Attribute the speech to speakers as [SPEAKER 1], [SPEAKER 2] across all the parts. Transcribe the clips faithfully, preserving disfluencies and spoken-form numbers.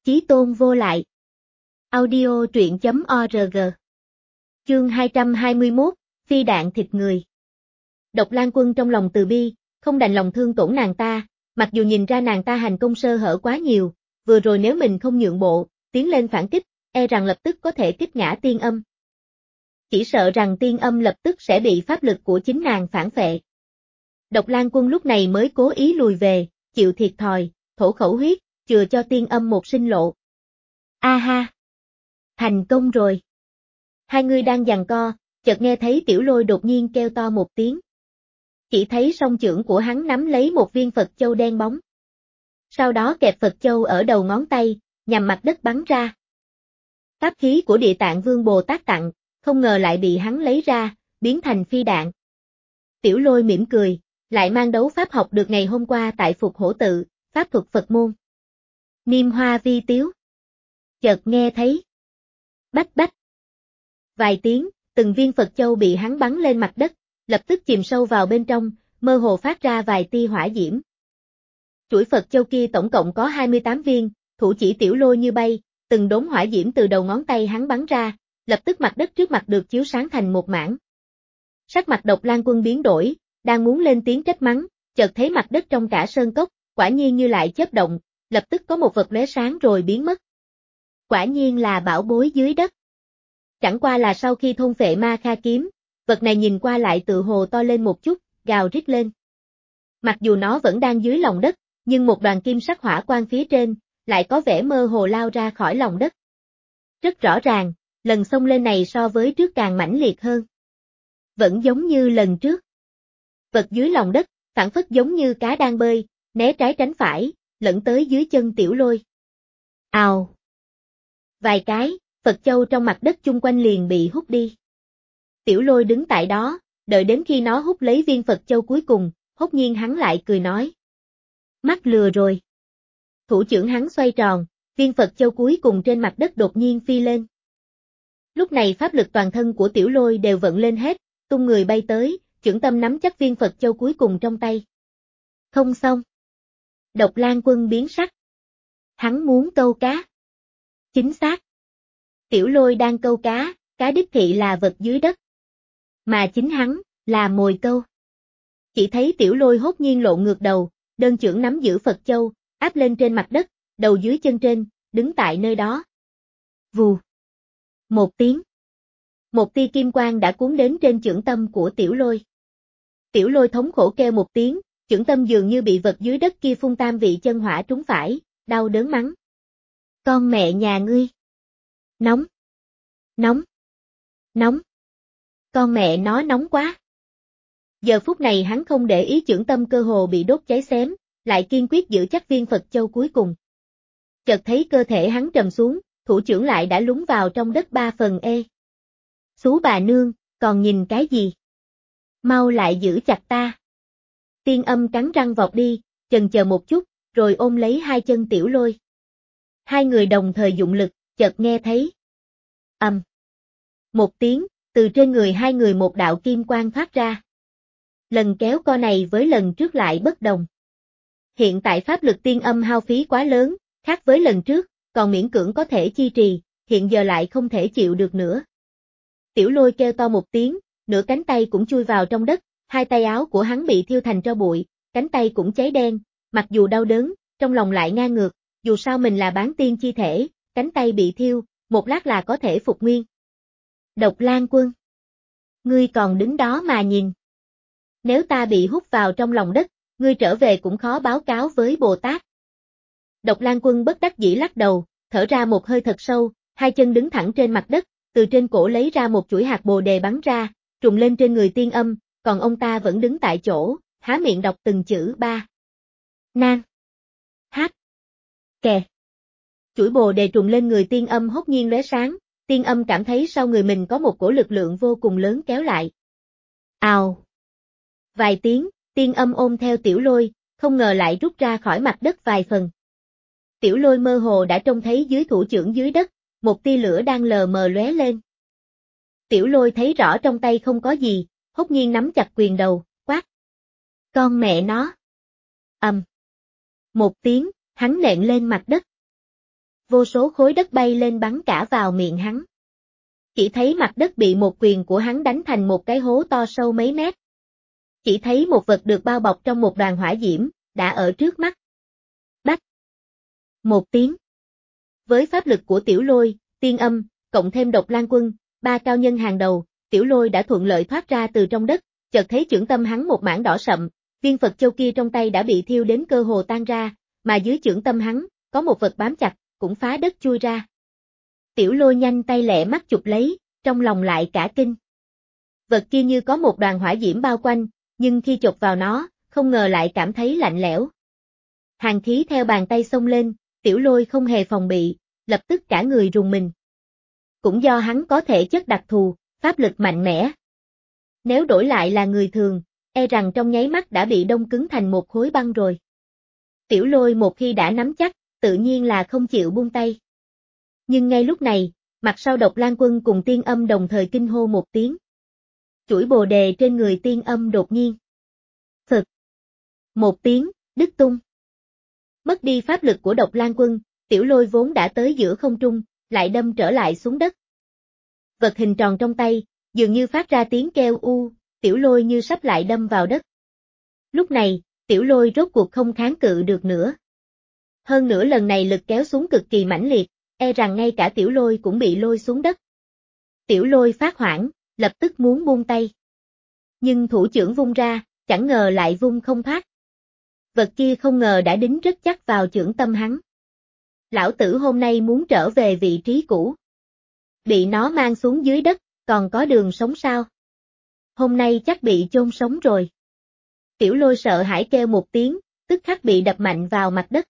[SPEAKER 1] Chí tôn vô lại. Audio truyện chấm org. Chương hai trăm hai mươi mốt, phi đạn thịt người. Độc Lang Quân trong lòng từ bi, không đành lòng thương tổn nàng ta, mặc dù nhìn ra nàng ta hành công sơ hở quá nhiều, vừa rồi nếu mình không nhượng bộ, tiến lên phản kích, e rằng lập tức có thể kích ngã Tiên Âm. Chỉ sợ rằng Tiên Âm lập tức sẽ bị pháp lực của chính nàng phản phệ. Độc Lang Quân lúc này mới cố ý lùi về, chịu thiệt thòi, thổ khẩu huyết, chừa cho Tiên Âm một sinh lộ. A ha! Thành công rồi! Hai người đang giằng co, chợt nghe thấy Tiểu Lôi đột nhiên kêu to một tiếng. Chỉ thấy song chưởng của hắn nắm lấy một viên Phật châu đen bóng. Sau đó kẹp Phật châu ở đầu ngón tay, nhằm mặt đất bắn ra. Pháp khí của Địa Tạng Vương Bồ Tát tặng, không ngờ lại bị hắn lấy ra, biến thành phi đạn. Tiểu Lôi mỉm cười, lại mang đấu pháp học được ngày hôm qua tại Phục Hổ Tự, pháp thuật Phật môn. Niêm hoa vi tiếu. Chợt nghe thấy. Bách bách. Vài tiếng, từng viên Phật châu bị hắn bắn lên mặt đất, lập tức chìm sâu vào bên trong, mơ hồ phát ra vài tia hỏa diễm. Chuỗi Phật châu kia tổng cộng có hai mươi tám viên, thủ chỉ Tiểu Lôi như bay, từng đốm hỏa diễm từ đầu ngón tay hắn bắn ra, lập tức mặt đất trước mặt được chiếu sáng thành một mảng. Sắc mặt Độc Lang Quân biến đổi, đang muốn lên tiếng trách mắng, chợt thấy mặt đất trong cả sơn cốc, quả nhiên như lại chớp động, lập tức có một vật lóe sáng rồi biến mất. Quả nhiên là bảo bối dưới đất. Chẳng qua là sau khi thôn phệ ma kha kiếm, vật này nhìn qua lại tự hồ to lên một chút, gào rít lên. Mặc dù nó vẫn đang dưới lòng đất, nhưng một đoàn kim sắc hỏa quang phía trên, lại có vẻ mơ hồ lao ra khỏi lòng đất. Rất rõ ràng, lần xông lên này so với trước càng mãnh liệt hơn. Vẫn giống như lần trước. Vật dưới lòng đất, phản phất giống như cá đang bơi, né trái tránh phải, lẫn tới dưới chân Tiểu Lôi. Ào! Vài cái, Phật châu trong mặt đất chung quanh liền bị hút đi. Tiểu Lôi đứng tại đó, đợi đến khi nó hút lấy viên Phật châu cuối cùng, hốt nhiên hắn lại cười nói. Mắc lừa rồi. Thủ chưởng hắn xoay tròn, viên Phật châu cuối cùng trên mặt đất đột nhiên phi lên. Lúc này pháp lực toàn thân của Tiểu Lôi đều vận lên hết, tung người bay tới, chưởng tâm nắm chắc viên Phật châu cuối cùng trong tay. Không xong. Độc Lang Quân biến sắc. Hắn muốn câu cá. Chính xác. Tiểu Lôi đang câu cá, cá đích thị là vật dưới đất. Mà chính hắn, là mồi câu. Chỉ thấy Tiểu Lôi hốt nhiên lộn ngược đầu, đơn chưởng nắm giữ Phật châu, áp lên trên mặt đất, đầu dưới chân trên, đứng tại nơi đó. Vù. Một tiếng. Một tia kim quang đã cuốn đến trên chưởng tâm của Tiểu Lôi. Tiểu Lôi thống khổ kêu một tiếng, chưởng tâm dường như bị vật dưới đất kia phun tam vị chân hỏa trúng phải, đau đớn mắng. Con mẹ nhà ngươi. Nóng. Nóng. Nóng. Con mẹ nó nóng quá. Giờ phút này hắn không để ý chưởng tâm cơ hồ bị đốt cháy xém, lại kiên quyết giữ chắc viên Phật châu cuối cùng. Chợt thấy cơ thể hắn trầm xuống, thủ chưởng lại đã lún vào trong đất ba phần ê. Xú bà nương, còn nhìn cái gì? Mau lại giữ chặt ta. Tiên Âm cắn răng vọt đi, chần chờ một chút, rồi ôm lấy hai chân Tiểu Lôi. Hai người đồng thời dụng lực, chợt nghe thấy. Ầm. Một tiếng, từ trên người hai người một đạo kim quang thoát ra. Lần kéo co này với lần trước lại bất đồng. Hiện tại pháp lực Tiên Âm hao phí quá lớn, khác với lần trước, còn miễn cưỡng có thể chi trì, hiện giờ lại không thể chịu được nữa. Tiểu Lôi kêu to một tiếng, nửa cánh tay cũng chui vào trong đất, hai tay áo của hắn bị thiêu thành tro bụi, cánh tay cũng cháy đen, mặc dù đau đớn, trong lòng lại ngang ngược, dù sao mình là bán tiên chi thể, cánh tay bị thiêu, một lát là có thể phục nguyên. Độc Lang Quân. Ngươi còn đứng đó mà nhìn. Nếu ta bị hút vào trong lòng đất, ngươi trở về cũng khó báo cáo với Bồ Tát. Độc Lang Quân bất đắc dĩ lắc đầu, thở ra một hơi thật sâu, hai chân đứng thẳng trên mặt đất, từ trên cổ lấy ra một chuỗi hạt bồ đề bắn ra, trùng lên trên người Tiên Âm, còn ông ta vẫn đứng tại chỗ, há miệng đọc từng chữ ba. Nang. Hát. Kè. Chuỗi bồ đề trùng lên người Tiên Âm hốt nhiên lóe sáng, Tiên Âm cảm thấy sau người mình có một cổ lực lượng vô cùng lớn kéo lại. Ào. Vài tiếng, Tiên Âm ôm theo Tiểu Lôi, không ngờ lại rút ra khỏi mặt đất vài phần. Tiểu Lôi mơ hồ đã trông thấy dưới thủ chưởng dưới đất, một tia lửa đang lờ mờ lóe lên. Tiểu Lôi thấy rõ trong tay không có gì, hốt nhiên nắm chặt quyền đầu, quát. Con mẹ nó. Ầm. Một tiếng, hắn nện lên mặt đất. Vô số khối đất bay lên bắn cả vào miệng hắn. Chỉ thấy mặt đất bị một quyền của hắn đánh thành một cái hố to sâu mấy mét. Chỉ thấy một vật được bao bọc trong một đoàn hỏa diễm, đã ở trước mắt. Bách! Một tiếng. Với pháp lực của Tiểu Lôi, Tiên Âm, cộng thêm Độc Lang Quân, ba cao nhân hàng đầu, Tiểu Lôi đã thuận lợi thoát ra từ trong đất, chợt thấy chưởng tâm hắn một mảng đỏ sậm, viên Phật châu kia trong tay đã bị thiêu đến cơ hồ tan ra, mà dưới chưởng tâm hắn, có một vật bám chặt, cũng phá đất chui ra. Tiểu Lôi nhanh tay lẹ mắt chụp lấy, trong lòng lại cả kinh. Vật kia như có một đoàn hỏa diễm bao quanh, nhưng khi chộp vào nó, không ngờ lại cảm thấy lạnh lẽo. Hàn khí theo bàn tay xông lên, Tiểu Lôi không hề phòng bị, lập tức cả người rùng mình. Cũng do hắn có thể chất đặc thù, pháp lực mạnh mẽ. Nếu đổi lại là người thường, e rằng trong nháy mắt đã bị đông cứng thành một khối băng rồi. Tiểu Lôi một khi đã nắm chắc, tự nhiên là không chịu buông tay. Nhưng ngay lúc này, mặt sau Độc Lang Quân cùng Tiên Âm đồng thời kinh hô một tiếng. Chuỗi bồ đề trên người Tiên Âm đột nhiên. Phật! Một tiếng, đứt tung. Mất đi pháp lực của Độc Lang Quân, Tiểu Lôi vốn đã tới giữa không trung, lại đâm trở lại xuống đất. Vật hình tròn trong tay, dường như phát ra tiếng kêu u, Tiểu Lôi như sắp lại đâm vào đất. Lúc này, Tiểu Lôi rốt cuộc không kháng cự được nữa. Hơn nữa lần này lực kéo xuống cực kỳ mãnh liệt, e rằng ngay cả Tiểu Lôi cũng bị lôi xuống đất. Tiểu Lôi phát hoảng, lập tức muốn buông tay. Nhưng thủ chưởng vung ra, chẳng ngờ lại vung không thoát. Vật kia không ngờ đã đính rất chắc vào chưởng tâm hắn. Lão tử hôm nay muốn trở về vị trí cũ. Bị nó mang xuống dưới đất, còn có đường sống sao? Hôm nay chắc bị chôn sống rồi. Tiểu Lôi sợ hãi kêu một tiếng, tức khắc bị đập mạnh vào mặt đất.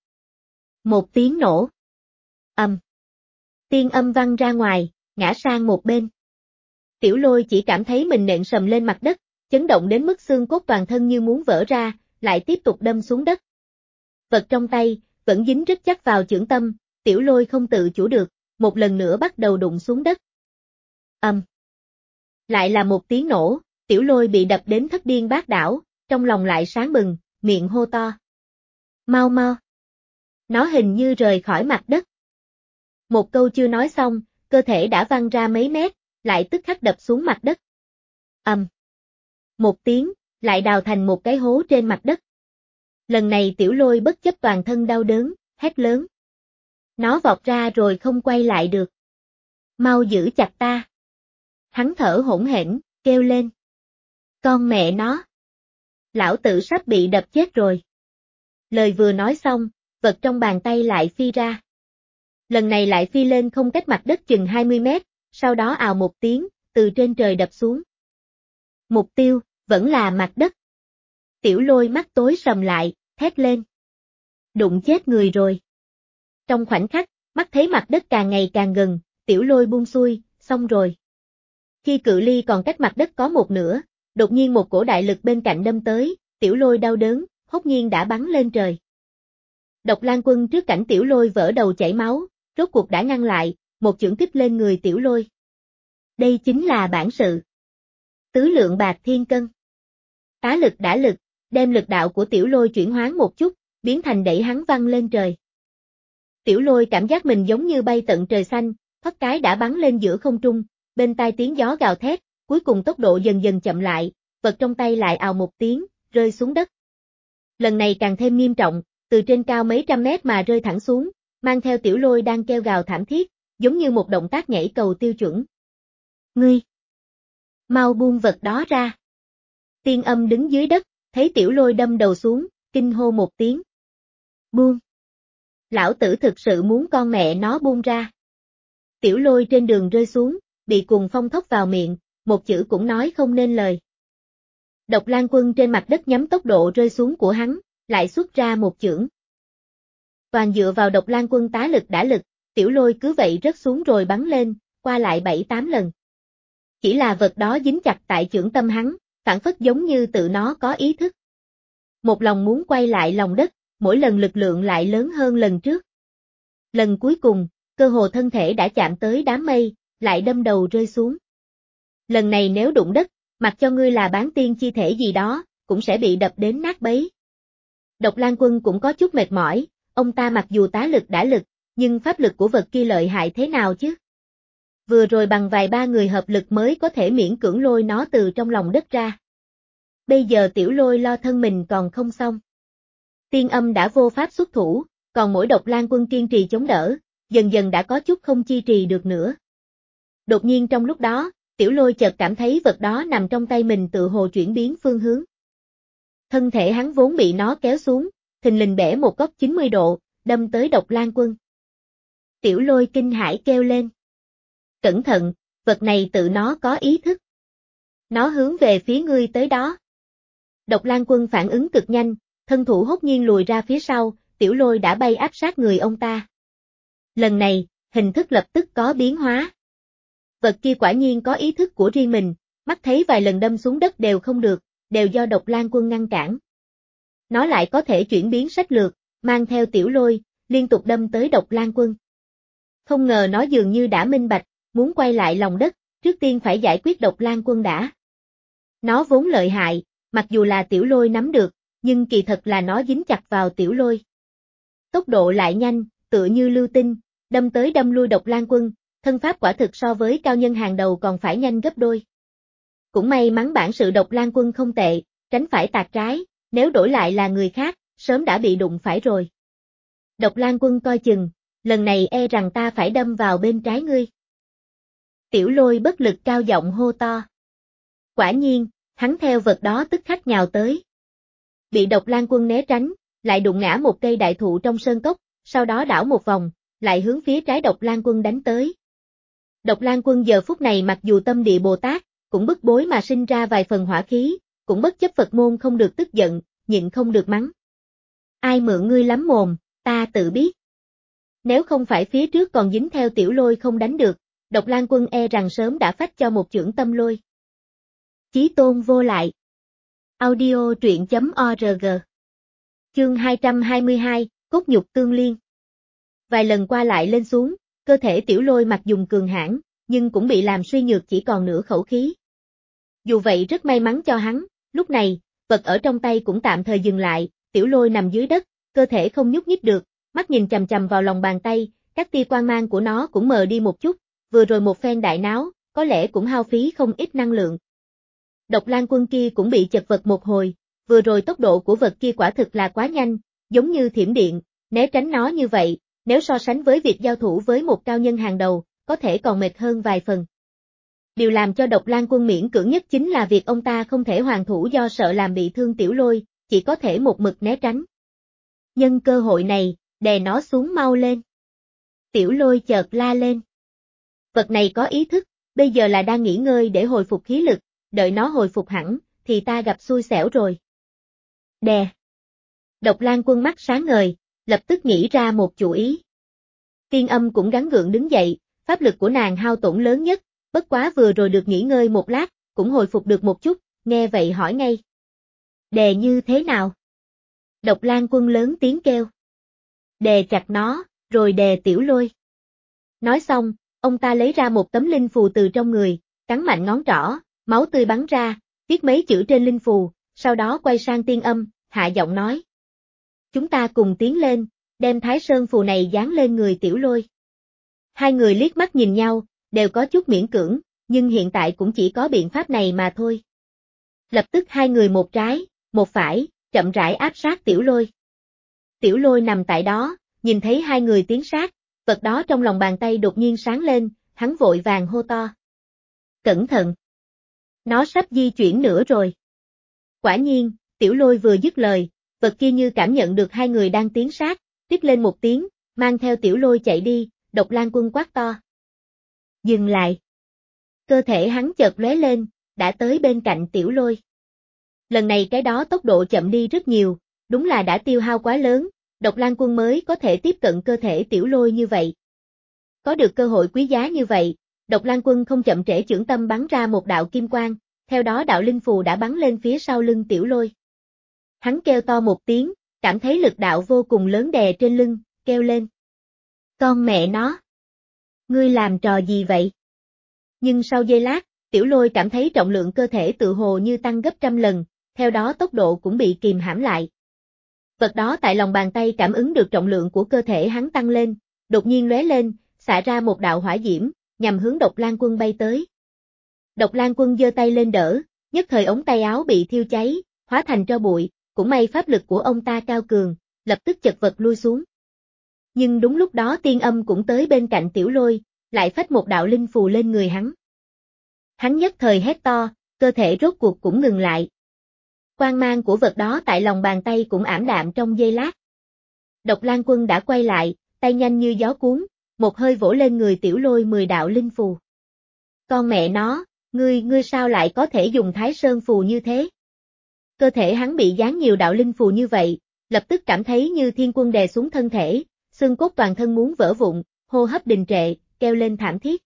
[SPEAKER 1] Một tiếng nổ. Ầm. Tiên Âm văng ra ngoài, ngã sang một bên. Tiểu Lôi chỉ cảm thấy mình nện sầm lên mặt đất, chấn động đến mức xương cốt toàn thân như muốn vỡ ra, lại tiếp tục đâm xuống đất. Vật trong tay, vẫn dính rất chắc vào chưởng tâm, Tiểu Lôi không tự chủ được, một lần nữa bắt đầu đụng xuống đất. Ầm. Lại là một tiếng nổ, Tiểu Lôi bị đập đến thất điên bát đảo, trong lòng lại sáng bừng, miệng hô to. Mau mau. Nó hình như rời khỏi mặt đất. Một câu chưa nói xong, cơ thể đã văng ra mấy mét, lại tức khắc đập xuống mặt đất. Ầm. Một tiếng, lại đào thành một cái hố trên mặt đất. Lần này Tiểu Lôi bất chấp toàn thân đau đớn, hét lớn. Nó vọt ra rồi không quay lại được. Mau giữ chặt ta. Hắn thở hổn hển, kêu lên. Con mẹ nó. Lão tử sắp bị đập chết rồi. Lời vừa nói xong, vật trong bàn tay lại phi ra. Lần này lại phi lên không cách mặt đất chừng hai mươi mét, sau đó ào một tiếng, từ trên trời đập xuống. Mục tiêu, vẫn là mặt đất. Tiểu Lôi mắt tối sầm lại, thét lên. Đụng chết người rồi. Trong khoảnh khắc, mắt thấy mặt đất càng ngày càng gần, Tiểu Lôi buông xuôi, xong rồi. Khi cự ly còn cách mặt đất có một nửa, đột nhiên một cổ đại lực bên cạnh đâm tới, Tiểu Lôi đau đớn, hốt nhiên đã bắn lên trời. Độc Lang Quân trước cảnh Tiểu Lôi vỡ đầu chảy máu, rốt cuộc đã ngăn lại, một chưởng kích lên người Tiểu Lôi. Đây chính là bản sự. Tứ lượng bạc thiên cân. Tá lực đã lực, đem lực đạo của Tiểu Lôi chuyển hóa một chút, biến thành đẩy hắn văng lên trời. Tiểu Lôi cảm giác mình giống như bay tận trời xanh, thoát cái đã bắn lên giữa không trung, bên tai tiếng gió gào thét, cuối cùng tốc độ dần dần chậm lại, vật trong tay lại ào một tiếng, rơi xuống đất. Lần này càng thêm nghiêm trọng, từ trên cao mấy trăm mét mà rơi thẳng xuống, mang theo Tiểu Lôi đang kêu gào thảm thiết, giống như một động tác nhảy cầu tiêu chuẩn. Ngươi! Mau buông vật đó ra! Tiên Âm đứng dưới đất, thấy Tiểu Lôi đâm đầu xuống, kinh hô một tiếng. Buông! Lão tử thực sự muốn con mẹ nó buông ra. Tiểu Lôi trên đường rơi xuống, bị cuồng phong thốc vào miệng, một chữ cũng nói không nên lời. Độc Lang Quân trên mặt đất nhắm tốc độ rơi xuống của hắn, lại xuất ra một chưởng. Toàn dựa vào Độc Lang Quân tá lực đã lực, Tiểu Lôi cứ vậy rớt xuống rồi bắn lên, qua lại bảy tám lần. Chỉ là vật đó dính chặt tại chưởng tâm hắn, phản phất giống như tự nó có ý thức. Một lòng muốn quay lại lòng đất, mỗi lần lực lượng lại lớn hơn lần trước. Lần cuối cùng, cơ hồ thân thể đã chạm tới đám mây, lại đâm đầu rơi xuống. Lần này nếu đụng đất, mặc cho ngươi là bán tiên chi thể gì đó, cũng sẽ bị đập đến nát bấy. Độc Lang Quân cũng có chút mệt mỏi, ông ta mặc dù tá lực đã lực, nhưng pháp lực của vật kia lợi hại thế nào chứ? Vừa rồi bằng vài ba người hợp lực mới có thể miễn cưỡng lôi nó từ trong lòng đất ra. Bây giờ Tiểu Lôi lo thân mình còn không xong. Tiên Âm đã vô pháp xuất thủ, còn mỗi Độc Lang Quân kiên trì chống đỡ, dần dần đã có chút không chi trì được nữa. Đột nhiên trong lúc đó, Tiểu Lôi chợt cảm thấy vật đó nằm trong tay mình tự hồ chuyển biến phương hướng. Thân thể hắn vốn bị nó kéo xuống, thình lình bẻ một góc chín mươi độ, đâm tới Độc Lang Quân. Tiểu Lôi kinh hãi kêu lên. Cẩn thận, vật này tự nó có ý thức. Nó hướng về phía ngươi tới đó. Độc Lang Quân phản ứng cực nhanh, thân thủ hốt nhiên lùi ra phía sau, Tiểu Lôi đã bay áp sát người ông ta. Lần này, hình thức lập tức có biến hóa. Vật kia quả nhiên có ý thức của riêng mình, mắt thấy vài lần đâm xuống đất đều không được, đều do Độc Lang Quân ngăn cản. Nó lại có thể chuyển biến sách lược, mang theo Tiểu Lôi, liên tục đâm tới Độc Lang Quân. Không ngờ nó dường như đã minh bạch, muốn quay lại lòng đất, trước tiên phải giải quyết Độc Lang Quân đã. Nó vốn lợi hại, mặc dù là Tiểu Lôi nắm được, nhưng kỳ thật là nó dính chặt vào Tiểu Lôi. Tốc độ lại nhanh, tựa như lưu tinh, đâm tới đâm lui Độc Lang Quân, thân pháp quả thực so với cao nhân hàng đầu còn phải nhanh gấp đôi. Cũng may mắn bản sự Độc Lang Quân không tệ, tránh phải tạt trái, nếu đổi lại là người khác, sớm đã bị đụng phải rồi. Độc Lang Quân coi chừng, lần này e rằng ta phải đâm vào bên trái ngươi. Tiểu Lôi bất lực cao giọng hô to. Quả nhiên, hắn theo vật đó tức khắc nhào tới. Bị Độc Lang Quân né tránh, lại đụng ngã một cây đại thụ trong sơn cốc, sau đó đảo một vòng, lại hướng phía trái Độc Lang Quân đánh tới. Độc Lang Quân giờ phút này mặc dù tâm địa Bồ Tát, cũng bức bối mà sinh ra vài phần hỏa khí, cũng bất chấp Phật môn không được tức giận, nhịn không được mắng. Ai mượn ngươi lắm mồm, ta tự biết. Nếu không phải phía trước còn dính theo Tiểu Lôi không đánh được, Độc Lang Quân e rằng sớm đã phách cho một chưởng tâm lôi. Chí tôn vô lại. Audio truyện chấm org. Chương hai trăm hai mươi hai, cốt nhục tương liên. Vài lần qua lại lên xuống, cơ thể Tiểu Lôi mặc dùng cường hãn, nhưng cũng bị làm suy nhược chỉ còn nửa khẩu khí. Dù vậy rất may mắn cho hắn, lúc này, vật ở trong tay cũng tạm thời dừng lại, Tiểu Lôi nằm dưới đất, cơ thể không nhúc nhích được, mắt nhìn chằm chằm vào lòng bàn tay, các tia quang mang của nó cũng mờ đi một chút, vừa rồi một phen đại náo, có lẽ cũng hao phí không ít năng lượng. Độc Lang Quân kia cũng bị chật vật một hồi, vừa rồi tốc độ của vật kia quả thực là quá nhanh, giống như thiểm điện, né tránh nó như vậy, nếu so sánh với việc giao thủ với một cao nhân hàng đầu, có thể còn mệt hơn vài phần. Điều làm cho Độc Lang Quân miễn cưỡng nhất chính là việc ông ta không thể hoàn thủ do sợ làm bị thương Tiểu Lôi, chỉ có thể một mực né tránh. Nhân cơ hội này, đè nó xuống mau lên. Tiểu Lôi chợt la lên. Vật này có ý thức, bây giờ là đang nghỉ ngơi để hồi phục khí lực, đợi nó hồi phục hẳn, thì ta gặp xui xẻo rồi. Đè. Độc Lang Quân mắt sáng ngời, lập tức nghĩ ra một chủ ý. Tiên Âm cũng gắng gượng đứng dậy, pháp lực của nàng hao tổn lớn nhất, bất quá vừa rồi được nghỉ ngơi một lát, cũng hồi phục được một chút, nghe vậy hỏi ngay. Đè như thế nào? Độc Lang Quân lớn tiếng kêu. Đè chặt nó, rồi đè Tiểu Lôi. Nói xong, ông ta lấy ra một tấm linh phù từ trong người, cắn mạnh ngón trỏ, máu tươi bắn ra, viết mấy chữ trên linh phù, sau đó quay sang Tiên Âm, hạ giọng nói. Chúng ta cùng tiến lên, đem Thái Sơn phù này dán lên người Tiểu Lôi. Hai người liếc mắt nhìn nhau, đều có chút miễn cưỡng, nhưng hiện tại cũng chỉ có biện pháp này mà thôi. Lập tức hai người một trái, một phải, chậm rãi áp sát Tiểu Lôi. Tiểu Lôi nằm tại đó, nhìn thấy hai người tiến sát, vật đó trong lòng bàn tay đột nhiên sáng lên, hắn vội vàng hô to. Cẩn thận! Nó sắp di chuyển nữa rồi. Quả nhiên, Tiểu Lôi vừa dứt lời, vật kia như cảm nhận được hai người đang tiến sát, rít lên một tiếng, mang theo Tiểu Lôi chạy đi, Độc Lang Quân quát to. Dừng lại. Cơ thể hắn chợt lóe lên, đã tới bên cạnh Tiểu Lôi. Lần này cái đó tốc độ chậm đi rất nhiều, đúng là đã tiêu hao quá lớn, Độc Lang Quân mới có thể tiếp cận cơ thể Tiểu Lôi như vậy. Có được cơ hội quý giá như vậy, Độc Lang Quân không chậm trễ chưởng tâm bắn ra một đạo kim quang, theo đó đạo linh phù đã bắn lên phía sau lưng Tiểu Lôi. Hắn kêu to một tiếng, cảm thấy lực đạo vô cùng lớn đè trên lưng, kêu lên. Con mẹ nó! Ngươi làm trò gì vậy? Nhưng sau giây lát, Tiểu Lôi cảm thấy trọng lượng cơ thể tự hồ như tăng gấp trăm lần, theo đó tốc độ cũng bị kìm hãm lại. Vật đó tại lòng bàn tay cảm ứng được trọng lượng của cơ thể hắn tăng lên, đột nhiên lóe lên, xạ ra một đạo hỏa diễm, nhằm hướng Độc Lang Quân bay tới. Độc Lang Quân giơ tay lên đỡ, nhất thời ống tay áo bị thiêu cháy, hóa thành tro bụi, cũng may pháp lực của ông ta cao cường, lập tức chật vật lui xuống. Nhưng đúng lúc đó Tiên Âm cũng tới bên cạnh Tiểu Lôi, lại phách một đạo linh phù lên người hắn. Hắn nhất thời hét to, cơ thể rốt cuộc cũng ngừng lại. Quang mang của vật đó tại lòng bàn tay cũng ảm đạm trong giây lát. Độc Lang Quân đã quay lại, tay nhanh như gió cuốn, một hơi vỗ lên người Tiểu Lôi mười đạo linh phù. Con mẹ nó, ngươi, ngươi sao lại có thể dùng Thái Sơn phù như thế? Cơ thể hắn bị dán nhiều đạo linh phù như vậy, lập tức cảm thấy như thiên quân đè xuống thân thể, xương cốt toàn thân muốn vỡ vụn, hô hấp đình trệ, kêu lên thảm thiết.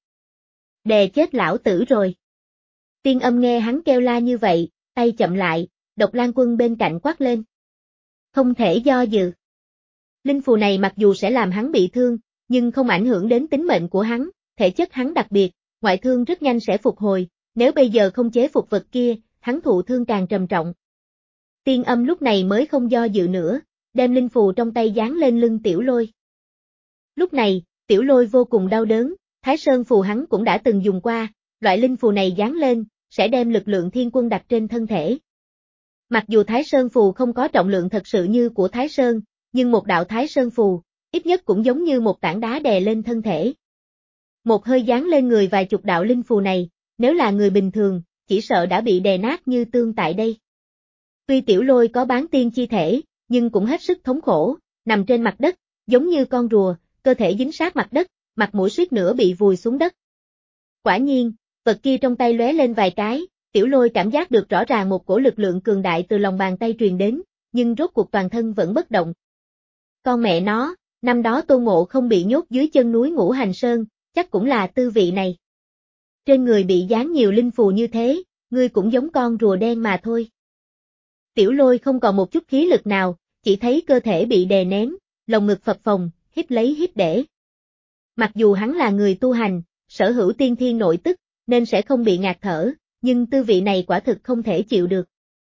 [SPEAKER 1] Đè chết lão tử rồi. Tiên Âm nghe hắn kêu la như vậy, tay chậm lại, Độc Lang Quân bên cạnh quát lên. Không thể do dự. Linh phù này mặc dù sẽ làm hắn bị thương, nhưng không ảnh hưởng đến tính mệnh của hắn, thể chất hắn đặc biệt, ngoại thương rất nhanh sẽ phục hồi, nếu bây giờ không chế phục vật kia, hắn thụ thương càng trầm trọng. Tiên Âm lúc này mới không do dự nữa, đem linh phù trong tay dán lên lưng Tiểu Lôi. Lúc này, Tiểu Lôi vô cùng đau đớn, Thái Sơn phù hắn cũng đã từng dùng qua, loại linh phù này dán lên, sẽ đem lực lượng thiên quân đặt trên thân thể. Mặc dù Thái Sơn phù không có trọng lượng thật sự như của Thái Sơn, nhưng một đạo Thái Sơn phù, ít nhất cũng giống như một tảng đá đè lên thân thể. Một hơi dán lên người vài chục đạo linh phù này, nếu là người bình thường, chỉ sợ đã bị đè nát như tương tại đây. Tuy Tiểu Lôi có bán tiên chi thể, nhưng cũng hết sức thống khổ, nằm trên mặt đất, giống như con rùa, cơ thể dính sát mặt đất, mặt mũi suýt nữa bị vùi xuống đất. Quả nhiên, vật kia trong tay lóe lên vài cái, Tiểu Lôi cảm giác được rõ ràng một cổ lực lượng cường đại từ lòng bàn tay truyền đến, nhưng rốt cuộc toàn thân vẫn bất động. Con mẹ nó, năm đó Tôn Ngộ không bị nhốt dưới chân núi Ngũ Hành Sơn, chắc cũng là tư vị này. Trên người bị dán nhiều linh phù như thế, ngươi cũng giống con rùa đen mà thôi. Tiểu Lôi không còn một chút khí lực nào, chỉ thấy cơ thể bị đè nén, lồng ngực phập phồng, hít lấy hít để. Mặc dù hắn là người tu hành, sở hữu tiên thiên nội tức, nên sẽ không bị ngạt thở, nhưng tư vị này quả thực không thể chịu được.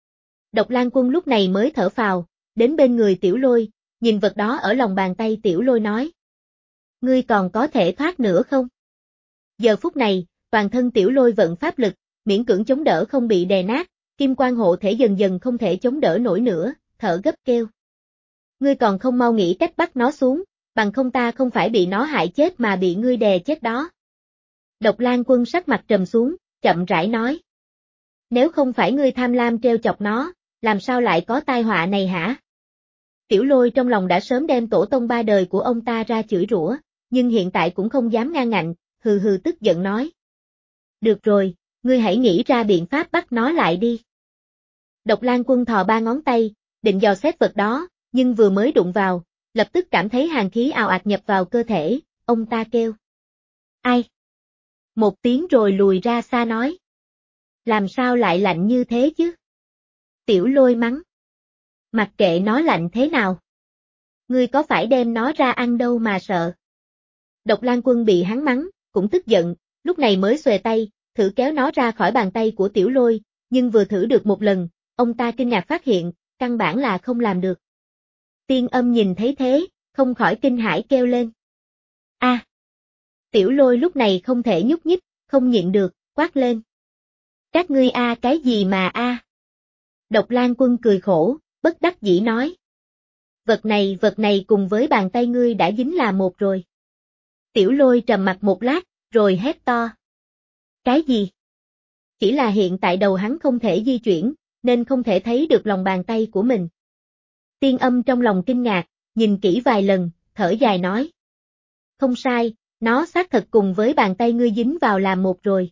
[SPEAKER 1] Độc Lang Quân lúc này mới thở phào, đến bên người Tiểu Lôi, nhìn vật đó ở lòng bàn tay Tiểu Lôi nói. Ngươi còn có thể thoát nữa không? Giờ phút này, toàn thân Tiểu Lôi vận pháp lực, miễn cưỡng chống đỡ không bị đè nát, kim quang hộ thể dần dần không thể chống đỡ nổi nữa, thở gấp kêu. Ngươi còn không mau nghĩ cách bắt nó xuống, bằng không ta không phải bị nó hại chết mà bị ngươi đè chết đó. Độc Lang Quân sắc mặt trầm xuống, chậm rãi nói. Nếu không phải ngươi tham lam trêu chọc nó, làm sao lại có tai họa này hả? Tiểu Lôi trong lòng đã sớm đem tổ tông ba đời của ông ta ra chửi rủa, nhưng hiện tại cũng không dám ngang ngạnh, hừ hừ tức giận nói. Được rồi, ngươi hãy nghĩ ra biện pháp bắt nó lại đi. Độc Lang Quân thò ba ngón tay, định dò xét vật đó, nhưng vừa mới đụng vào, lập tức cảm thấy hàn khí ào ạt nhập vào cơ thể, ông ta kêu. Ai? Một tiếng rồi lùi ra xa nói. Làm sao lại lạnh như thế chứ? Tiểu Lôi mắng. Mặc kệ nó lạnh thế nào. Ngươi có phải đem nó ra ăn đâu mà sợ. Độc Lang Quân bị hắn mắng, cũng tức giận, lúc này mới xuề tay, thử kéo nó ra khỏi bàn tay của Tiểu Lôi, nhưng vừa thử được một lần, ông ta kinh ngạc phát hiện, căn bản là không làm được. Tiên Âm nhìn thấy thế, không khỏi kinh hãi kêu lên. A! À, Tiểu Lôi lúc này không thể nhúc nhích, không nhịn được, quát lên. Các ngươi a à, cái gì mà a? À? Độc Lang Quân cười khổ, bất đắc dĩ nói. Vật này vật này cùng với bàn tay ngươi đã dính là một rồi. Tiểu Lôi trầm mặt một lát, rồi hét to. Cái gì? Chỉ là hiện tại đầu hắn không thể di chuyển, nên không thể thấy được lòng bàn tay của mình. Tiên Âm trong lòng kinh ngạc, nhìn kỹ vài lần, thở dài nói. Không sai, nó xác thật cùng với bàn tay ngươi dính vào làm một rồi.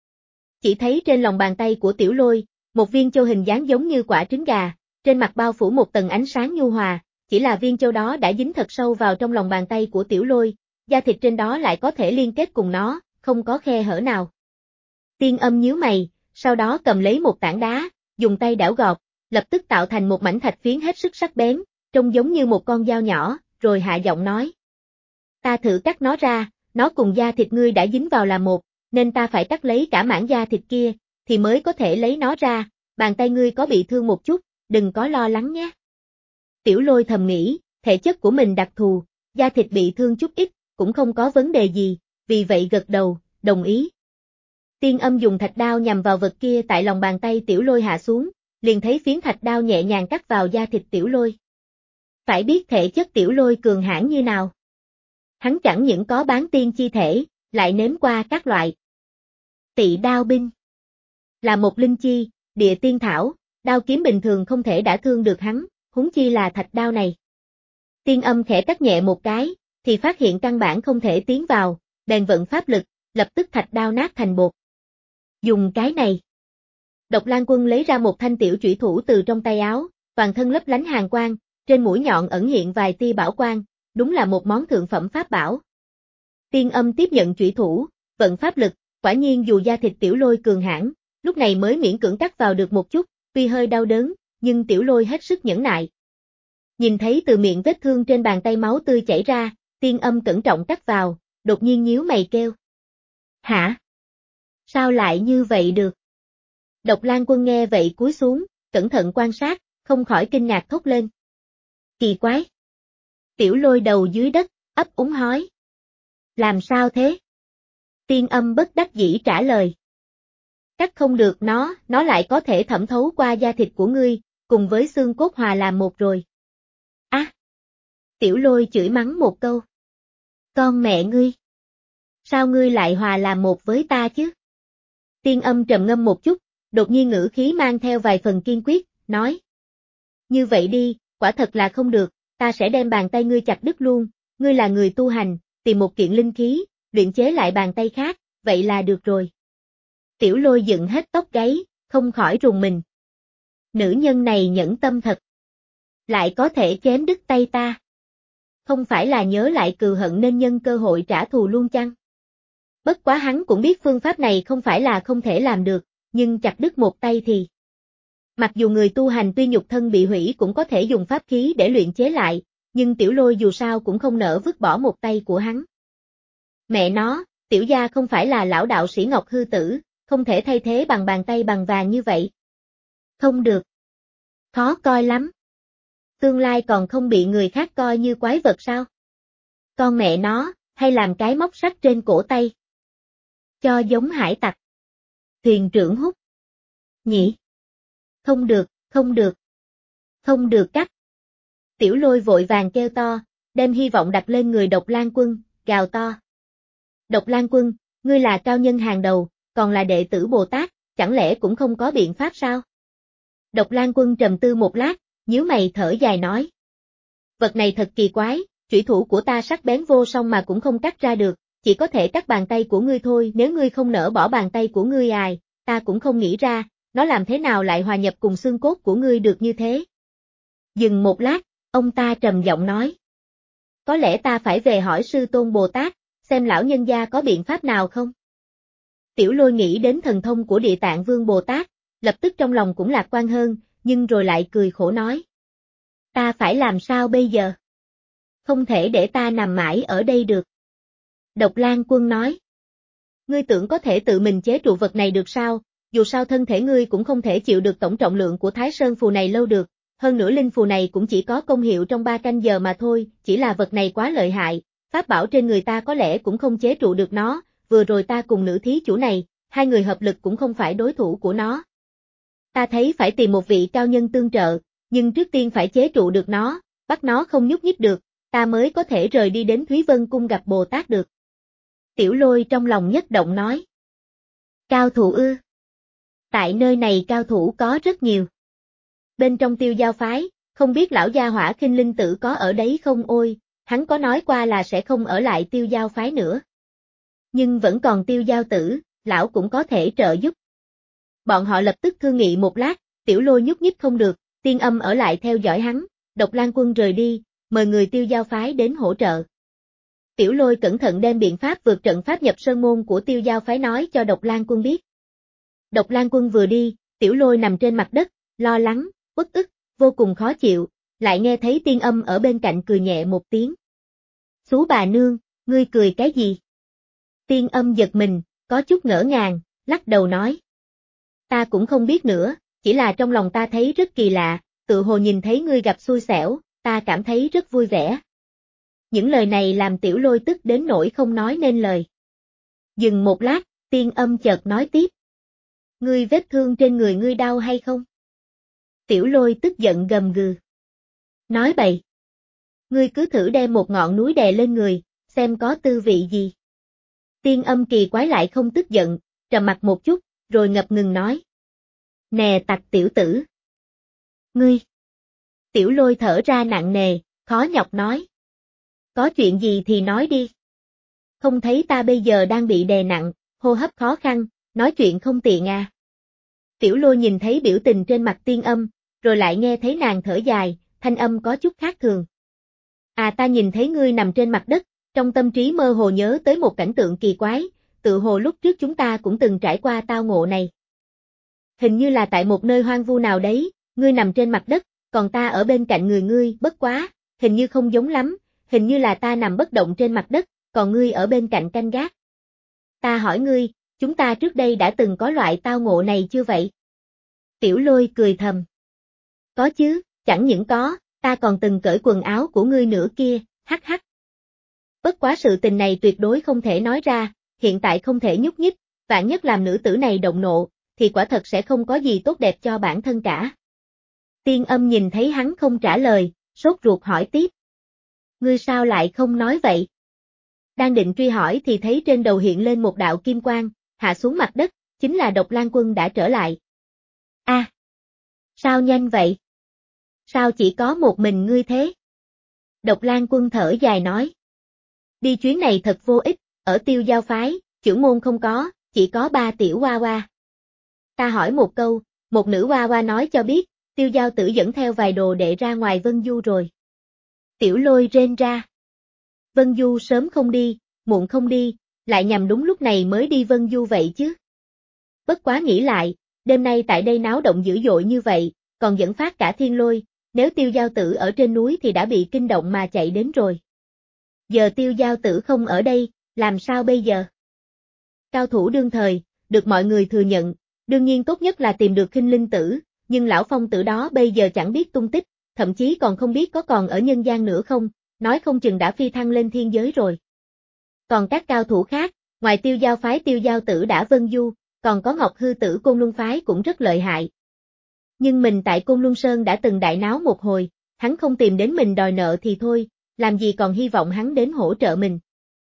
[SPEAKER 1] Chỉ thấy trên lòng bàn tay của Tiểu Lôi, một viên châu hình dáng giống như quả trứng gà, trên mặt bao phủ một tầng ánh sáng nhu hòa, chỉ là viên châu đó đã dính thật sâu vào trong lòng bàn tay của Tiểu Lôi, da thịt trên đó lại có thể liên kết cùng nó, không có khe hở nào. Tiên Âm nhíu mày, sau đó cầm lấy một tảng đá, dùng tay đảo gọt, lập tức tạo thành một mảnh thạch phiến hết sức sắc bén, trông giống như một con dao nhỏ, rồi hạ giọng nói. Ta thử cắt nó ra, nó cùng da thịt ngươi đã dính vào là một, nên ta phải cắt lấy cả mảng da thịt kia, thì mới có thể lấy nó ra, bàn tay ngươi có bị thương một chút, đừng có lo lắng nhé. Tiểu Lôi thầm nghĩ, thể chất của mình đặc thù, da thịt bị thương chút ít, cũng không có vấn đề gì, vì vậy gật đầu, đồng ý. Tiên Âm dùng thạch đao nhằm vào vật kia tại lòng bàn tay Tiểu Lôi hạ xuống, liền thấy phiến thạch đao nhẹ nhàng cắt vào da thịt Tiểu Lôi. Phải biết thể chất Tiểu Lôi cường hãn như nào. Hắn chẳng những có bán tiên chi thể, lại nếm qua các loại tị đao binh. Là một linh chi, địa tiên thảo, đao kiếm bình thường không thể đả thương được hắn, huống chi là thạch đao này. Tiên Âm khẽ cắt nhẹ một cái, thì phát hiện căn bản không thể tiến vào, bèn vận pháp lực, lập tức thạch đao nát thành bột. Dùng cái này. Độc Lang Quân lấy ra một thanh tiểu chủy thủ từ trong tay áo, toàn thân lấp lánh hàn quang, trên mũi nhọn ẩn hiện vài tia bảo quang, đúng là một món thượng phẩm pháp bảo. Tiên Âm tiếp nhận chủy thủ, vận pháp lực, quả nhiên dù da thịt Tiểu Lôi cường hãn, lúc này mới miễn cưỡng cắt vào được một chút, tuy hơi đau đớn, nhưng Tiểu Lôi hết sức nhẫn nại. Nhìn thấy từ miệng vết thương trên bàn tay máu tươi chảy ra, Tiên Âm cẩn trọng cắt vào, đột nhiên nhíu mày kêu. Hả? Sao lại như vậy được? Độc Lang Quân nghe vậy cúi xuống, cẩn thận quan sát, không khỏi kinh ngạc thốt lên. Kỳ quái! Tiểu Lôi đầu dưới đất, ấp úng hói. Làm sao thế? Tiên Âm bất đắc dĩ trả lời. Cắt không được nó, nó lại có thể thẩm thấu qua da thịt của ngươi, cùng với xương cốt hòa làm một rồi. Á! À, Tiểu Lôi chửi mắng một câu. Con mẹ ngươi! Sao ngươi lại hòa làm một với ta chứ? Tiên Âm trầm ngâm một chút, đột nhiên ngữ khí mang theo vài phần kiên quyết, nói. Như vậy đi, quả thật là không được, ta sẽ đem bàn tay ngươi chặt đứt luôn, ngươi là người tu hành, tìm một kiện linh khí, luyện chế lại bàn tay khác, vậy là được rồi. Tiểu Lôi dựng hết tóc gáy, không khỏi rùng mình. Nữ nhân này nhẫn tâm thật. Lại có thể chém đứt tay ta. Không phải là nhớ lại cừu hận nên nhân cơ hội trả thù luôn chăng? Bất quá hắn cũng biết phương pháp này không phải là không thể làm được, nhưng chặt đứt một tay thì. Mặc dù người tu hành tuy nhục thân bị hủy cũng có thể dùng pháp khí để luyện chế lại, nhưng Tiểu Lôi dù sao cũng không nỡ vứt bỏ một tay của hắn. Mẹ nó, Tiểu gia không phải là lão đạo sĩ Ngọc Hư Tử, không thể thay thế bằng bàn tay bằng vàng như vậy. Không được. Khó coi lắm. Tương lai còn không bị người khác coi như quái vật sao? Con mẹ nó, hay làm cái móc sắt trên cổ tay. Cho giống hải tặc. Thuyền trưởng hút. Nhỉ? Không được, không được. Không được cắt. Tiểu Lôi vội vàng kêu to, đem hy vọng đặt lên người Độc Lang Quân, gào to. Độc Lang Quân, ngươi là cao nhân hàng đầu, còn là đệ tử Bồ Tát, chẳng lẽ cũng không có biện pháp sao? Độc Lang Quân trầm tư một lát, nhíu mày thở dài nói. Vật này thật kỳ quái, chủy thủ của ta sắc bén vô song mà cũng không cắt ra được, chỉ có thể cắt bàn tay của ngươi thôi, nếu ngươi không nỡ bỏ bàn tay của ngươi ài, ta cũng không nghĩ ra, nó làm thế nào lại hòa nhập cùng xương cốt của ngươi được như thế. Dừng một lát, ông ta trầm giọng nói. Có lẽ ta phải về hỏi Sư Tôn Bồ Tát, xem lão nhân gia có biện pháp nào không? Tiểu Lôi nghĩ đến thần thông của Địa Tạng Vương Bồ Tát, lập tức trong lòng cũng lạc quan hơn, nhưng rồi lại cười khổ nói. Ta phải làm sao bây giờ? Không thể để ta nằm mãi ở đây được. Độc Lang Quân nói. Ngươi tưởng có thể tự mình chế trụ vật này được sao, dù sao thân thể ngươi cũng không thể chịu được tổng trọng lượng của Thái Sơn Phù này lâu được, hơn nữa linh phù này cũng chỉ có công hiệu trong ba canh giờ mà thôi, chỉ là vật này quá lợi hại, pháp bảo trên người ta có lẽ cũng không chế trụ được nó, vừa rồi ta cùng nữ thí chủ này, hai người hợp lực cũng không phải đối thủ của nó. Ta thấy phải tìm một vị cao nhân tương trợ, nhưng trước tiên phải chế trụ được nó, bắt nó không nhúc nhích được, ta mới có thể rời đi đến Thúy Vân Cung gặp Bồ Tát được. Tiểu Lôi trong lòng nhất động nói. Cao thủ ư? Tại nơi này cao thủ có rất nhiều. Bên trong Tiêu Giao phái, không biết lão gia hỏa Khinh Linh Tử có ở đấy không ôi, hắn có nói qua là sẽ không ở lại Tiêu Giao phái nữa. Nhưng vẫn còn Tiêu Giao Tử, lão cũng có thể trợ giúp. Bọn họ lập tức thương nghị một lát, Tiểu Lôi nhúc nhích không được, Tiên Âm ở lại theo dõi hắn, Độc Lang Quân rời đi, mời người Tiêu Giao phái đến hỗ trợ. Tiểu Lôi cẩn thận đem biện pháp vượt trận pháp nhập sơn môn của Tiêu Giao phái nói cho Độc Lang Quân biết. Độc Lang Quân vừa đi, Tiểu Lôi nằm trên mặt đất, lo lắng, uất ức, vô cùng khó chịu, lại nghe thấy Tiên Âm ở bên cạnh cười nhẹ một tiếng. Xú bà nương, ngươi cười cái gì? Tiên Âm giật mình, có chút ngỡ ngàng, lắc đầu nói. Ta cũng không biết nữa, chỉ là trong lòng ta thấy rất kỳ lạ, tự hồ nhìn thấy ngươi gặp xui xẻo, ta cảm thấy rất vui vẻ. Những lời này làm Tiểu Lôi tức đến nỗi không nói nên lời. Dừng một lát, Tiên Âm chợt nói tiếp. Ngươi vết thương trên người ngươi đau hay không? Tiểu Lôi tức giận gầm gừ. Nói bậy. Ngươi cứ thử đem một ngọn núi đè lên người, xem có tư vị gì. Tiên Âm kỳ quái lại không tức giận, trầm mặt một chút, rồi ngập ngừng nói. Nè tặc tiểu tử. Ngươi. Tiểu Lôi thở ra nặng nề, khó nhọc nói. Có chuyện gì thì nói đi. Không thấy ta bây giờ đang bị đè nặng, hô hấp khó khăn, nói chuyện không tiện à. Tiểu Lôi nhìn thấy biểu tình trên mặt Tiên Âm, rồi lại nghe thấy nàng thở dài, thanh âm có chút khác thường. À ta nhìn thấy ngươi nằm trên mặt đất, trong tâm trí mơ hồ nhớ tới một cảnh tượng kỳ quái, tự hồ lúc trước chúng ta cũng từng trải qua tao ngộ này. Hình như là tại một nơi hoang vu nào đấy, ngươi nằm trên mặt đất, còn ta ở bên cạnh người ngươi, bất quá, hình như không giống lắm, hình như là ta nằm bất động trên mặt đất, còn ngươi ở bên cạnh canh gác. Ta hỏi ngươi, chúng ta trước đây đã từng có loại tao ngộ này chưa vậy? Tiểu Lôi cười thầm. Có chứ, chẳng những có, ta còn từng cởi quần áo của ngươi nữa kia, hắc hắc. Bất quá sự tình này tuyệt đối không thể nói ra, hiện tại không thể nhúc nhích, vạn nhất làm nữ tử này động nộ, thì quả thật sẽ không có gì tốt đẹp cho bản thân cả. Tiên Âm nhìn thấy hắn không trả lời, sốt ruột hỏi tiếp. Ngươi sao lại không nói vậy? Đang định truy hỏi thì thấy trên đầu hiện lên một đạo kim quang, hạ xuống mặt đất, chính là Độc Lang Quân đã trở lại. A, à, sao nhanh vậy? Sao chỉ có một mình ngươi thế? Độc Lang Quân thở dài nói. Đi chuyến này thật vô ích, ở Tiêu Giao phái, chưởng môn không có, chỉ có ba tiểu hoa hoa. Ta hỏi một câu, một nữ hoa hoa nói cho biết, Tiêu Giao tử dẫn theo vài đồ đệ ra ngoài Vân Du rồi. Tiểu Lôi rên ra. Vân Du sớm không đi, muộn không đi, lại nhằm đúng lúc này mới đi Vân Du vậy chứ. Bất quá nghĩ lại, đêm nay tại đây náo động dữ dội như vậy, còn dẫn phát cả thiên lôi, nếu Tiêu Giao tử ở trên núi thì đã bị kinh động mà chạy đến rồi. Giờ Tiêu Giao tử không ở đây, làm sao bây giờ? Cao thủ đương thời, được mọi người thừa nhận, đương nhiên tốt nhất là tìm được Khinh Linh tử, nhưng lão phong tử đó bây giờ chẳng biết tung tích, thậm chí còn không biết có còn ở nhân gian nữa không, nói không chừng đã phi thăng lên thiên giới rồi. Còn các cao thủ khác, ngoài Tiêu Giao phái Tiêu Giao tử đã Vân Du, còn có Ngọc Hư tử Côn Luân phái cũng rất lợi hại. Nhưng mình tại Côn Luân Sơn đã từng đại náo một hồi, hắn không tìm đến mình đòi nợ thì thôi, làm gì còn hy vọng hắn đến hỗ trợ mình.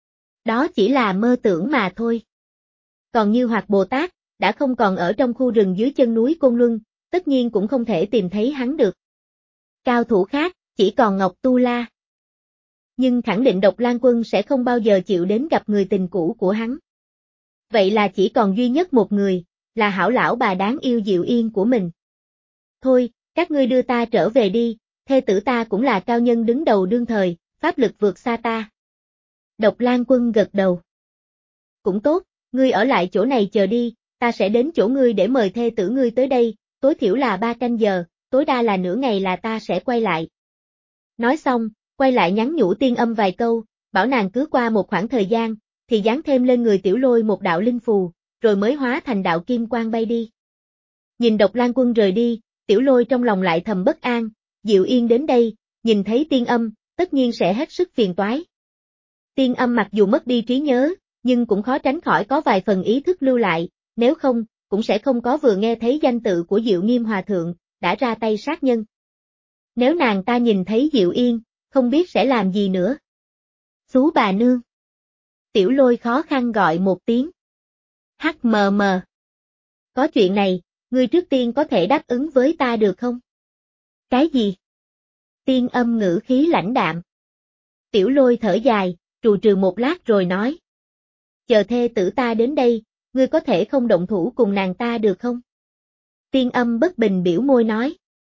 [SPEAKER 1] Đó chỉ là mơ tưởng mà thôi. Còn Như Hoạt Bồ Tát, đã không còn ở trong khu rừng dưới chân núi Côn Luân, tất nhiên cũng không thể tìm thấy hắn được. Cao thủ khác, chỉ còn Ngọc Tu La. Nhưng khẳng định Độc Lang Quân sẽ không bao giờ chịu đến gặp người tình cũ của hắn. Vậy là chỉ còn duy nhất một người, là hảo lão bà đáng yêu Diệu Yên của mình. Thôi, các ngươi đưa ta trở về đi, thê tử ta cũng là cao nhân đứng đầu đương thời, pháp lực vượt xa ta. Độc Lang Quân gật đầu. Cũng tốt, ngươi ở lại chỗ này chờ đi, ta sẽ đến chỗ ngươi để mời thê tử ngươi tới đây, tối thiểu là ba canh giờ, tối đa là nửa ngày là ta sẽ quay lại. Nói xong, quay lại nhắn nhủ Tiên Âm vài câu, bảo nàng cứ qua một khoảng thời gian, thì dán thêm lên người Tiểu Lôi một đạo linh phù, rồi mới hóa thành đạo kim quang bay đi. Nhìn Độc Lang Quân rời đi, Tiểu Lôi trong lòng lại thầm bất an, Diệu Yên đến đây, nhìn thấy Tiên Âm, tất nhiên sẽ hết sức phiền toái. Tiên Âm mặc dù mất đi trí nhớ, nhưng cũng khó tránh khỏi có vài phần ý thức lưu lại, nếu không, cũng sẽ không có vừa nghe thấy danh tự của Diệu Nghiêm Hòa Thượng, đã ra tay sát nhân. Nếu nàng ta nhìn thấy Diệu Yên, không biết sẽ làm gì nữa. Xú bà nương. Tiểu Lôi khó khăn gọi một tiếng. Hắc mờ mờ. Có chuyện này, ngươi trước tiên có thể đáp ứng với ta được không? Cái gì? Tiên Âm ngữ khí lãnh đạm. Tiểu Lôi thở dài, trù trừ một lát rồi nói. Chờ thê tử ta đến đây, ngươi có thể không động thủ cùng nàng ta được không? Tiên Âm bất bình biểu môi nói.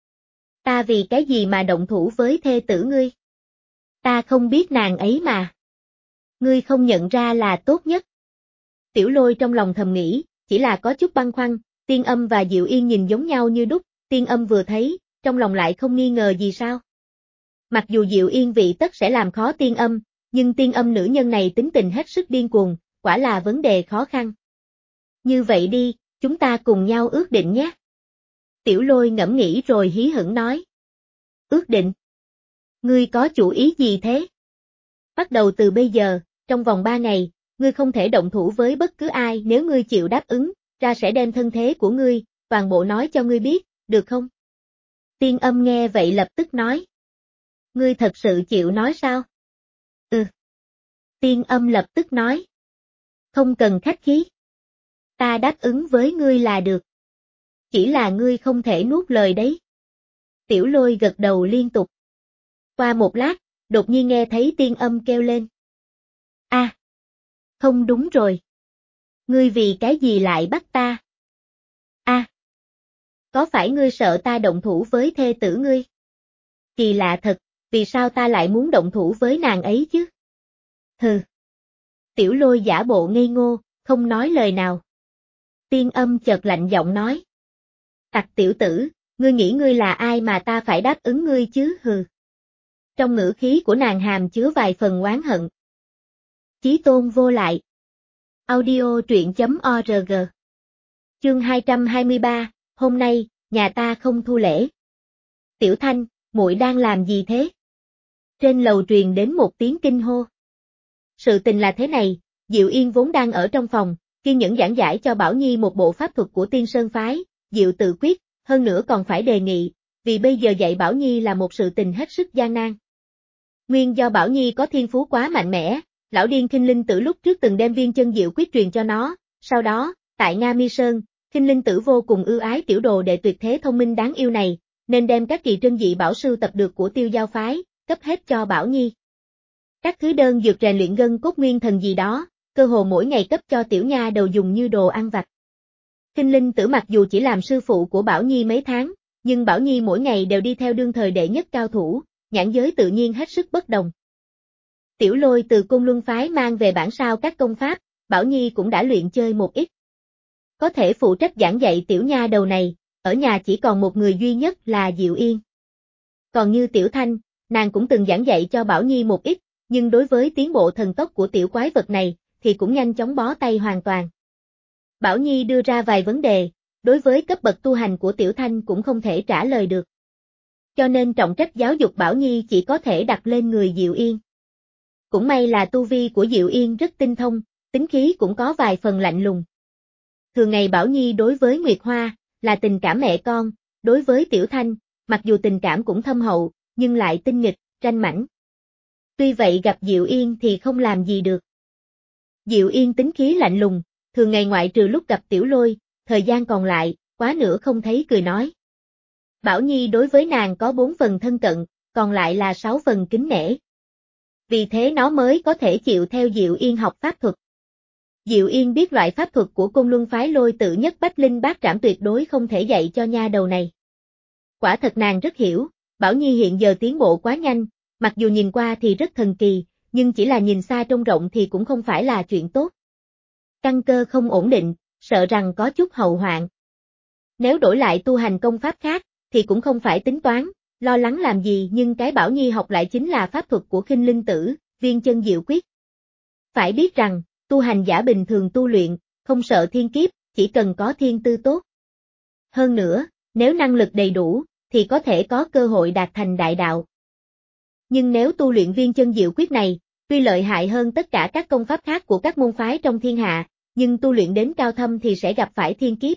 [SPEAKER 1] Ta vì cái gì mà động thủ với thê tử ngươi? Ta không biết nàng ấy mà. Ngươi không nhận ra là tốt nhất. Tiểu Lôi trong lòng thầm nghĩ, chỉ là có chút băn khoăn, Tiên Âm và Diệu Yên nhìn giống nhau như đúc, Tiên Âm vừa thấy, trong lòng lại không nghi ngờ gì sao. Mặc dù Diệu Yên vị tất sẽ làm khó Tiên Âm, nhưng Tiên Âm nữ nhân này tính tình hết sức điên cuồng, quả là vấn đề khó khăn. Như vậy đi, chúng ta cùng nhau ước định nhé. Tiểu Lôi ngẫm nghĩ rồi hí hửng nói. Ước định? Ngươi có chủ ý gì thế? Bắt đầu từ bây giờ, trong vòng ba ngày, ngươi không thể động thủ với bất cứ ai, nếu ngươi chịu đáp ứng, ra sẽ đem thân thế của ngươi, toàn bộ nói cho ngươi biết, được không? Tiên Âm nghe vậy lập tức nói. Ngươi thật sự chịu nói sao? Ừ. Tiên Âm lập tức nói. Không cần khách khí. Ta đáp ứng với ngươi là được. Chỉ là ngươi không thể nuốt lời đấy. Tiểu Lôi gật đầu liên tục. Qua một lát, đột nhiên nghe thấy Tiên Âm kêu lên. A, à, không đúng rồi. Ngươi vì cái gì lại bắt ta? A, à, có phải ngươi sợ ta động thủ với thê tử ngươi? Kỳ lạ thật, vì sao ta lại muốn động thủ với nàng ấy chứ? Hừ. Tiểu Lôi giả bộ ngây ngô, không nói lời nào. Tiên Âm chợt lạnh giọng nói. Tặc tiểu tử, ngươi nghĩ ngươi là ai mà ta phải đáp ứng ngươi chứ, hừ. Trong ngữ khí của nàng hàm chứa vài phần oán hận. Chí tôn vô lại. Audio truyện.org. Chương hai trăm hai mươi ba, hôm nay, nhà ta không thu lễ. Tiểu Thanh, muội đang làm gì thế? Trên lầu truyền đến một tiếng kinh hô. Sự tình là thế này, Diệu Yên vốn đang ở trong phòng, kiên nhẫn giảng giải cho Bảo Nhi một bộ pháp thuật của Tiên Sơn Phái, Diệu tự quyết, hơn nữa còn phải đề nghị, vì bây giờ dạy Bảo Nhi là một sự tình hết sức gian nan. Nguyên do Bảo Nhi có thiên phú quá mạnh mẽ, lão điên Khinh Linh Tử lúc trước từng đem viên chân diệu quyết truyền cho nó, sau đó, tại Nga Mi Sơn, Khinh Linh Tử vô cùng ưu ái tiểu đồ đệ tuyệt thế thông minh đáng yêu này, nên đem các kỳ trân dị bảo sưu tập được của Tiêu Giao Phái, cấp hết cho Bảo Nhi. Các thứ đơn dược rèn luyện gân cốt nguyên thần gì đó, cơ hồ mỗi ngày cấp cho tiểu nha đầu dùng như đồ ăn vặt. Khinh Linh Tử mặc dù chỉ làm sư phụ của Bảo Nhi mấy tháng, nhưng Bảo Nhi mỗi ngày đều đi theo đương thời đệ nhất cao thủ, nhãn giới tự nhiên hết sức bất đồng. Tiểu Lôi từ Côn Luân Phái mang về bản sao các công pháp, Bảo Nhi cũng đã luyện chơi một ít. Có thể phụ trách giảng dạy tiểu nha đầu này, ở nhà chỉ còn một người duy nhất là Diệu Yên. Còn như Tiểu Thanh, nàng cũng từng giảng dạy cho Bảo Nhi một ít, nhưng đối với tiến bộ thần tốc của tiểu quái vật này, thì cũng nhanh chóng bó tay hoàn toàn. Bảo Nhi đưa ra vài vấn đề, đối với cấp bậc tu hành của Tiểu Thanh cũng không thể trả lời được. Cho nên trọng trách giáo dục Bảo Nhi chỉ có thể đặt lên người Diệu Yên. Cũng may là tu vi của Diệu Yên rất tinh thông, tính khí cũng có vài phần lạnh lùng. Thường ngày Bảo Nhi đối với Nguyệt Hoa, là tình cảm mẹ con, đối với Tiểu Thanh, mặc dù tình cảm cũng thâm hậu, nhưng lại tinh nghịch, tranh mãnh. Tuy vậy gặp Diệu Yên thì không làm gì được. Diệu Yên tính khí lạnh lùng, thường ngày ngoại trừ lúc gặp Tiểu Lôi, thời gian còn lại, quá nữa không thấy cười nói. Bảo Nhi đối với nàng có bốn phần thân cận, còn lại là sáu phần kính nể. Vì thế nó mới có thể chịu theo Diệu Yên học pháp thuật. Diệu Yên biết loại pháp thuật của Côn Luân Phái Lôi tự nhất bách linh bát trảm tuyệt đối không thể dạy cho nha đầu này. Quả thật nàng rất hiểu, Bảo Nhi hiện giờ tiến bộ quá nhanh, mặc dù nhìn qua thì rất thần kỳ, nhưng chỉ là nhìn xa trông rộng thì cũng không phải là chuyện tốt. Căn cơ không ổn định, sợ rằng có chút hậu hoạn. Nếu đổi lại tu hành công pháp khác, thì cũng không phải tính toán, lo lắng làm gì, nhưng cái Bảo Nhi học lại chính là pháp thuật của Khinh Linh Tử, viên chân diệu quyết. Phải biết rằng, tu hành giả bình thường tu luyện, không sợ thiên kiếp, chỉ cần có thiên tư tốt. Hơn nữa, nếu năng lực đầy đủ, thì có thể có cơ hội đạt thành đại đạo. Nhưng nếu tu luyện viên chân diệu quyết này, tuy lợi hại hơn tất cả các công pháp khác của các môn phái trong thiên hạ, nhưng tu luyện đến cao thâm thì sẽ gặp phải thiên kiếp.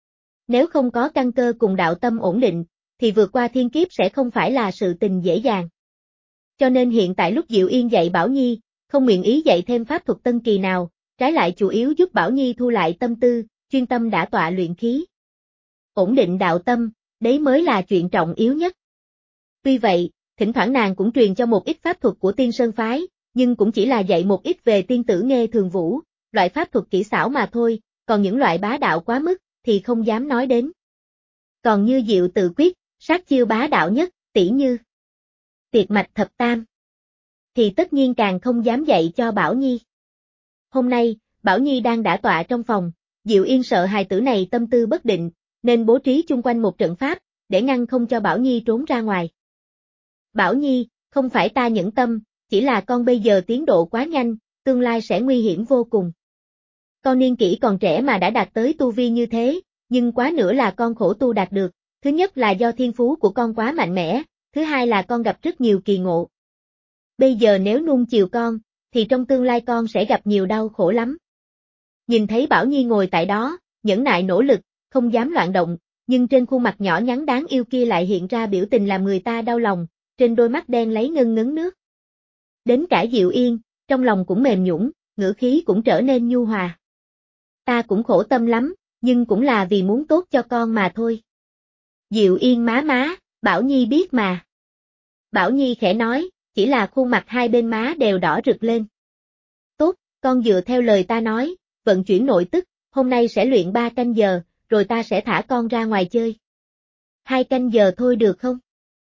[SPEAKER 1] Nếu không có căn cơ cùng đạo tâm ổn định, thì vượt qua thiên kiếp sẽ không phải là sự tình dễ dàng. Cho nên hiện tại lúc Diệu Yên dạy Bảo Nhi, không nguyện ý dạy thêm pháp thuật tân kỳ nào, trái lại chủ yếu giúp Bảo Nhi thu lại tâm tư, chuyên tâm đả tọa luyện khí. Ổn định đạo tâm, đấy mới là chuyện trọng yếu nhất. Tuy vậy, thỉnh thoảng nàng cũng truyền cho một ít pháp thuật của Tiên Sơn Phái, nhưng cũng chỉ là dạy một ít về tiên tử Nghê Thường Vũ, loại pháp thuật kỹ xảo mà thôi, còn những loại bá đạo quá mức, thì không dám nói đến. Còn như Diệu tự quyết, sát chiêu bá đạo nhất, tỉ như Tiệt mạch thập tam, thì tất nhiên càng không dám dạy cho Bảo Nhi. Hôm nay, Bảo Nhi đang đả tọa trong phòng, Diệu Yên sợ hài tử này tâm tư bất định, nên bố trí chung quanh một trận pháp, để ngăn không cho Bảo Nhi trốn ra ngoài. Bảo Nhi, không phải ta nhẫn tâm, chỉ là con bây giờ tiến độ quá nhanh, tương lai sẽ nguy hiểm vô cùng. Con niên kỷ còn trẻ mà đã đạt tới tu vi như thế, nhưng quá nữa là con khổ tu đạt được, thứ nhất là do thiên phú của con quá mạnh mẽ, thứ hai là con gặp rất nhiều kỳ ngộ. bây giờ nếu nuông chiều con, thì trong tương lai con sẽ gặp nhiều đau khổ lắm. Nhìn thấy Bảo Nhi ngồi tại đó, nhẫn nại nỗ lực, không dám loạn động, nhưng trên khuôn mặt nhỏ nhắn đáng yêu kia lại hiện ra biểu tình làm người ta đau lòng, trên đôi mắt đen lấy ngân ngấn nước. Đến cả Diệu Yên, trong lòng cũng mềm nhũn, ngữ khí cũng trở nên nhu hòa. Ta cũng khổ tâm lắm, nhưng cũng là vì muốn tốt cho con mà thôi. Diệu Yên má má, Bảo Nhi biết mà. Bảo Nhi khẽ nói, chỉ là khuôn mặt hai bên má đều đỏ rực lên. Tốt, con dựa theo lời ta nói, vận chuyển nội tức, hôm nay sẽ luyện ba canh giờ, rồi ta sẽ thả con ra ngoài chơi. Hai canh giờ thôi được không?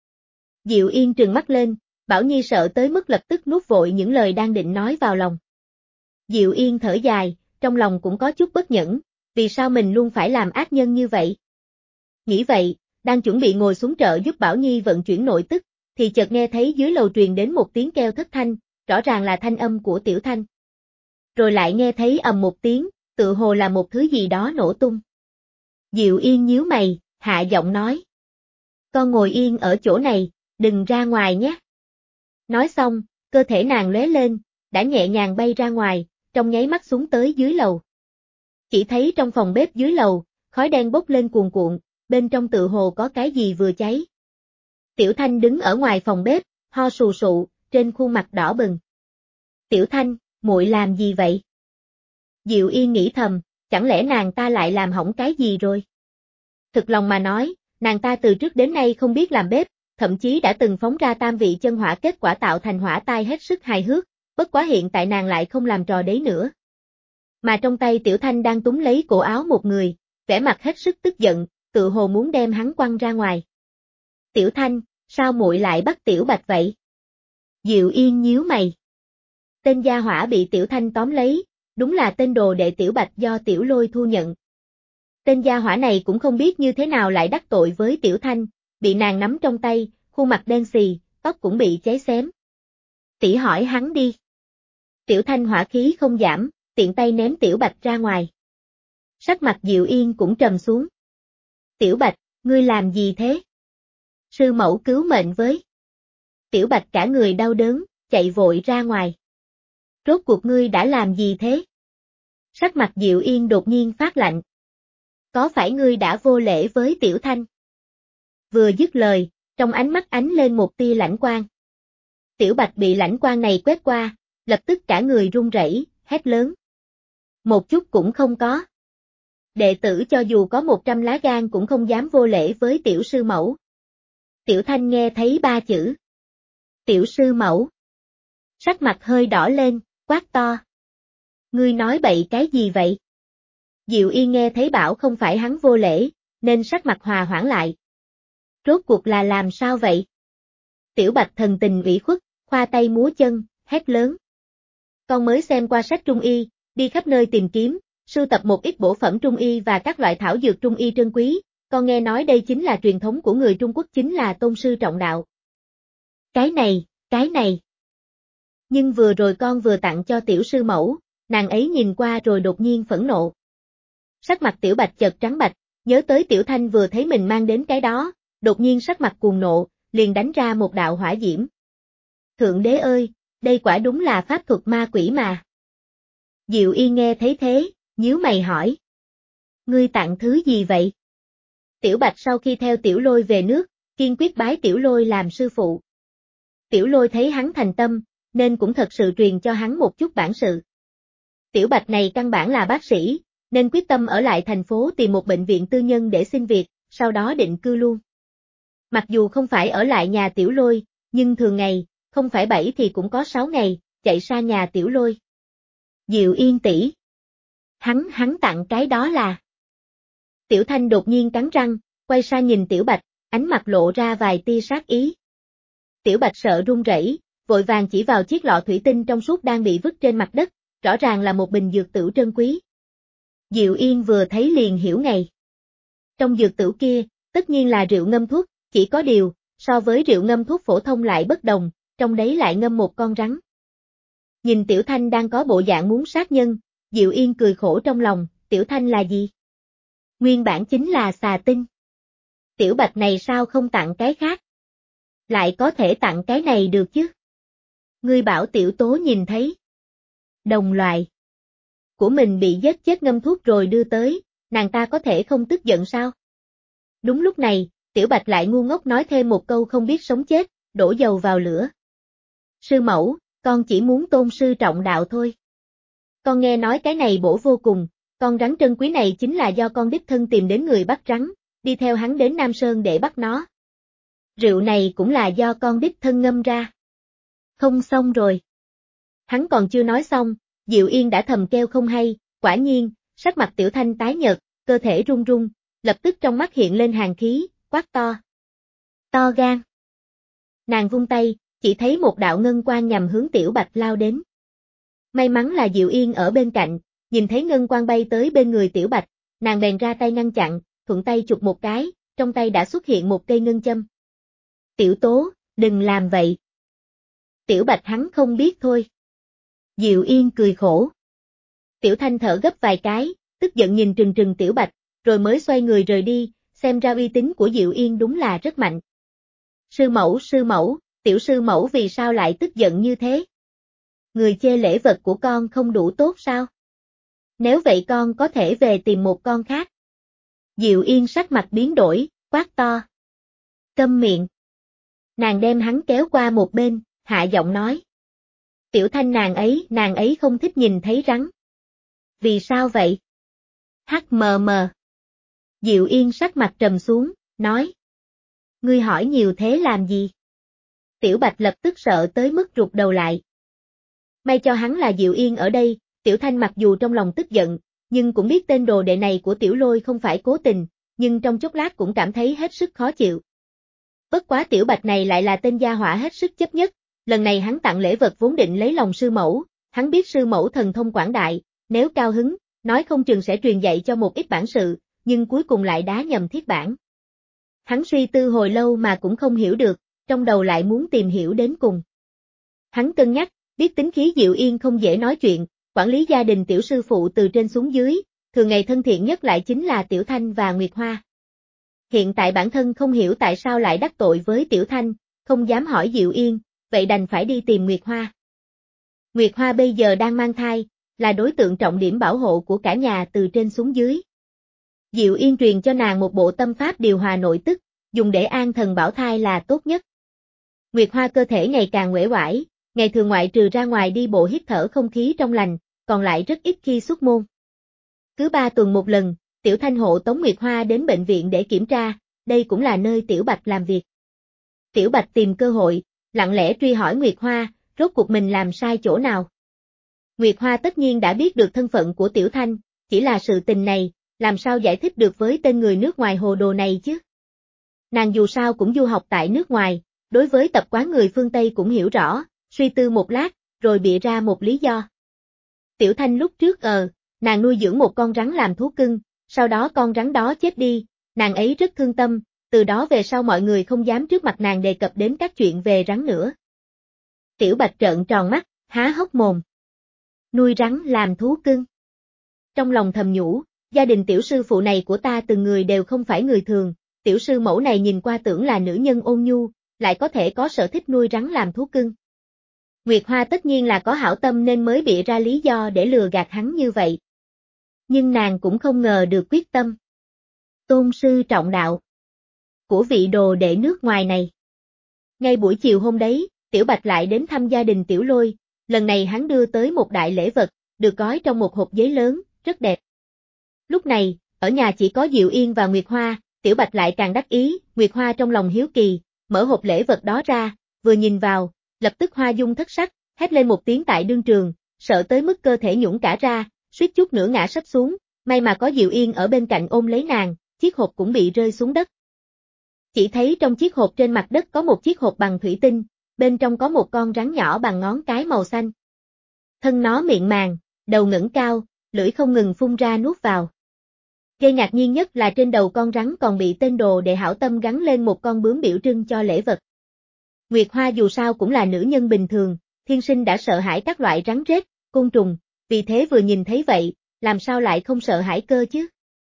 [SPEAKER 1] Diệu Yên trừng mắt lên, Bảo Nhi sợ tới mức lập tức nuốt vội những lời đang định nói vào lòng. Diệu Yên thở dài, trong lòng cũng có chút bất nhẫn, vì sao mình luôn phải làm ác nhân như vậy? Nghĩ vậy, đang chuẩn bị ngồi xuống trợ giúp Bảo Nhi vận chuyển nội tức, thì chợt nghe thấy dưới lầu truyền đến một tiếng kêu thất thanh, rõ ràng là thanh âm của Tiểu Thanh. Rồi lại nghe thấy ầm một tiếng, tự hồ là một thứ gì đó nổ tung. Diệu Yên nhíu mày, hạ giọng nói. Con ngồi yên ở chỗ này, đừng ra ngoài nhé. Nói xong, cơ thể nàng lóe lên, đã nhẹ nhàng bay ra ngoài, trong nháy mắt xuống tới dưới lầu. Chỉ thấy trong phòng bếp dưới lầu, khói đen bốc lên cuồn cuộn, bên trong tự hồ có cái gì vừa cháy. Tiểu Thanh đứng ở ngoài phòng bếp, ho sù sụ, trên khuôn mặt đỏ bừng. Tiểu Thanh, muội làm gì vậy? Diệu Yên nghĩ thầm, chẳng lẽ nàng ta lại làm hỏng cái gì rồi? Thực lòng mà nói, nàng ta từ trước đến nay không biết làm bếp, thậm chí đã từng phóng ra tam vị chân hỏa kết quả tạo thành hỏa tai hết sức hài hước, bất quá hiện tại nàng lại không làm trò đấy nữa. Mà trong tay Tiểu Thanh đang túm lấy cổ áo một người, vẻ mặt hết sức tức giận, tự hồ muốn đem hắn quăng ra ngoài. Tiểu Thanh, sao muội lại bắt Tiểu Bạch vậy? Diệu Yên nhíu mày. Tên gia hỏa bị Tiểu Thanh tóm lấy, đúng là tên đồ đệ Tiểu Bạch do Tiểu Lôi thu nhận. Tên gia hỏa này cũng không biết như thế nào lại đắc tội với Tiểu Thanh, bị nàng nắm trong tay, khuôn mặt đen xì, tóc cũng bị cháy xém. Tỷ hỏi hắn đi. Tiểu Thanh hỏa khí không giảm, tiện tay ném Tiểu Bạch ra ngoài. Sắc mặt Diệu Yên cũng trầm xuống. Tiểu Bạch, ngươi làm gì thế? Sư mẫu cứu mệnh với. Tiểu Bạch cả người đau đớn, chạy vội ra ngoài. Rốt cuộc ngươi đã làm gì thế? Sắc mặt Diệu Yên đột nhiên phát lạnh. Có phải ngươi đã vô lễ với Tiểu Thanh? Vừa dứt lời, trong ánh mắt ánh lên một tia lãnh quang. Tiểu Bạch bị lãnh quang này quét qua, lập tức cả người run rẩy, hét lớn. Một chút cũng không có. Đệ tử cho dù có một trăm lá gan cũng không dám vô lễ với tiểu sư mẫu. Tiểu Thanh nghe thấy ba chữ. Tiểu sư mẫu. Sắc mặt hơi đỏ lên, quát to. Ngươi nói bậy cái gì vậy? Diệu Yên nghe thấy bảo không phải hắn vô lễ, nên sắc mặt hòa hoãn lại. Rốt cuộc là làm sao vậy? Tiểu Bạch thần tình ủy khuất, khoa tay múa chân, hét lớn. Con mới xem qua sách trung y, đi khắp nơi tìm kiếm, sưu tập một ít bổ phẩm trung y và các loại thảo dược trung y trân quý, con nghe nói đây chính là truyền thống của người Trung Quốc, chính là tôn sư trọng đạo. Cái này, cái này. Nhưng vừa rồi con vừa tặng cho tiểu sư mẫu, nàng ấy nhìn qua rồi đột nhiên phẫn nộ. Sắc mặt Tiểu Bạch chợt trắng bạch, nhớ tới Tiểu Thanh vừa thấy mình mang đến cái đó, đột nhiên sắc mặt cuồng nộ, liền đánh ra một đạo hỏa diễm. Thượng đế ơi, đây quả đúng là pháp thuật ma quỷ mà. Diệu Yên nghe thấy thế, nhíu mày hỏi. Ngươi tặng thứ gì vậy? Tiểu Bạch sau khi theo Tiểu Lôi về nước, kiên quyết bái Tiểu Lôi làm sư phụ. Tiểu Lôi thấy hắn thành tâm, nên cũng thật sự truyền cho hắn một chút bản sự. Tiểu Bạch này căn bản là bác sĩ, nên quyết tâm ở lại thành phố tìm một bệnh viện tư nhân để xin việc, sau đó định cư luôn. Mặc dù không phải ở lại nhà Tiểu Lôi, nhưng thường ngày, không phải bảy thì cũng có sáu ngày, chạy xa nhà Tiểu Lôi. Diệu Yên tỷ. Hắn hắn tặng cái đó là. Tiểu Thanh đột nhiên cắn răng, quay sang nhìn Tiểu Bạch, ánh mặt lộ ra vài tia sát ý. Tiểu Bạch sợ run rẩy, vội vàng chỉ vào chiếc lọ thủy tinh trong suốt đang bị vứt trên mặt đất, rõ ràng là một bình dược tửu trân quý. Diệu Yên vừa thấy liền hiểu ngay. Trong dược tửu kia, tất nhiên là rượu ngâm thuốc, chỉ có điều, so với rượu ngâm thuốc phổ thông lại bất đồng, trong đấy lại ngâm một con rắn. Nhìn Tiểu Thanh đang có bộ dạng muốn sát nhân, Diệu Yên cười khổ trong lòng, Tiểu Thanh là gì? Nguyên bản chính là xà tinh. Tiểu Bạch này sao không tặng cái khác? Lại có thể tặng cái này được chứ? Ngươi bảo tiểu tố nhìn thấy. Đồng loại của mình bị giết chết ngâm thuốc rồi đưa tới, nàng ta có thể không tức giận sao? Đúng lúc này, Tiểu Bạch lại ngu ngốc nói thêm một câu không biết sống chết, đổ dầu vào lửa. Sư mẫu, con chỉ muốn tôn sư trọng đạo thôi. Con nghe nói cái này bổ vô cùng, con rắn trân quý này chính là do con đích thân tìm đến người bắt rắn, đi theo hắn đến Nam Sơn để bắt nó. Rượu này cũng là do con đích thân ngâm ra. Không xong rồi. Hắn còn chưa nói xong, Diệu Yên đã thầm kêu không hay, quả nhiên, sắc mặt Tiểu Thanh tái nhợt, cơ thể run run, lập tức trong mắt hiện lên hàn khí, quát to. To gan. Nàng vung tay, chỉ thấy một đạo ngân quang nhằm hướng Tiểu Bạch lao đến. May mắn là Diệu Yên ở bên cạnh, nhìn thấy ngân quang bay tới bên người Tiểu Bạch, nàng bèn ra tay ngăn chặn, thuận tay chụp một cái, trong tay đã xuất hiện một cây ngân châm. Tiểu Tố, đừng làm vậy. Tiểu Bạch hắn không biết thôi. Diệu Yên cười khổ. Tiểu Thanh thở gấp vài cái, tức giận nhìn trừng trừng Tiểu Bạch, rồi mới xoay người rời đi, xem ra uy tín của Diệu Yên đúng là rất mạnh. Sư mẫu, sư mẫu, tiểu sư mẫu vì sao lại tức giận như thế? Người chê lễ vật của con không đủ tốt sao? Nếu vậy con có thể về tìm một con khác. Diệu Yên sắc mặt biến đổi, quát to. Câm miệng. Nàng đem hắn kéo qua một bên, hạ giọng nói. Tiểu Thanh nàng ấy, nàng ấy không thích nhìn thấy rắn. Vì sao vậy? Hắc mờ mờ. Diệu Yên sắc mặt trầm xuống, nói. Ngươi hỏi nhiều thế làm gì? Tiểu Bạch lập tức sợ tới mức rụt đầu lại. May cho hắn là Diệu Yên ở đây, Tiểu Thanh mặc dù trong lòng tức giận, nhưng cũng biết tên đồ đệ này của Tiểu Lôi không phải cố tình, nhưng trong chốc lát cũng cảm thấy hết sức khó chịu. Bất quá Tiểu Bạch này lại là tên gia hỏa hết sức chấp nhất, lần này hắn tặng lễ vật vốn định lấy lòng sư mẫu, hắn biết sư mẫu thần thông quảng đại, nếu cao hứng, nói không chừng sẽ truyền dạy cho một ít bản sự, nhưng cuối cùng lại đá nhầm thiết bản. Hắn suy tư hồi lâu mà cũng không hiểu được, trong đầu lại muốn tìm hiểu đến cùng. Hắn cân nhắc, biết tính khí Diệu Yên không dễ nói chuyện, quản lý gia đình tiểu sư phụ từ trên xuống dưới, thường ngày thân thiện nhất lại chính là Tiểu Thanh và Nguyệt Hoa. Hiện tại bản thân không hiểu tại sao lại đắc tội với Tiểu Thanh, không dám hỏi Diệu Yên, vậy đành phải đi tìm Nguyệt Hoa. Nguyệt Hoa bây giờ đang mang thai, là đối tượng trọng điểm bảo hộ của cả nhà từ trên xuống dưới. Diệu Yên truyền cho nàng một bộ tâm pháp điều hòa nội tức, dùng để an thần bảo thai là tốt nhất. Nguyệt Hoa cơ thể ngày càng uể oải, ngày thường ngoại trừ ra ngoài đi bộ hít thở không khí trong lành, còn lại rất ít khi xuất môn. Cứ ba tuần một lần, Tiểu Thanh hộ tống Nguyệt Hoa đến bệnh viện để kiểm tra, đây cũng là nơi Tiểu Bạch làm việc. Tiểu Bạch tìm cơ hội, lặng lẽ truy hỏi Nguyệt Hoa, rốt cuộc mình làm sai chỗ nào. Nguyệt Hoa tất nhiên đã biết được thân phận của Tiểu Thanh, chỉ là sự tình này, làm sao giải thích được với tên người nước ngoài hồ đồ này chứ? Nàng dù sao cũng du học tại nước ngoài, đối với tập quán người phương Tây cũng hiểu rõ, suy tư một lát, rồi bịa ra một lý do. Tiểu Thanh lúc trước ờ, nàng nuôi dưỡng một con rắn làm thú cưng, sau đó con rắn đó chết đi, nàng ấy rất thương tâm, từ đó về sau mọi người không dám trước mặt nàng đề cập đến các chuyện về rắn nữa. Tiểu Bạch trợn tròn mắt, há hốc mồm. Nuôi rắn làm thú cưng. Trong lòng thầm nhủ, gia đình tiểu sư phụ này của ta từng người đều không phải người thường, tiểu sư mẫu này nhìn qua tưởng là nữ nhân ôn nhu, lại có thể có sở thích nuôi rắn làm thú cưng. Nguyệt Hoa tất nhiên là có hảo tâm nên mới bịa ra lý do để lừa gạt hắn như vậy. Nhưng nàng cũng không ngờ được quyết tâm. Tôn sư trọng đạo của vị đồ đệ nước ngoài này. Ngay buổi chiều hôm đấy, Tiểu Bạch lại đến thăm gia đình Tiểu Lôi, lần này hắn đưa tới một đại lễ vật, được gói trong một hộp giấy lớn, rất đẹp. Lúc này, ở nhà chỉ có Diệu Yên và Nguyệt Hoa, Tiểu Bạch lại càng đắc ý, Nguyệt Hoa trong lòng hiếu kỳ, mở hộp lễ vật đó ra, vừa nhìn vào, lập tức hoa dung thất sắc, hét lên một tiếng tại đương trường, sợ tới mức cơ thể nhũn cả ra, suýt chút nữa ngã sấp xuống, may mà có Diệu Yên ở bên cạnh ôm lấy nàng, chiếc hộp cũng bị rơi xuống đất. Chỉ thấy trong chiếc hộp trên mặt đất có một chiếc hộp bằng thủy tinh, bên trong có một con rắn nhỏ bằng ngón cái màu xanh. Thân nó miệng màng, đầu ngẩng cao, lưỡi không ngừng phun ra nuốt vào. Gây ngạc nhiên nhất là trên đầu con rắn còn bị tên đồ đệ hảo tâm gắn lên một con bướm biểu trưng cho lễ vật. Nguyệt Hoa dù sao cũng là nữ nhân bình thường, thiên sinh đã sợ hãi các loại rắn rết, côn trùng, vì thế vừa nhìn thấy vậy, làm sao lại không sợ hãi cơ chứ?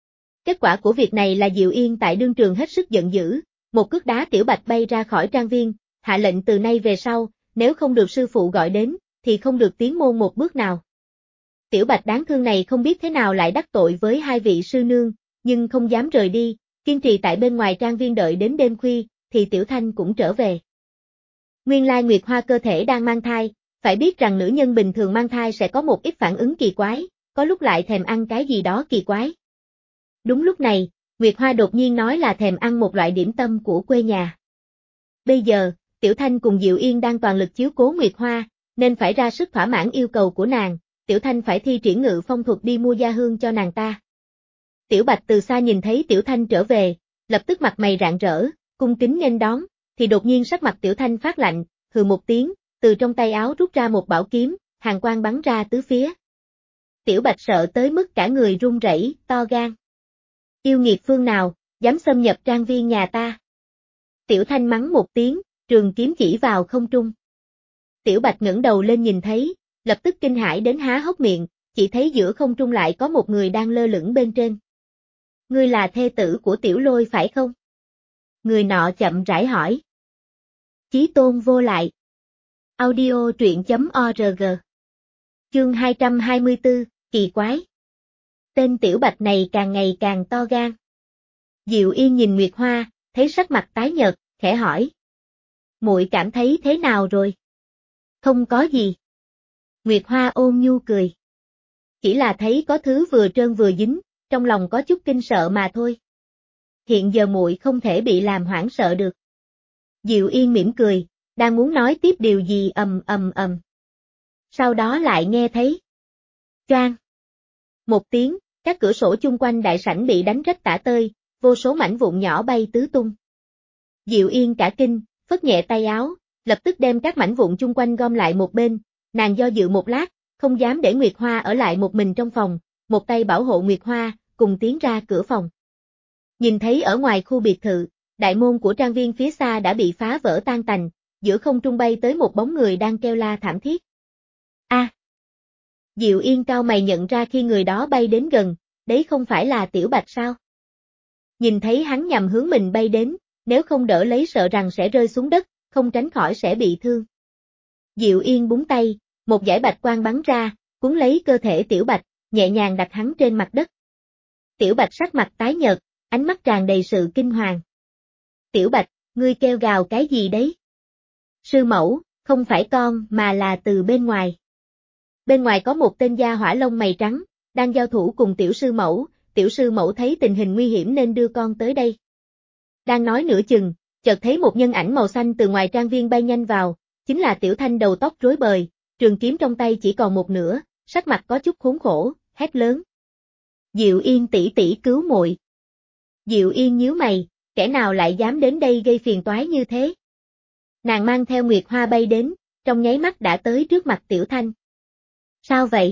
[SPEAKER 1] Kết quả của việc này là Diệu Yên tại đương trường hết sức giận dữ, một cước đá Tiểu Bạch bay ra khỏi trang viên, hạ lệnh từ nay về sau, nếu không được sư phụ gọi đến, thì không được tiến môn một bước nào. Tiểu Bạch đáng thương này không biết thế nào lại đắc tội với hai vị sư nương, nhưng không dám rời đi, kiên trì tại bên ngoài trang viên đợi đến đêm khuya, thì Tiểu Thanh cũng trở về. Nguyên lai Nguyệt Hoa cơ thể đang mang thai, phải biết rằng nữ nhân bình thường mang thai sẽ có một ít phản ứng kỳ quái, có lúc lại thèm ăn cái gì đó kỳ quái. Đúng lúc này, Nguyệt Hoa đột nhiên nói là thèm ăn một loại điểm tâm của quê nhà. Bây giờ, Tiểu Thanh cùng Diệu Yên đang toàn lực chiếu cố Nguyệt Hoa, nên phải ra sức thỏa mãn yêu cầu của nàng, Tiểu Thanh phải thi triển ngự phong thuật đi mua gia hương cho nàng ta. Tiểu Bạch từ xa nhìn thấy Tiểu Thanh trở về, lập tức mặt mày rạng rỡ, cung kính nghênh đón, thì đột nhiên sắc mặt Tiểu Thanh phát lạnh, hừ một tiếng, từ trong tay áo rút ra một bảo kiếm, hàn quang bắn ra tứ phía. Tiểu Bạch sợ tới mức cả người run rẩy, to gan. Yêu nghiệt phương nào, dám xâm nhập trang viên nhà ta. Tiểu Thanh mắng một tiếng, trường kiếm chỉ vào không trung. Tiểu Bạch ngẩng đầu lên nhìn thấy, lập tức kinh hãi đến há hốc miệng, chỉ thấy giữa không trung lại có một người đang lơ lửng bên trên. Ngươi là thê tử của Tiểu Lôi phải không? Người nọ chậm rãi hỏi. Chí Tôn vô lại. Audio truyện chấm org. Chương hai trăm hai mươi tư, kỳ quái. Tên Tiểu Bạch này càng ngày càng to gan. Diệu Yên nhìn Nguyệt Hoa, thấy sắc mặt tái nhợt, khẽ hỏi. Muội cảm thấy thế nào rồi? Không có gì. Nguyệt Hoa ôn nhu cười. Chỉ là thấy có thứ vừa trơn vừa dính, trong lòng có chút kinh sợ mà thôi. Hiện giờ muội không thể bị làm hoảng sợ được. Diệu Yên mỉm cười, đang muốn nói tiếp điều gì ầm ầm ầm. Sau đó lại nghe thấy. Choang. Một tiếng, các cửa sổ chung quanh đại sảnh bị đánh rách tả tơi, vô số mảnh vụn nhỏ bay tứ tung. Diệu Yên cả kinh, phất nhẹ tay áo, lập tức đem các mảnh vụn chung quanh gom lại một bên, nàng do dự một lát, không dám để Nguyệt Hoa ở lại một mình trong phòng, một tay bảo hộ Nguyệt Hoa, cùng tiến ra cửa phòng. Nhìn thấy ở ngoài khu biệt thự, đại môn của trang viên phía xa đã bị phá vỡ tan tành, giữa không trung bay tới một bóng người đang kêu la thảm thiết. A! À, Diệu Yên cao mày nhận ra khi người đó bay đến gần, đấy không phải là Tiểu Bạch sao? Nhìn thấy hắn nhằm hướng mình bay đến, nếu không đỡ lấy sợ rằng sẽ rơi xuống đất, không tránh khỏi sẽ bị thương. Diệu Yên búng tay, một dải bạch quang bắn ra, cuốn lấy cơ thể Tiểu Bạch, nhẹ nhàng đặt hắn trên mặt đất. Tiểu Bạch sắc mặt tái nhợt, ánh mắt tràn đầy sự kinh hoàng. Tiểu Bạch, ngươi kêu gào cái gì đấy? Sư mẫu, không phải con mà là từ bên ngoài. Bên ngoài có một tên gia hỏa lông mày trắng, đang giao thủ cùng tiểu sư mẫu, tiểu sư mẫu thấy tình hình nguy hiểm nên đưa con tới đây. Đang nói nửa chừng, chợt thấy một nhân ảnh màu xanh từ ngoài trang viên bay nhanh vào, chính là Tiểu Thanh đầu tóc rối bời, trường kiếm trong tay chỉ còn một nửa, sắc mặt có chút khốn khổ, hét lớn. Diệu Yên tỷ tỷ cứu muội. Diệu Yên nhíu mày, kẻ nào lại dám đến đây gây phiền toái như thế? Nàng mang theo Nguyệt Hoa bay đến, trong nháy mắt đã tới trước mặt Tiểu Thanh. Sao vậy?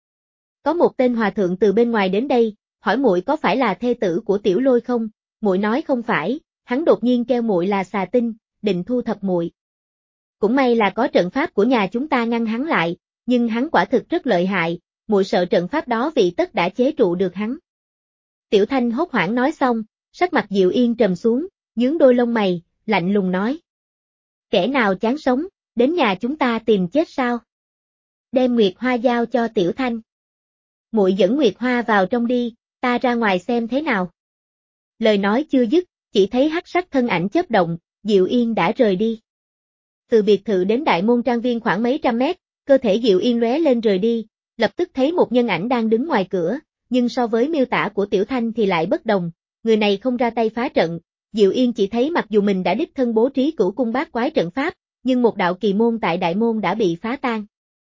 [SPEAKER 1] Có một tên hòa thượng từ bên ngoài đến đây, hỏi muội có phải là thê tử của Tiểu Lôi không? Muội nói không phải, hắn đột nhiên kêu muội là xà tinh, định thu thập muội. Cũng may là có trận pháp của nhà chúng ta ngăn hắn lại, nhưng hắn quả thực rất lợi hại, muội sợ trận pháp đó vị tất đã chế trụ được hắn. Tiểu Thanh hốt hoảng nói xong, sắc mặt Diệu Yên trầm xuống, nhướng đôi lông mày, lạnh lùng nói. Kẻ nào chán sống, đến nhà chúng ta tìm chết sao? Đem Nguyệt Hoa giao cho Tiểu Thanh. Muội dẫn Nguyệt Hoa vào trong đi, ta ra ngoài xem thế nào. Lời nói chưa dứt, chỉ thấy hắc sắc thân ảnh chớp động, Diệu Yên đã rời đi. Từ biệt thự đến đại môn trang viên khoảng mấy trăm mét, cơ thể Diệu Yên lóe lên rời đi, lập tức thấy một nhân ảnh đang đứng ngoài cửa, nhưng so với miêu tả của Tiểu Thanh thì lại bất đồng, người này không ra tay phá trận, Diệu Yên chỉ thấy mặc dù mình đã đích thân bố trí cửu cung bát quái trận pháp, nhưng một đạo kỳ môn tại đại môn đã bị phá tan.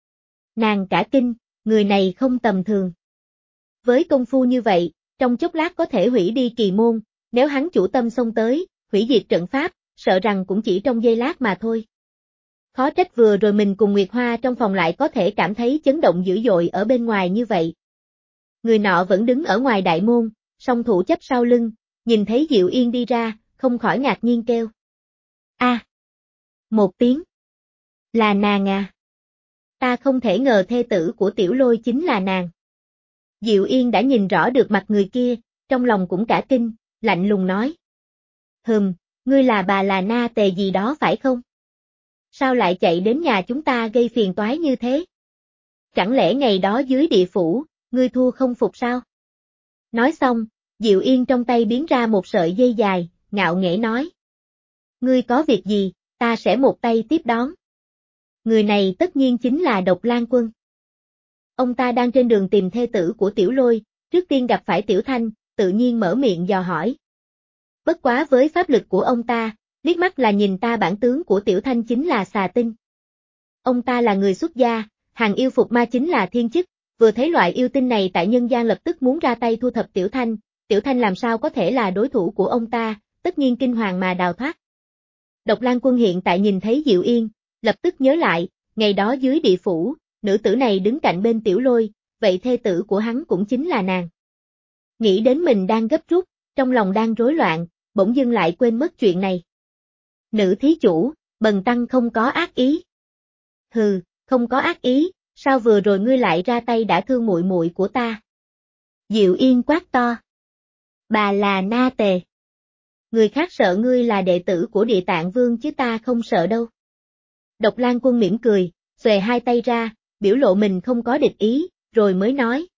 [SPEAKER 1] Nàng cả kinh, người này không tầm thường. Với công phu như vậy, trong chốc lát có thể hủy đi kỳ môn, nếu hắn chủ tâm xông tới, hủy diệt trận pháp, sợ rằng cũng chỉ trong giây lát mà thôi. Khó trách vừa rồi mình cùng Nguyệt Hoa trong phòng lại có thể cảm thấy chấn động dữ dội ở bên ngoài như vậy. Người nọ vẫn đứng ở ngoài đại môn, song thủ chấp sau lưng, nhìn thấy Diệu Yên đi ra, không khỏi ngạc nhiên kêu. A! À, một tiếng. Là nàng à? Ta không thể ngờ thê tử của Tiểu Lôi chính là nàng. Diệu Yên đã nhìn rõ được mặt người kia, trong lòng cũng cả kinh, lạnh lùng nói. Hừm, ngươi là bà là na tề gì đó phải không? Sao lại chạy đến nhà chúng ta gây phiền toái như thế? Chẳng lẽ ngày đó dưới địa phủ, ngươi thua không phục sao? Nói xong, Diệu Yên trong tay biến ra một sợi dây dài, ngạo nghễ nói. Ngươi có việc gì, ta sẽ một tay tiếp đón. Người này tất nhiên chính là Độc Lang Quân. Ông ta đang trên đường tìm thê tử của Tiểu Lôi, trước tiên gặp phải Tiểu Thanh, tự nhiên mở miệng dò hỏi. Bất quá với pháp lực của ông ta, liếc mắt là nhìn ta bản tướng của Tiểu Thanh chính là xà tinh. Ông ta là người xuất gia, hàng yêu phục ma chính là thiên chức, vừa thấy loại yêu tinh này tại nhân gian lập tức muốn ra tay thu thập Tiểu Thanh, Tiểu Thanh làm sao có thể là đối thủ của ông ta, tất nhiên kinh hoàng mà đào thoát. Độc Lang Quân hiện tại nhìn thấy Diệu Yên, lập tức nhớ lại, ngày đó dưới địa phủ, nữ tử này đứng cạnh bên Tiểu Lôi, vậy thê tử của hắn cũng chính là nàng. Nghĩ đến mình đang gấp rút, trong lòng đang rối loạn, bỗng dưng lại quên mất chuyện này. Nữ thí chủ, bần tăng không có ác ý. Hừ, không có ác ý, sao vừa rồi ngươi lại ra tay đã thương muội muội của ta? Diệu Yên quát to. Bà là Na Tề. Người khác sợ ngươi là đệ tử của Địa Tạng Vương chứ ta không sợ đâu. Độc Lang Quân mỉm cười, xòe hai tay ra, biểu lộ mình không có địch ý, rồi mới nói.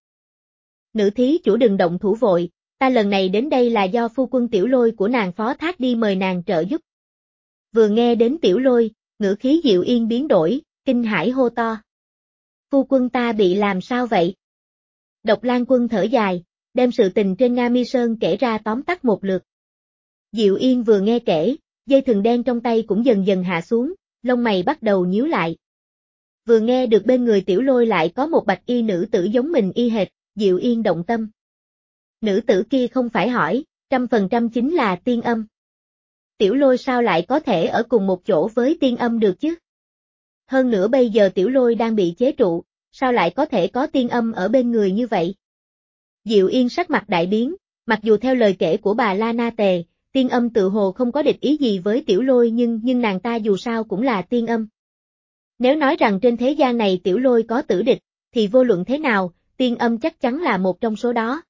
[SPEAKER 1] Nữ thí chủ đừng động thủ vội, ta lần này đến đây là do phu quân Tiểu Lôi của nàng phó thác đi mời nàng trợ giúp. Vừa nghe đến Tiểu Lôi, ngữ khí Diệu Yên biến đổi, kinh hãi hô to. Phu quân ta bị làm sao vậy? Độc Lang Quân thở dài, đem sự tình trên Nga Mi Sơn kể ra tóm tắt một lượt. Diệu Yên vừa nghe kể, dây thừng đen trong tay cũng dần dần hạ xuống, lông mày bắt đầu nhíu lại. Vừa nghe được bên người Tiểu Lôi lại có một bạch y nữ tử giống mình y hệt, Diệu Yên động tâm. Nữ tử kia không phải hỏi, trăm phần trăm chính là Tiên Âm. Tiểu Lôi sao lại có thể ở cùng một chỗ với Tiên Âm được chứ? Hơn nữa bây giờ Tiểu Lôi đang bị chế trụ, sao lại có thể có Tiên Âm ở bên người như vậy? Diệu Yên sắc mặt đại biến, mặc dù theo lời kể của bà La Na Tề, Tiên Âm tự hồ không có địch ý gì với Tiểu Lôi nhưng nhưng nàng ta dù sao cũng là Tiên Âm. Nếu nói rằng trên thế gian này Tiểu Lôi có tử địch, thì vô luận thế nào, Tiên Âm chắc chắn là một trong số đó.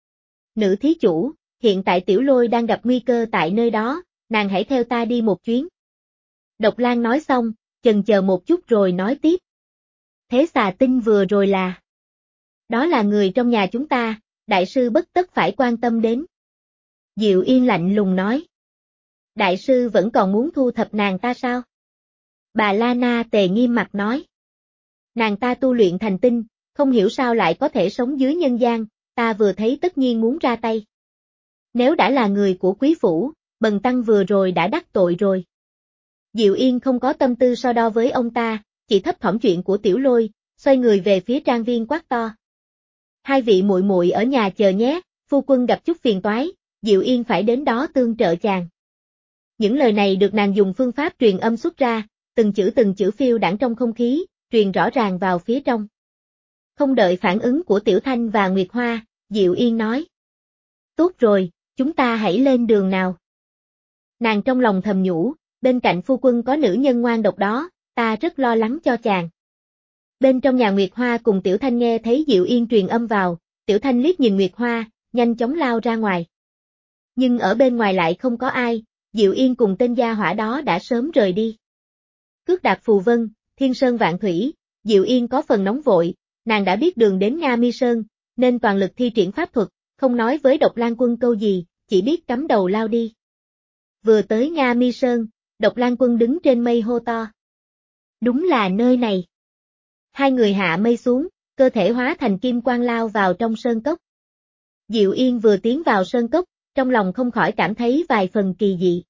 [SPEAKER 1] Nữ thí chủ, hiện tại Tiểu Lôi đang gặp nguy cơ tại nơi đó, nàng hãy theo ta đi một chuyến. Độc Lang nói xong, chần chờ một chút rồi nói tiếp. Thế xà tinh vừa rồi là... Đó là người trong nhà chúng ta, đại sư bất tất phải quan tâm đến. Diệu Yên lạnh lùng nói. Đại sư vẫn còn muốn thu thập nàng ta sao? Bà La Na Tề nghiêm mặt nói. Nàng ta tu luyện thành tinh, không hiểu sao lại có thể sống dưới nhân gian, ta vừa thấy tất nhiên muốn ra tay. Nếu đã là người của quý phủ, bần tăng vừa rồi đã đắc tội rồi. Diệu Yên không có tâm tư so đo với ông ta, chỉ thấp thỏm chuyện của Tiểu Lôi, xoay người về phía trang viên quát to. Hai vị muội muội ở nhà chờ nhé, phu quân gặp chút phiền toái, Diệu Yên phải đến đó tương trợ chàng. Những lời này được nàng dùng phương pháp truyền âm xuất ra, từng chữ từng chữ phiêu đãng trong không khí, truyền rõ ràng vào phía trong. Không đợi phản ứng của Tiểu Thanh và Nguyệt Hoa, Diệu Yên nói. Tốt rồi, chúng ta hãy lên đường nào. Nàng trong lòng thầm nhủ, bên cạnh phu quân có nữ nhân ngoan độc đó, ta rất lo lắng cho chàng. Bên trong nhà Nguyệt Hoa cùng Tiểu Thanh nghe thấy Diệu Yên truyền âm vào, Tiểu Thanh liếc nhìn Nguyệt Hoa, nhanh chóng lao ra ngoài. Nhưng ở bên ngoài lại không có ai, Diệu Yên cùng tên gia hỏa đó đã sớm rời đi. Cước đạp phù vân, thiên sơn vạn thủy, Diệu Yên có phần nóng vội, nàng đã biết đường đến Nga Mi Sơn, nên toàn lực thi triển pháp thuật, không nói với Độc Lang Quân câu gì, chỉ biết cắm đầu lao đi. Vừa tới Nga Mi Sơn, Độc Lang Quân đứng trên mây hô to. Đúng là nơi này. Hai người hạ mây xuống, cơ thể hóa thành kim quang lao vào trong sơn cốc. Diệu Yên vừa tiến vào sơn cốc, trong lòng không khỏi cảm thấy vài phần kỳ dị.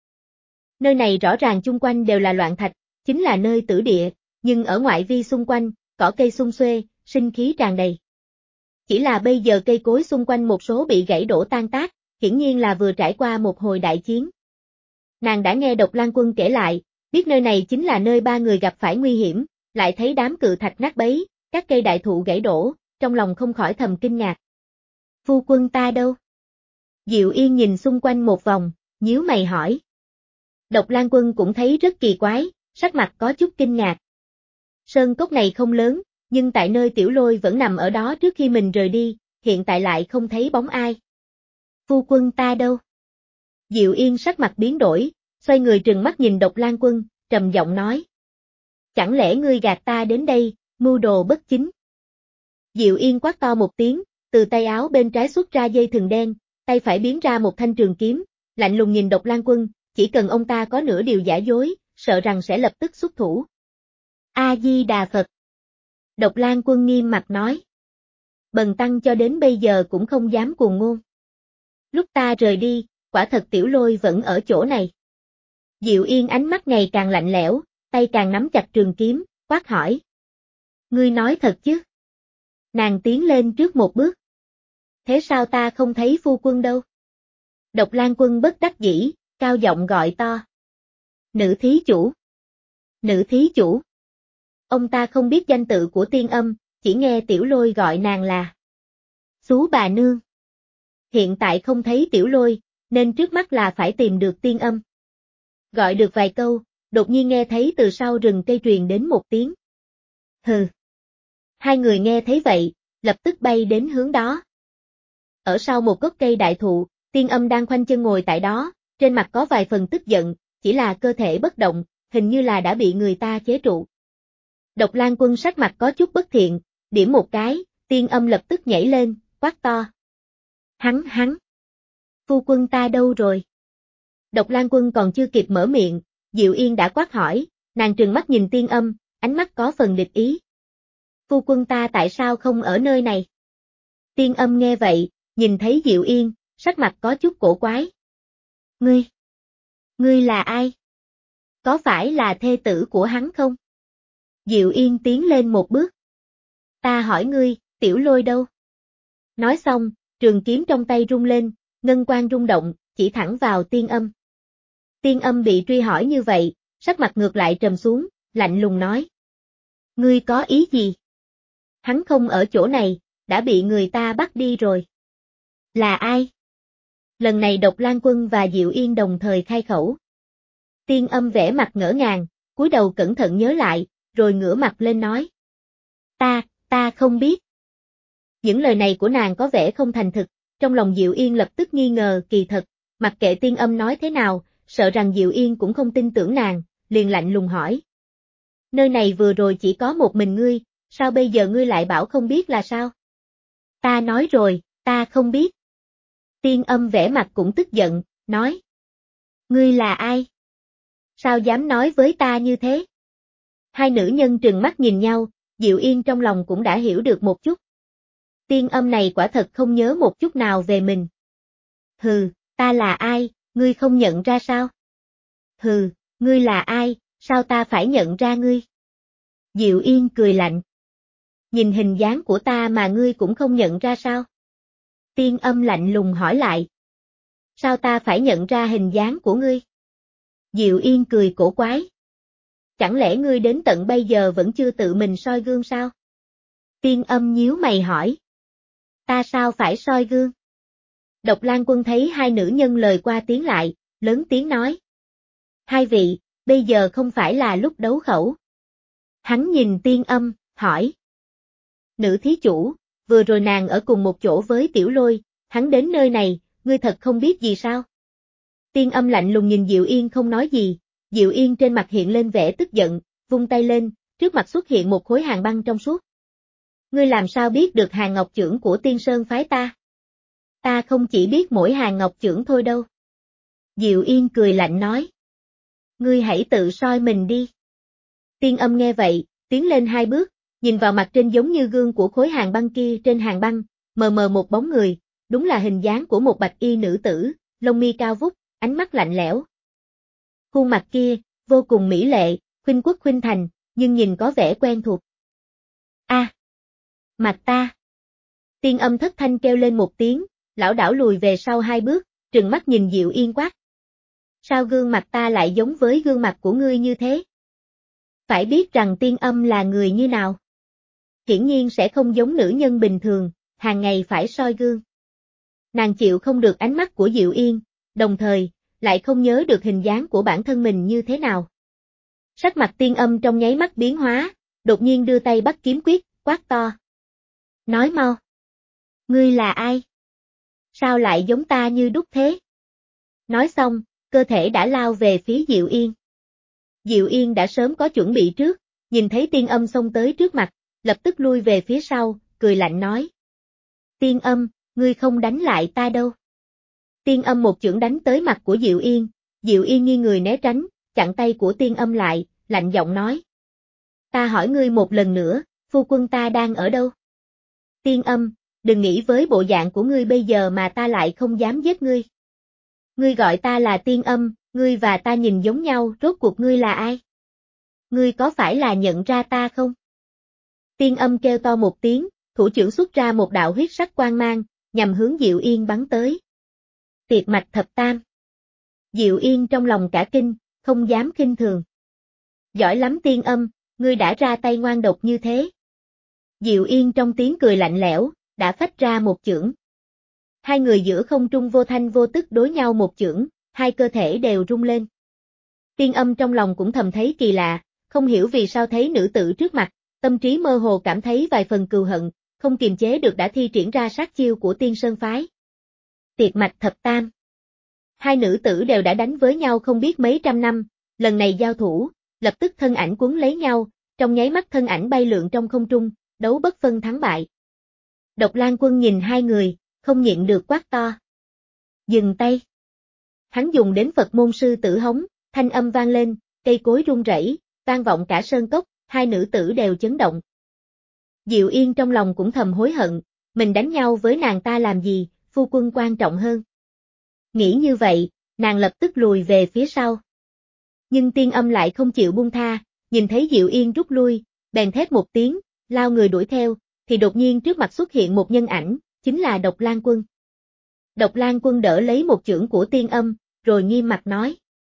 [SPEAKER 1] Nơi này rõ ràng chung quanh đều là loạn thạch, chính là nơi tử địa, nhưng ở ngoại vi xung quanh, cỏ cây sum xuê, sinh khí tràn đầy. Chỉ là bây giờ cây cối xung quanh một số bị gãy đổ tan tác, hiển nhiên là vừa trải qua một hồi đại chiến. Nàng đã nghe Độc Lang Quân kể lại, biết nơi này chính là nơi ba người gặp phải nguy hiểm, lại thấy đám cự thạch nát bấy, các cây đại thụ gãy đổ, trong lòng không khỏi thầm kinh ngạc. Phu quân ta đâu? Diệu Yên nhìn xung quanh một vòng, nhíu mày hỏi. Độc Lang Quân cũng thấy rất kỳ quái, sắc mặt có chút kinh ngạc. Sơn cốc này không lớn, nhưng tại nơi Tiểu Lôi vẫn nằm ở đó trước khi mình rời đi, hiện tại lại không thấy bóng ai. Phu quân ta đâu? Diệu Yên sắc mặt biến đổi, xoay người trừng mắt nhìn Độc Lang Quân, trầm giọng nói. Chẳng lẽ ngươi gạt ta đến đây, mưu đồ bất chính? Diệu Yên quát to một tiếng, từ tay áo bên trái xuất ra dây thừng đen, tay phải biến ra một thanh trường kiếm, lạnh lùng nhìn Độc Lang Quân, chỉ cần ông ta có nửa điều giả dối, sợ rằng sẽ lập tức xuất thủ. A-di-đà Phật. Độc Lang Quân nghiêm mặt nói. Bần tăng cho đến bây giờ cũng không dám cuồng ngôn. Lúc ta rời đi, quả thật Tiểu Lôi vẫn ở chỗ này. Diệu Yên ánh mắt ngày càng lạnh lẽo, tay càng nắm chặt trường kiếm, quát hỏi. Ngươi nói thật chứ? Nàng tiến lên trước một bước. Thế sao ta không thấy phu quân đâu? Độc Lang Quân bất đắc dĩ, cao giọng gọi to. Nữ thí chủ. Nữ thí chủ. Ông ta không biết danh tự của Tiên Âm, chỉ nghe Tiểu Lôi gọi nàng là Xú bà nương. Hiện tại không thấy Tiểu Lôi, nên trước mắt là phải tìm được Tiên Âm. Gọi được vài câu, đột nhiên nghe thấy từ sau rừng cây truyền đến một tiếng. Hừ. Hai người nghe thấy vậy, lập tức bay đến hướng đó. Ở sau một gốc cây đại thụ, Tiên Âm đang khoanh chân ngồi tại đó, trên mặt có vài phần tức giận, chỉ là cơ thể bất động, hình như là đã bị người ta chế trụ. Độc Lang Quân sắc mặt có chút bất thiện, điểm một cái, Tiên Âm lập tức nhảy lên, quát to. Hắn hắn. Phu quân ta đâu rồi? Độc Lang Quân còn chưa kịp mở miệng, Diệu Yên đã quát hỏi, nàng trừng mắt nhìn Tiên Âm, ánh mắt có phần địch ý. Phu quân ta tại sao không ở nơi này? Tiên Âm nghe vậy, nhìn thấy Diệu Yên, sắc mặt có chút cổ quái. Ngươi? Ngươi là ai? Có phải là thê tử của hắn không? Diệu Yên tiến lên một bước. Ta hỏi ngươi, Tiểu Lôi đâu? Nói xong, trường kiếm trong tay rung lên, ngân quang rung động, chỉ thẳng vào Tiên Âm. Tiên Âm bị truy hỏi như vậy, sắc mặt ngược lại trầm xuống, lạnh lùng nói. Ngươi có ý gì? Hắn không ở chỗ này, đã bị người ta bắt đi rồi. Là ai? Lần này Độc Lang Quân và Diệu Yên đồng thời khai khẩu. Tiên Âm vẻ mặt ngỡ ngàng, cúi đầu cẩn thận nhớ lại, rồi ngửa mặt lên nói. Ta, ta không biết. Những lời này của nàng có vẻ không thành thực, trong lòng Diệu Yên lập tức nghi ngờ kỳ thật, mặc kệ Tiên Âm nói thế nào, sợ rằng Diệu Yên cũng không tin tưởng nàng, liền lạnh lùng hỏi. Nơi này vừa rồi chỉ có một mình ngươi, sao bây giờ ngươi lại bảo không biết là sao? Ta nói rồi, ta không biết. Tiên Âm vẻ mặt cũng tức giận, nói. Ngươi là ai? Sao dám nói với ta như thế? Hai nữ nhân trừng mắt nhìn nhau, Diệu Yên trong lòng cũng đã hiểu được một chút. Tiên Âm này quả thật không nhớ một chút nào về mình. Hừ, ta là ai, ngươi không nhận ra sao? Hừ, ngươi là ai, sao ta phải nhận ra ngươi? Diệu Yên cười lạnh. Nhìn hình dáng của ta mà ngươi cũng không nhận ra sao? Tiên Âm lạnh lùng hỏi lại. Sao ta phải nhận ra hình dáng của ngươi? Diệu Yên cười cổ quái. Chẳng lẽ ngươi đến tận bây giờ vẫn chưa tự mình soi gương sao? Tiên Âm nhíu mày hỏi. Ta sao phải soi gương? Độc Lang Quân thấy hai nữ nhân lời qua tiếng lại, lớn tiếng nói. Hai vị, bây giờ không phải là lúc đấu khẩu. Hắn nhìn Tiên Âm, hỏi. Nữ thí chủ, vừa rồi nàng ở cùng một chỗ với Tiểu Lôi, hắn đến nơi này, ngươi thật không biết gì sao? Tiên Âm lạnh lùng nhìn Diệu Yên không nói gì, Diệu Yên trên mặt hiện lên vẻ tức giận, vung tay lên, trước mặt xuất hiện một khối hàng băng trong suốt. Ngươi làm sao biết được hàng ngọc chưởng của Tiên Sơn phái ta? Ta không chỉ biết mỗi hàng ngọc chưởng thôi đâu. Diệu Yên cười lạnh nói. Ngươi hãy tự soi mình đi. Tiên Âm nghe vậy, tiến lên hai bước, nhìn vào mặt trên giống như gương của khối hàng băng kia trên hàng băng, mờ mờ một bóng người, đúng là hình dáng của một bạch y nữ tử, lông mi cao vút, ánh mắt lạnh lẽo. Khuôn mặt kia, vô cùng mỹ lệ, khuynh quốc khuynh thành, nhưng nhìn có vẻ quen thuộc. A, à, mặt ta. Tiên Âm thất thanh kêu lên một tiếng, lảo đảo lùi về sau hai bước, trừng mắt nhìn Diệu Yên quát. Sao gương mặt ta lại giống với gương mặt của ngươi như thế? Phải biết rằng Tiên Âm là người như nào? Hiển nhiên sẽ không giống nữ nhân bình thường, hàng ngày phải soi gương. Nàng chịu không được ánh mắt của Diệu Yên, đồng thời, lại không nhớ được hình dáng của bản thân mình như thế nào. Sắc mặt Tiên Âm trong nháy mắt biến hóa, đột nhiên đưa tay bắt kiếm quyết, quát to. Nói mau. Ngươi là ai? Sao lại giống ta như đúc thế? Nói xong, cơ thể đã lao về phía Diệu Yên. Diệu Yên đã sớm có chuẩn bị trước, nhìn thấy Tiên Âm xông tới trước mặt, lập tức lui về phía sau, cười lạnh nói. Tiên Âm, ngươi không đánh lại ta đâu. Tiên Âm một chưởng đánh tới mặt của Diệu Yên, Diệu Yên nghiêng người né tránh, chặn tay của Tiên Âm lại, lạnh giọng nói. Ta hỏi ngươi một lần nữa, phu quân ta đang ở đâu? Tiên Âm, đừng nghĩ với bộ dạng của ngươi bây giờ mà ta lại không dám giết ngươi. Ngươi gọi ta là Tiên Âm, ngươi và ta nhìn giống nhau, rốt cuộc ngươi là ai? Ngươi có phải là nhận ra ta không? Tiên Âm kêu to một tiếng, thủ chưởng xuất ra một đạo huyết sắc quang mang, nhằm hướng Diệu Yên bắn tới. Tiệt mạch thập tam. Diệu Yên trong lòng cả kinh, không dám khinh thường. Giỏi lắm Tiên Âm, ngươi đã ra tay ngoan độc như thế. Diệu Yên trong tiếng cười lạnh lẽo, đã phách ra một chưởng. Hai người giữa không trung vô thanh vô tức đối nhau một chưởng, hai cơ thể đều rung lên. Tiên Âm trong lòng cũng thầm thấy kỳ lạ, không hiểu vì sao thấy nữ tử trước mặt, tâm trí mơ hồ cảm thấy vài phần cừu hận, không kiềm chế được đã thi triển ra sát chiêu của Tiên Sơn phái. Tiệt mạch thập tam. Hai nữ tử đều đã đánh với nhau không biết mấy trăm năm, lần này giao thủ, lập tức thân ảnh cuốn lấy nhau, trong nháy mắt thân ảnh bay lượn trong không trung, đấu bất phân thắng bại. Độc Lang Quân nhìn hai người, không nhịn được quát to. Dừng tay. Hắn dùng đến Phật môn sư tử hống, thanh âm vang lên, cây cối rung rẩy, vang vọng cả sơn cốc, hai nữ tử đều chấn động. Diệu Yên trong lòng cũng thầm hối hận, mình đánh nhau với nàng ta làm gì, phu quân quan trọng hơn. Nghĩ như vậy, nàng lập tức lùi về phía sau. Nhưng Tiên Âm lại không chịu buông tha, nhìn thấy Diệu Yên rút lui, bèn thét một tiếng, lao người đuổi theo, thì đột nhiên trước mặt xuất hiện một nhân ảnh, chính là Độc Lang Quân. Độc Lang Quân đỡ lấy một chưởng của Tiên Âm, rồi nghiêm mặt nói.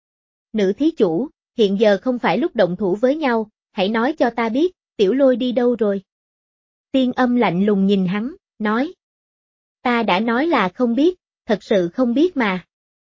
[SPEAKER 1] Nữ thí chủ, hiện giờ không phải lúc động thủ với nhau, hãy nói cho ta biết, Tiểu Lôi đi đâu rồi? Tiên Âm lạnh lùng nhìn hắn, nói. Ta đã nói là không biết, thật sự không biết mà.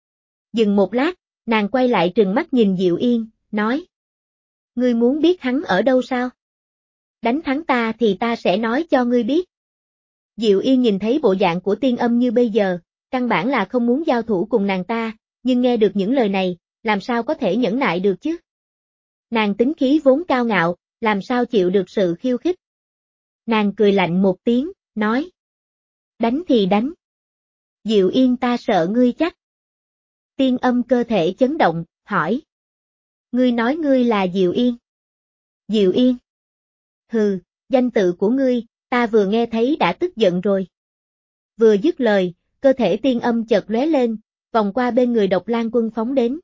[SPEAKER 1] Dừng một lát, nàng quay lại trừng mắt nhìn Diệu Yên, nói. Ngươi muốn biết hắn ở đâu sao? Đánh thắng ta thì ta sẽ nói cho ngươi biết. Diệu Yên nhìn thấy bộ dạng của Tiên Âm như bây giờ, căn bản là không muốn giao thủ cùng nàng ta, nhưng nghe được những lời này, làm sao có thể nhẫn nại được chứ? Nàng tính khí vốn cao ngạo, làm sao chịu được sự khiêu khích? Nàng cười lạnh một tiếng, nói. Đánh thì đánh. Diệu Yên ta sợ ngươi chắc. Tiên Âm cơ thể chấn động, hỏi. Ngươi nói ngươi là Diệu Yên. Diệu Yên. Hừ, danh tự của ngươi, ta vừa nghe thấy đã tức giận rồi. Vừa dứt lời, cơ thể Tiên Âm chợt lóe lên, vòng qua bên người Độc Lang Quân phóng đến.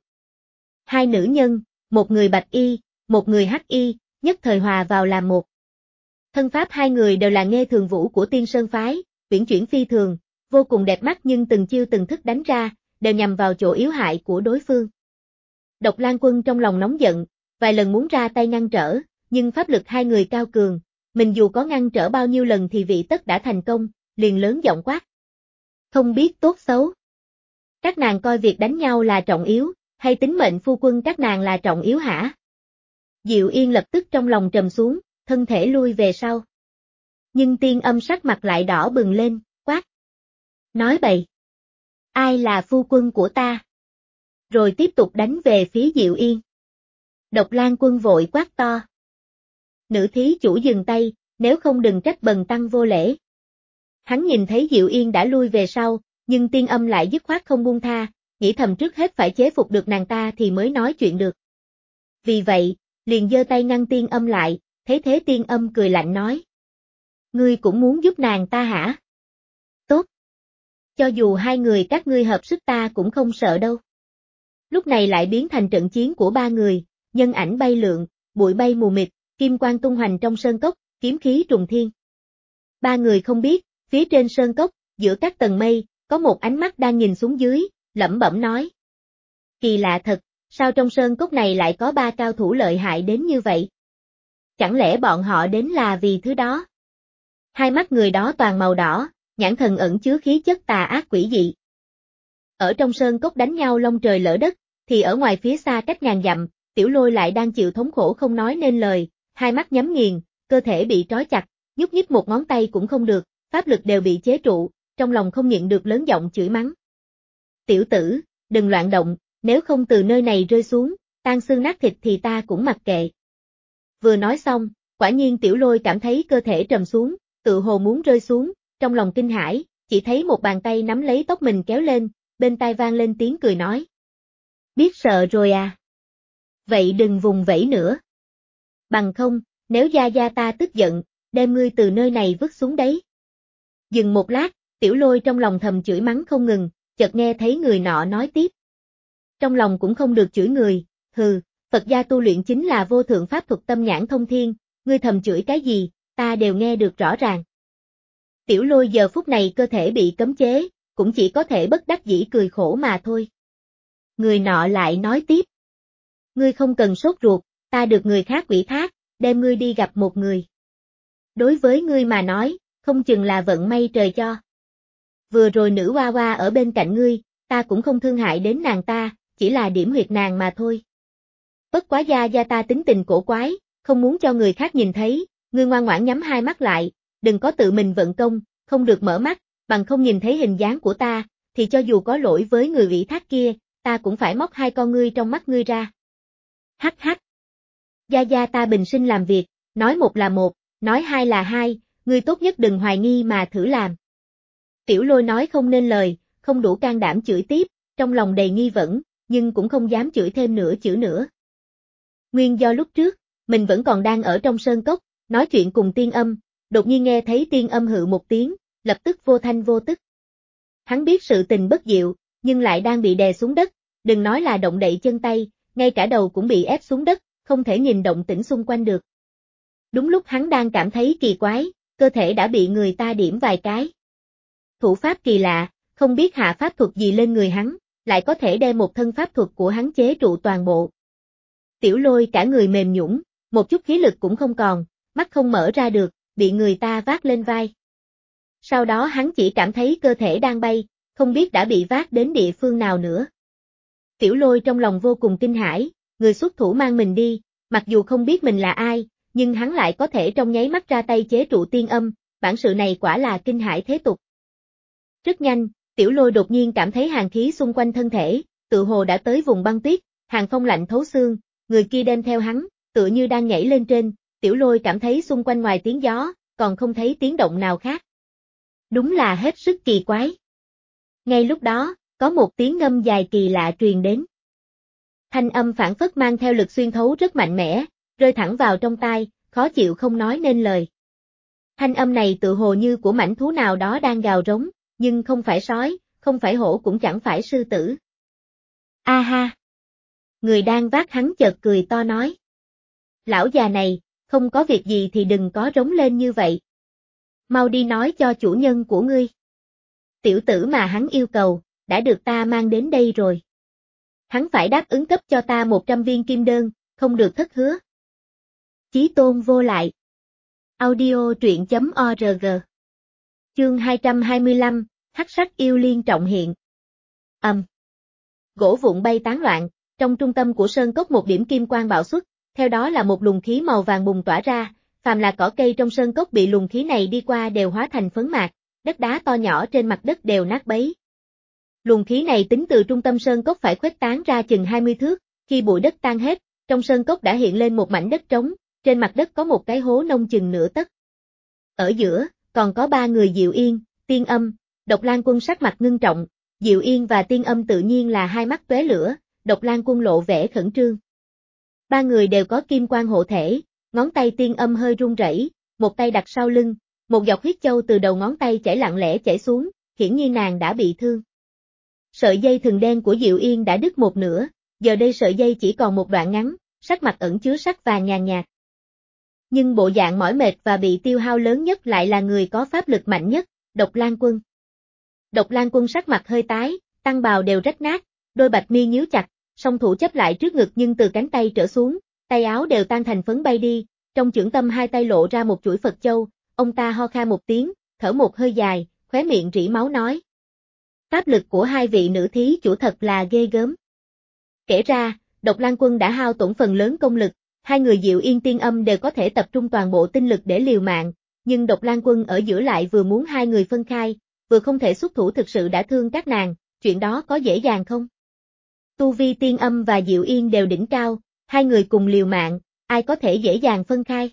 [SPEAKER 1] Hai nữ nhân, một người bạch y, một người hắc y, nhất thời hòa vào làm một. Thân pháp hai người đều là Nghê Thường Vũ của Tiên Sơn phái, uyển chuyển phi thường, vô cùng đẹp mắt nhưng từng chiêu từng thức đánh ra, đều nhằm vào chỗ yếu hại của đối phương. Độc Lang Quân trong lòng nóng giận, vài lần muốn ra tay ngăn trở, nhưng pháp lực hai người cao cường, mình dù có ngăn trở bao nhiêu lần thì vị tất đã thành công, liền lớn giọng quát. Không biết tốt xấu. Các nàng coi việc đánh nhau là trọng yếu, hay tính mệnh phu quân các nàng là trọng yếu hả? Diệu Yên lập tức trong lòng trầm xuống, thân thể lui về sau. Nhưng Tiên Âm sắc mặt lại đỏ bừng lên, quát. Nói bậy. Ai là phu quân của ta? Rồi tiếp tục đánh về phía Diệu Yên. Độc Lang Quân vội quát to. Nữ thí chủ dừng tay, nếu không đừng trách bần tăng vô lễ. Hắn nhìn thấy Diệu Yên đã lui về sau, nhưng Tiên Âm lại dứt khoát không buông tha, nghĩ thầm trước hết phải chế phục được nàng ta thì mới nói chuyện được. Vì vậy, liền giơ tay ngăn Tiên Âm lại, thấy thế Tiên Âm cười lạnh nói. Ngươi cũng muốn giúp nàng ta hả? Tốt. Cho dù hai người các ngươi hợp sức ta cũng không sợ đâu. Lúc này lại biến thành trận chiến của ba người, nhân ảnh bay lượn, bụi bay mù mịt, kim quang tung hoành trong sơn cốc, kiếm khí trùng thiên. Ba người không biết, phía trên sơn cốc, giữa các tầng mây, có một ánh mắt đang nhìn xuống dưới, lẩm bẩm nói. Kỳ lạ thật, sao trong sơn cốc này lại có ba cao thủ lợi hại đến như vậy? Chẳng lẽ bọn họ đến là vì thứ đó? Hai mắt người đó toàn màu đỏ, nhãn thần ẩn chứa khí chất tà ác quỷ dị. Ở trong sơn cốc đánh nhau long trời lỡ đất, thì ở ngoài phía xa cách ngàn dặm, Tiểu Lôi lại đang chịu thống khổ không nói nên lời, hai mắt nhắm nghiền, cơ thể bị trói chặt, nhúc nhích một ngón tay cũng không được, pháp lực đều bị chế trụ, trong lòng không nhịn được lớn giọng chửi mắng. Tiểu tử, đừng loạn động, nếu không từ nơi này rơi xuống, tan xương nát thịt thì ta cũng mặc kệ. Vừa nói xong, quả nhiên Tiểu Lôi cảm thấy cơ thể trầm xuống, tự hồ muốn rơi xuống, trong lòng kinh hãi, chỉ thấy một bàn tay nắm lấy tóc mình kéo lên, bên tai vang lên tiếng cười nói. Biết sợ rồi à? Vậy đừng vùng vẫy nữa. Bằng không, nếu gia gia ta tức giận, đem ngươi từ nơi này vứt xuống đấy. Dừng một lát, Tiểu Lôi trong lòng thầm chửi mắng không ngừng, chợt nghe thấy người nọ nói tiếp. Trong lòng cũng không được chửi người, hừ, Phật gia tu luyện chính là vô thượng pháp thuật tâm nhãn thông thiên, ngươi thầm chửi cái gì, ta đều nghe được rõ ràng. Tiểu Lôi giờ phút này cơ thể bị cấm chế, cũng chỉ có thể bất đắc dĩ cười khổ mà thôi. Người nọ lại nói tiếp. Ngươi không cần sốt ruột, ta được người khác ủy thác, đem ngươi đi gặp một người. Đối với ngươi mà nói, không chừng là vận may trời cho. Vừa rồi nữ hoa hoa ở bên cạnh ngươi, ta cũng không thương hại đến nàng ta, chỉ là điểm huyệt nàng mà thôi. Bất quá gia gia ta tính tình cổ quái, không muốn cho người khác nhìn thấy, ngươi ngoan ngoãn nhắm hai mắt lại, đừng có tự mình vận công, không được mở mắt, bằng không nhìn thấy hình dáng của ta, thì cho dù có lỗi với người ủy thác kia, ta cũng phải móc hai con ngươi trong mắt ngươi ra. Hắc hắc. Gia gia ta bình sinh làm việc, nói một là một, nói hai là hai, ngươi tốt nhất đừng hoài nghi mà thử làm. Tiểu Lôi nói không nên lời, không đủ can đảm chửi tiếp, trong lòng đầy nghi vấn, nhưng cũng không dám chửi thêm nửa chữ nữa. Nguyên do lúc trước, mình vẫn còn đang ở trong sơn cốc, nói chuyện cùng tiên âm, đột nhiên nghe thấy tiên âm hự một tiếng, lập tức vô thanh vô tức. Hắn biết sự tình bất diệu, nhưng lại đang bị đè xuống đất, đừng nói là động đậy chân tay, ngay cả đầu cũng bị ép xuống đất, không thể nhìn động tĩnh xung quanh được. Đúng lúc hắn đang cảm thấy kỳ quái, cơ thể đã bị người ta điểm vài cái. Thủ pháp kỳ lạ, không biết hạ pháp thuật gì lên người hắn, lại có thể đem một thân pháp thuật của hắn chế trụ toàn bộ. Tiểu Lôi cả người mềm nhũn, một chút khí lực cũng không còn, mắt không mở ra được, bị người ta vác lên vai. Sau đó hắn chỉ cảm thấy cơ thể đang bay, không biết đã bị vác đến địa phương nào nữa. Tiểu Lôi trong lòng vô cùng kinh hãi, người xuất thủ mang mình đi, mặc dù không biết mình là ai, nhưng hắn lại có thể trong nháy mắt ra tay chế trụ tiên âm, bản sự này quả là kinh hãi thế tục. Rất nhanh, Tiểu Lôi đột nhiên cảm thấy hàn khí xung quanh thân thể, tự hồ đã tới vùng băng tuyết, hàn phong lạnh thấu xương, người kia đem theo hắn, tựa như đang nhảy lên trên, Tiểu Lôi cảm thấy xung quanh ngoài tiếng gió, còn không thấy tiếng động nào khác. Đúng là hết sức kỳ quái. Ngay lúc đó, có một tiếng ngâm dài kỳ lạ truyền đến. Thanh âm phảng phất mang theo lực xuyên thấu rất mạnh mẽ, rơi thẳng vào trong tai, khó chịu không nói nên lời. Thanh âm này tự hồ như của mãnh thú nào đó đang gào rống, nhưng không phải sói, không phải hổ cũng chẳng phải sư tử. A ha! Người đang vác hắn chợt cười to nói. Lão già này, không có việc gì thì đừng có rống lên như vậy. Mau đi nói cho chủ nhân của ngươi. Tiểu tử mà hắn yêu cầu, đã được ta mang đến đây rồi. Hắn phải đáp ứng cấp cho ta một trăm viên kim đơn, không được thất hứa. Chí tôn vô lại. Audio truyện chấm org. Chương hai trăm hai mươi lăm, Hắc sắc yêu liên trọng hiện. Ầm. Um. Gỗ vụn bay tán loạn, trong trung tâm của sơn cốc một điểm kim quang bạo xuất, theo đó là một luồng khí màu vàng bùng tỏa ra, phàm là cỏ cây trong sơn cốc bị luồng khí này đi qua đều hóa thành phấn mạt, đất đá to nhỏ trên mặt đất đều nát bấy. Luồng khí này tính từ trung tâm sơn cốc phải khuếch tán ra chừng hai mươi thước, khi bụi đất tan hết, trong sơn cốc đã hiện lên một mảnh đất trống, trên mặt đất có một cái hố nông chừng nửa tấc. Ở giữa, còn có ba người Diệu Yên, Tiên Âm, Độc Lang Quân sắc mặt ngưng trọng, Diệu Yên và Tiên Âm tự nhiên là hai mắt tóe lửa, Độc Lang Quân lộ vẻ khẩn trương. Ba người đều có kim quang hộ thể, ngón tay Tiên Âm hơi run rẩy, một tay đặt sau lưng, một giọt huyết châu từ đầu ngón tay chảy lặng lẽ chảy xuống, hiển nhiên nàng đã bị thương. Sợi dây thừng đen của Diệu Yên đã đứt một nửa, giờ đây sợi dây chỉ còn một đoạn ngắn, sắc mặt ẩn chứa sắc vàng nhàn nhạt. Nhưng bộ dạng mỏi mệt và bị tiêu hao lớn nhất lại là người có pháp lực mạnh nhất, Độc Lang Quân. Độc Lang Quân sắc mặt hơi tái, tăng bào đều rách nát, đôi bạch mi nhíu chặt, song thủ chấp lại trước ngực nhưng từ cánh tay trở xuống, tay áo đều tan thành phấn bay đi, trong chưởng tâm hai tay lộ ra một chuỗi Phật châu, ông ta ho khan một tiếng, thở một hơi dài, khóe miệng rỉ máu nói. Pháp lực của hai vị nữ thí chủ thật là ghê gớm. Kể ra, Độc Lang Quân đã hao tổn phần lớn công lực, hai người Diệu Yên Tiên Âm đều có thể tập trung toàn bộ tinh lực để liều mạng, nhưng Độc Lang Quân ở giữa lại vừa muốn hai người phân khai, vừa không thể xuất thủ thực sự đã thương các nàng, chuyện đó có dễ dàng không? Tu vi Tiên Âm và Diệu Yên đều đỉnh cao, hai người cùng liều mạng, ai có thể dễ dàng phân khai.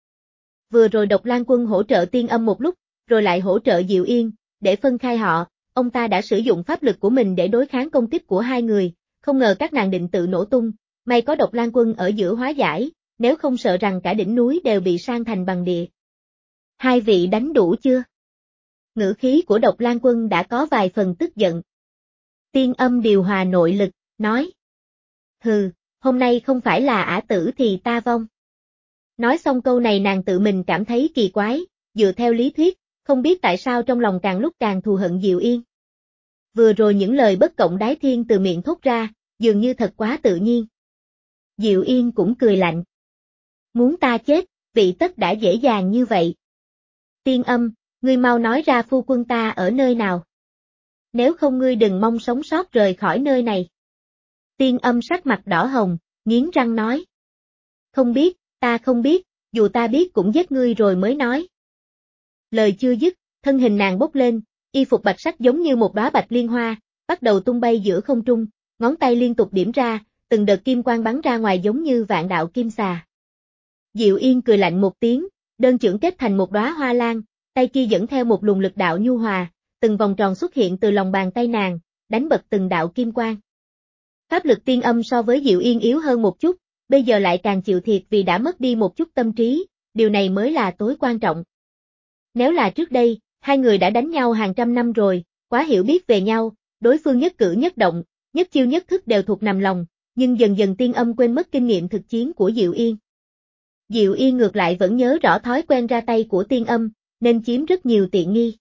[SPEAKER 1] Vừa rồi Độc Lang Quân hỗ trợ Tiên Âm một lúc, rồi lại hỗ trợ Diệu Yên, để phân khai họ, ông ta đã sử dụng pháp lực của mình để đối kháng công kích của hai người, không ngờ các nàng định tự nổ tung, may có Độc Lang Quân ở giữa hóa giải, nếu không sợ rằng cả đỉnh núi đều bị san thành bằng địa. Hai vị đánh đủ chưa? Ngữ khí của Độc Lang Quân đã có vài phần tức giận. Tiên Âm điều hòa nội lực, nói. Hừ, hôm nay không phải là ả tử thì ta vong. Nói xong câu này nàng tự mình cảm thấy kỳ quái, dựa theo lý thuyết, không biết tại sao trong lòng càng lúc càng thù hận Diệu Yên. Vừa rồi những lời bất cộng đái thiên từ miệng thốt ra, dường như thật quá tự nhiên. Diệu Yên cũng cười lạnh. Muốn ta chết, vị tất đã dễ dàng như vậy. Tiên Âm, ngươi mau nói ra phu quân ta ở nơi nào. Nếu không ngươi đừng mong sống sót rời khỏi nơi này. Tiên Âm sắc mặt đỏ hồng, nghiến răng nói. Không biết, ta không biết, dù ta biết cũng giết ngươi rồi mới nói. Lời chưa dứt, thân hình nàng bốc lên, y phục bạch sắc giống như một đóa bạch liên hoa, bắt đầu tung bay giữa không trung, ngón tay liên tục điểm ra, từng đợt kim quang bắn ra ngoài giống như vạn đạo kim xà. Diệu Yên cười lạnh một tiếng, đơn chưởng kết thành một đóa hoa lan, tay kia dẫn theo một luồng lực đạo nhu hòa, từng vòng tròn xuất hiện từ lòng bàn tay nàng, đánh bật từng đạo kim quang. Pháp lực Tiên Âm so với Diệu Yên yếu hơn một chút, bây giờ lại càng chịu thiệt vì đã mất đi một chút tâm trí, điều này mới là tối quan trọng. Nếu là trước đây, hai người đã đánh nhau hàng trăm năm rồi, quá hiểu biết về nhau, đối phương nhất cử nhất động, nhất chiêu nhất thức đều thuộc nằm lòng, nhưng dần dần Tiên Âm quên mất kinh nghiệm thực chiến của Diệu Yên. Diệu Yên ngược lại vẫn nhớ rõ thói quen ra tay của Tiên Âm, nên chiếm rất nhiều tiện nghi.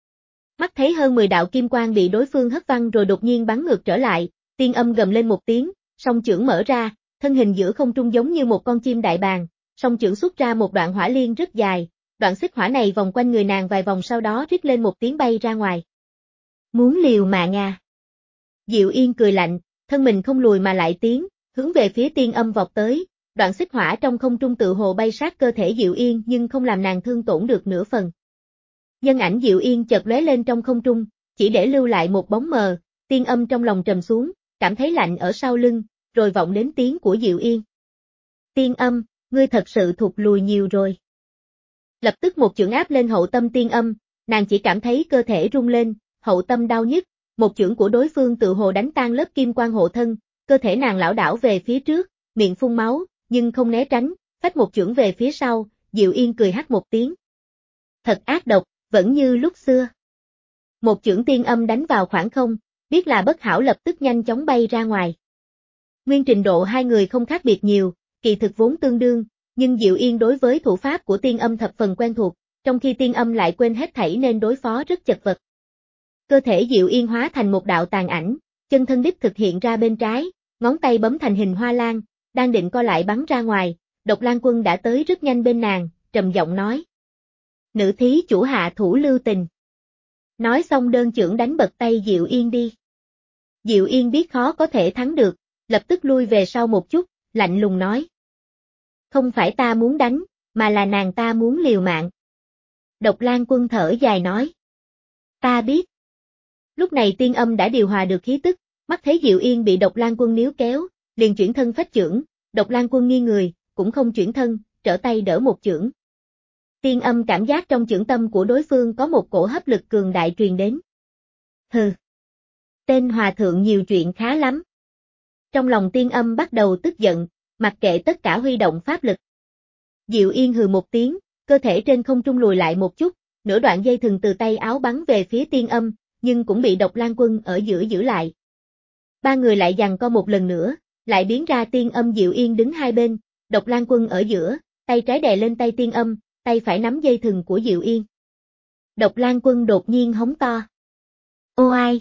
[SPEAKER 1] Mắt thấy hơn mười đạo kim quang bị đối phương hất văng rồi đột nhiên bắn ngược trở lại, Tiên Âm gầm lên một tiếng, song chưởng mở ra, thân hình giữa không trung giống như một con chim đại bàng, song chưởng xuất ra một đoạn hỏa liên rất dài, đoạn xích hỏa này vòng quanh người nàng vài vòng sau đó rít lên một tiếng bay ra ngoài. Muốn liều mạng à? Diệu Yên cười lạnh, thân mình không lùi mà lại tiến, hướng về phía Tiên Âm vọt tới, đoạn xích hỏa trong không trung tự hồ bay sát cơ thể Diệu Yên nhưng không làm nàng thương tổn được nửa phần. Nhân ảnh Diệu Yên chợt lóe lên trong không trung, chỉ để lưu lại một bóng mờ, Tiên Âm trong lòng trầm xuống, cảm thấy lạnh ở sau lưng, rồi vọng đến tiếng của Diệu Yên. Tiên Âm, ngươi thật sự thụt lùi nhiều rồi. Lập tức một chưởng áp lên hậu tâm Tiên Âm, nàng chỉ cảm thấy cơ thể rung lên, hậu tâm đau nhức, một chưởng của đối phương tự hồ đánh tan lớp kim quang hộ thân, cơ thể nàng lảo đảo về phía trước, miệng phun máu, nhưng không né tránh, phách một chưởng về phía sau, Diệu Yên cười hắt một tiếng. Thật ác độc, vẫn như lúc xưa. Một chưởng Tiên Âm đánh vào khoảng không, biết là bất hảo lập tức nhanh chóng bay ra ngoài. Nguyên trình độ hai người không khác biệt nhiều, kỳ thực vốn tương đương, nhưng Diệu Yên đối với thủ pháp của Tiên Âm thập phần quen thuộc, trong khi Tiên Âm lại quên hết thảy nên đối phó rất chật vật. Cơ thể Diệu Yên hóa thành một đạo tàn ảnh, chân thân đích thực hiện ra bên trái, ngón tay bấm thành hình hoa lan, đang định co lại bắn ra ngoài, Độc Lang Quân đã tới rất nhanh bên nàng, trầm giọng nói. Nữ thí chủ hạ thủ lưu tình. Nói xong đơn chưởng đánh bật tay Diệu Yên đi. Diệu Yên biết khó có thể thắng được, lập tức lui về sau một chút, lạnh lùng nói. Không phải ta muốn đánh, mà là nàng ta muốn liều mạng. Độc Lang Quân thở dài nói. Ta biết. Lúc này Tiên Âm đã điều hòa được khí tức, mắt thấy Diệu Yên bị Độc Lang Quân níu kéo, liền chuyển thân phách chưởng, Độc Lang Quân nghiêng người, cũng không chuyển thân, trở tay đỡ một chưởng. Tiên Âm cảm giác trong chưởng tâm của đối phương có một cổ hấp lực cường đại truyền đến. Hừ. Tên hòa thượng nhiều chuyện khá lắm. Trong lòng Tiên Âm bắt đầu tức giận, mặc kệ tất cả huy động pháp lực. Diệu Yên hừ một tiếng, cơ thể trên không trung lùi lại một chút, nửa đoạn dây thừng từ tay áo bắn về phía Tiên Âm, nhưng cũng bị Độc Lang Quân ở giữa giữ lại. Ba người lại giằng co một lần nữa, lại biến ra Tiên Âm Diệu Yên đứng hai bên, Độc Lang Quân ở giữa, tay trái đè lên tay Tiên Âm, tay phải nắm dây thừng của Diệu Yên. Độc Lang Quân đột nhiên hống to. Ô ai!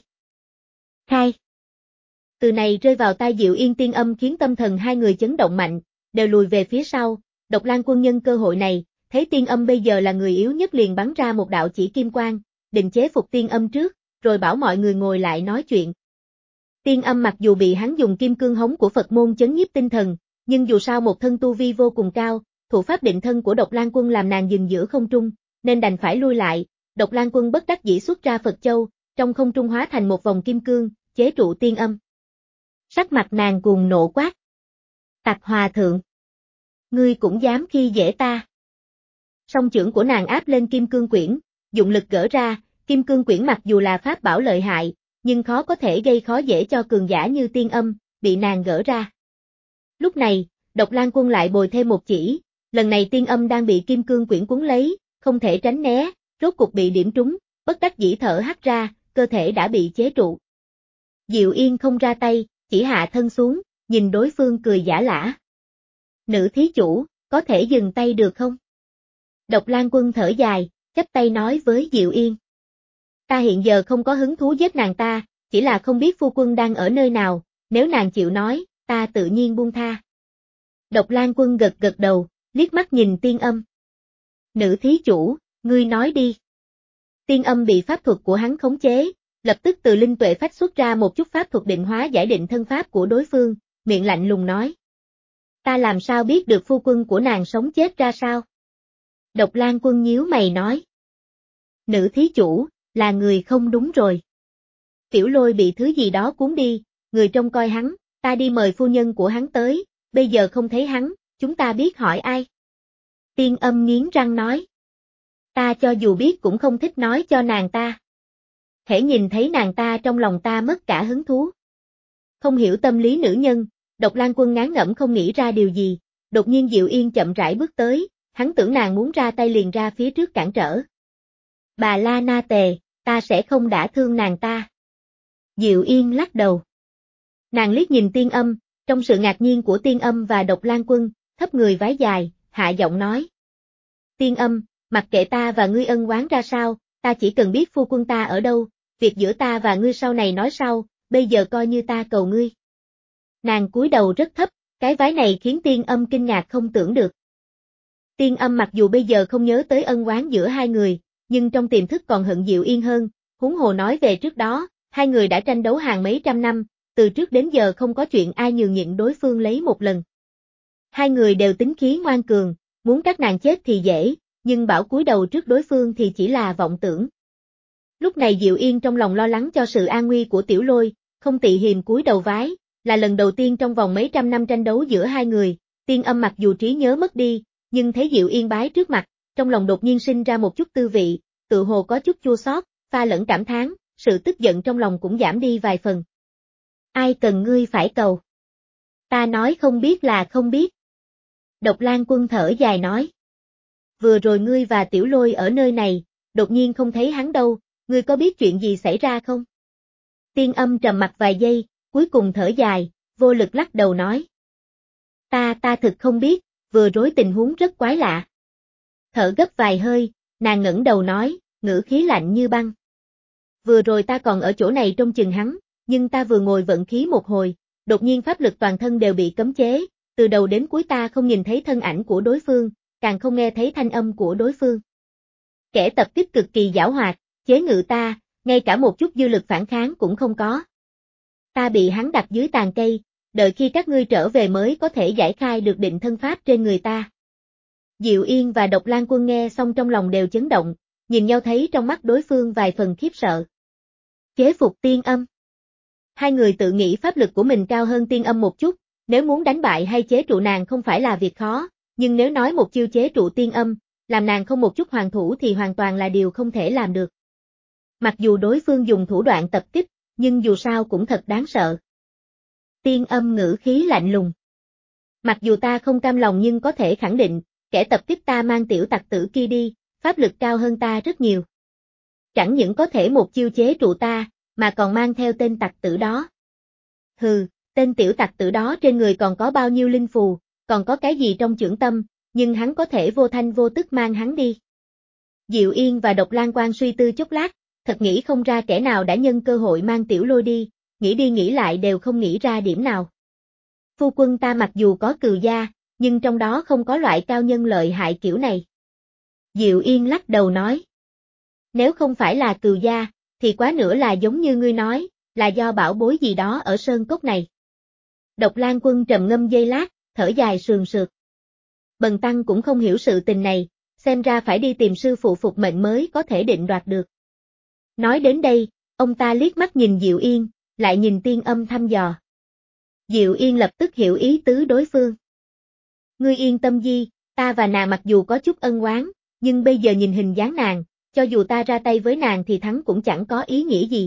[SPEAKER 1] Khai! Từ này rơi vào tai Diệu Yên Tiên Âm khiến tâm thần hai người chấn động mạnh, đều lùi về phía sau, Độc Lang Quân nhân cơ hội này, thấy Tiên Âm bây giờ là người yếu nhất liền bắn ra một đạo chỉ kim quang, định chế phục Tiên Âm trước, rồi bảo mọi người ngồi lại nói chuyện. Tiên Âm mặc dù bị hắn dùng kim cương hống của Phật môn chấn nhiếp tinh thần, nhưng dù sao một thân tu vi vô cùng cao, thủ pháp định thân của Độc Lang Quân làm nàng dừng giữa không trung, nên đành phải lui lại, Độc Lang Quân bất đắc dĩ xuất ra Phật Châu, trong không trung hóa thành một vòng kim cương, chế trụ Tiên Âm. Sắc mặt nàng cuồng nộ quát. Tặc hòa thượng. Ngươi cũng dám khi dễ ta. Song chưởng của nàng áp lên kim cương quyển, dụng lực gỡ ra, kim cương quyển mặc dù là pháp bảo lợi hại, nhưng khó có thể gây khó dễ cho cường giả như Tiên Âm, bị nàng gỡ ra. Lúc này, Độc Lang Quân lại bồi thêm một chỉ, lần này Tiên Âm đang bị kim cương quyển cuốn lấy, không thể tránh né, rốt cục bị điểm trúng, bất đắc dĩ thở hắt ra, cơ thể đã bị chế trụ. Diệu Yên không ra tay, chỉ hạ thân xuống, nhìn đối phương cười giả lả. Nữ thí chủ, có thể dừng tay được không? Độc Lang Quân thở dài, chắp tay nói với Diệu Yên. Ta hiện giờ không có hứng thú giết nàng ta, chỉ là không biết phu quân đang ở nơi nào, nếu nàng chịu nói, ta tự nhiên buông tha. Độc Lang Quân gật gật đầu, liếc mắt nhìn Tiên Âm. Nữ thí chủ, ngươi nói đi. Tiên Âm bị pháp thuật của hắn khống chế, lập tức từ linh tuệ phách xuất ra một chút pháp thuật định hóa giải định thân pháp của đối phương, miệng lạnh lùng nói. Ta làm sao biết được phu quân của nàng sống chết ra sao? Độc Lang Quân nhíu mày nói. Nữ thí chủ, là người không đúng rồi. Tiểu Lôi bị thứ gì đó cuốn đi, người trông coi hắn, ta đi mời phu nhân của hắn tới, bây giờ không thấy hắn, chúng ta biết hỏi ai? Tiên Âm nghiến răng nói. Ta cho dù biết cũng không thích nói cho nàng ta. Thể nhìn thấy nàng ta trong lòng ta mất cả hứng thú. Không hiểu tâm lý nữ nhân, Độc Lang Quân ngán ngẩm không nghĩ ra điều gì, đột nhiên Diệu Yên chậm rãi bước tới, hắn tưởng nàng muốn ra tay liền ra phía trước cản trở. Bà La Na Tề, ta sẽ không đả thương nàng ta. Diệu Yên lắc đầu. Nàng liếc nhìn Tiên Âm, trong sự ngạc nhiên của Tiên Âm và Độc Lang Quân, thấp người vái dài, hạ giọng nói. Tiên Âm, mặc kệ ta và ngươi ân oán ra sao, ta chỉ cần biết phu quân ta ở đâu, việc giữa ta và ngươi sau này nói sau, bây giờ coi như ta cầu ngươi. Nàng cúi đầu rất thấp, cái vái này khiến Tiên Âm kinh ngạc không tưởng được. Tiên Âm mặc dù bây giờ không nhớ tới ân oán giữa hai người, nhưng trong tiềm thức còn hận Diệu Yên hơn, huống hồ nói về trước đó, hai người đã tranh đấu hàng mấy trăm năm, từ trước đến giờ không có chuyện ai nhường nhịn đối phương lấy một lần. Hai người đều tính khí ngoan cường, muốn các nàng chết thì dễ, nhưng bảo cúi đầu trước đối phương thì chỉ là vọng tưởng. Lúc này Diệu Yên trong lòng lo lắng cho sự an nguy của Tiểu Lôi, không tị hiềm cúi đầu vái, là lần đầu tiên trong vòng mấy trăm năm tranh đấu giữa hai người, Tiên Âm mặc dù trí nhớ mất đi, nhưng thấy Diệu Yên bái trước mặt, trong lòng đột nhiên sinh ra một chút tư vị, tự hồ có chút chua xót, pha lẫn cảm thán, sự tức giận trong lòng cũng giảm đi vài phần. Ai cần ngươi phải cầu? Ta nói không biết là không biết. Độc Lang Quân thở dài nói. Vừa rồi ngươi và Tiểu Lôi ở nơi này, đột nhiên không thấy hắn đâu, ngươi có biết chuyện gì xảy ra không? Tiên Âm trầm mặt vài giây, cuối cùng thở dài, vô lực lắc đầu nói. Ta ta thực không biết, vừa rối tình huống rất quái lạ. Thở gấp vài hơi, nàng ngẩng đầu nói, ngữ khí lạnh như băng. Vừa rồi ta còn ở chỗ này trông chừng hắn, nhưng ta vừa ngồi vận khí một hồi, đột nhiên pháp lực toàn thân đều bị cấm chế, từ đầu đến cuối ta không nhìn thấy thân ảnh của đối phương, càng không nghe thấy thanh âm của đối phương. Kẻ tập kích cực kỳ giảo hoạt, chế ngự ta, ngay cả một chút dư lực phản kháng cũng không có. Ta bị hắn đặt dưới tàn cây, đợi khi các ngươi trở về mới có thể giải khai được định thân pháp trên người ta. Diệu Yên và Độc Lang Quân nghe xong trong lòng đều chấn động, nhìn nhau thấy trong mắt đối phương vài phần khiếp sợ. Chế phục Tiên Âm. Hai người tự nghĩ pháp lực của mình cao hơn Tiên Âm một chút, nếu muốn đánh bại hay chế trụ nàng không phải là việc khó, nhưng nếu nói một chiêu chế trụ Tiên Âm, làm nàng không một chút hoàn thủ thì hoàn toàn là điều không thể làm được. Mặc dù đối phương dùng thủ đoạn tập kích, nhưng dù sao cũng thật đáng sợ. Tiên Âm ngữ khí lạnh lùng. Mặc dù ta không cam lòng nhưng có thể khẳng định, kẻ tập kích ta mang tiểu tặc tử kia đi, pháp lực cao hơn ta rất nhiều. Chẳng những có thể một chiêu chế trụ ta, mà còn mang theo tên tặc tử đó. Hừ, tên tiểu tặc tử đó trên người còn có bao nhiêu linh phù, còn có cái gì trong chưởng tâm, nhưng hắn có thể vô thanh vô tức mang hắn đi. Diệu Yên và Độc Lang Quan suy tư chốc lát, thật nghĩ không ra kẻ nào đã nhân cơ hội mang Tiểu Lôi đi, nghĩ đi nghĩ lại đều không nghĩ ra điểm nào. Phu quân ta mặc dù có cừu gia, nhưng trong đó không có loại cao nhân lợi hại kiểu này. Diệu Yên lắc đầu nói. Nếu không phải là cừu gia, thì quá nữa là giống như ngươi nói, là do bảo bối gì đó ở sơn cốc này. Độc Lang Quân trầm ngâm giây lát, thở dài sườn sượt. Bần tăng cũng không hiểu sự tình này, xem ra phải đi tìm sư phụ phục mệnh mới có thể định đoạt được. Nói đến đây, ông ta liếc mắt nhìn Diệu Yên, lại nhìn Tiên Âm thăm dò. Diệu Yên lập tức hiểu ý tứ đối phương. Ngươi yên tâm Di, ta và nàng mặc dù có chút ân oán, nhưng bây giờ nhìn hình dáng nàng, cho dù ta ra tay với nàng thì thắng cũng chẳng có ý nghĩa gì.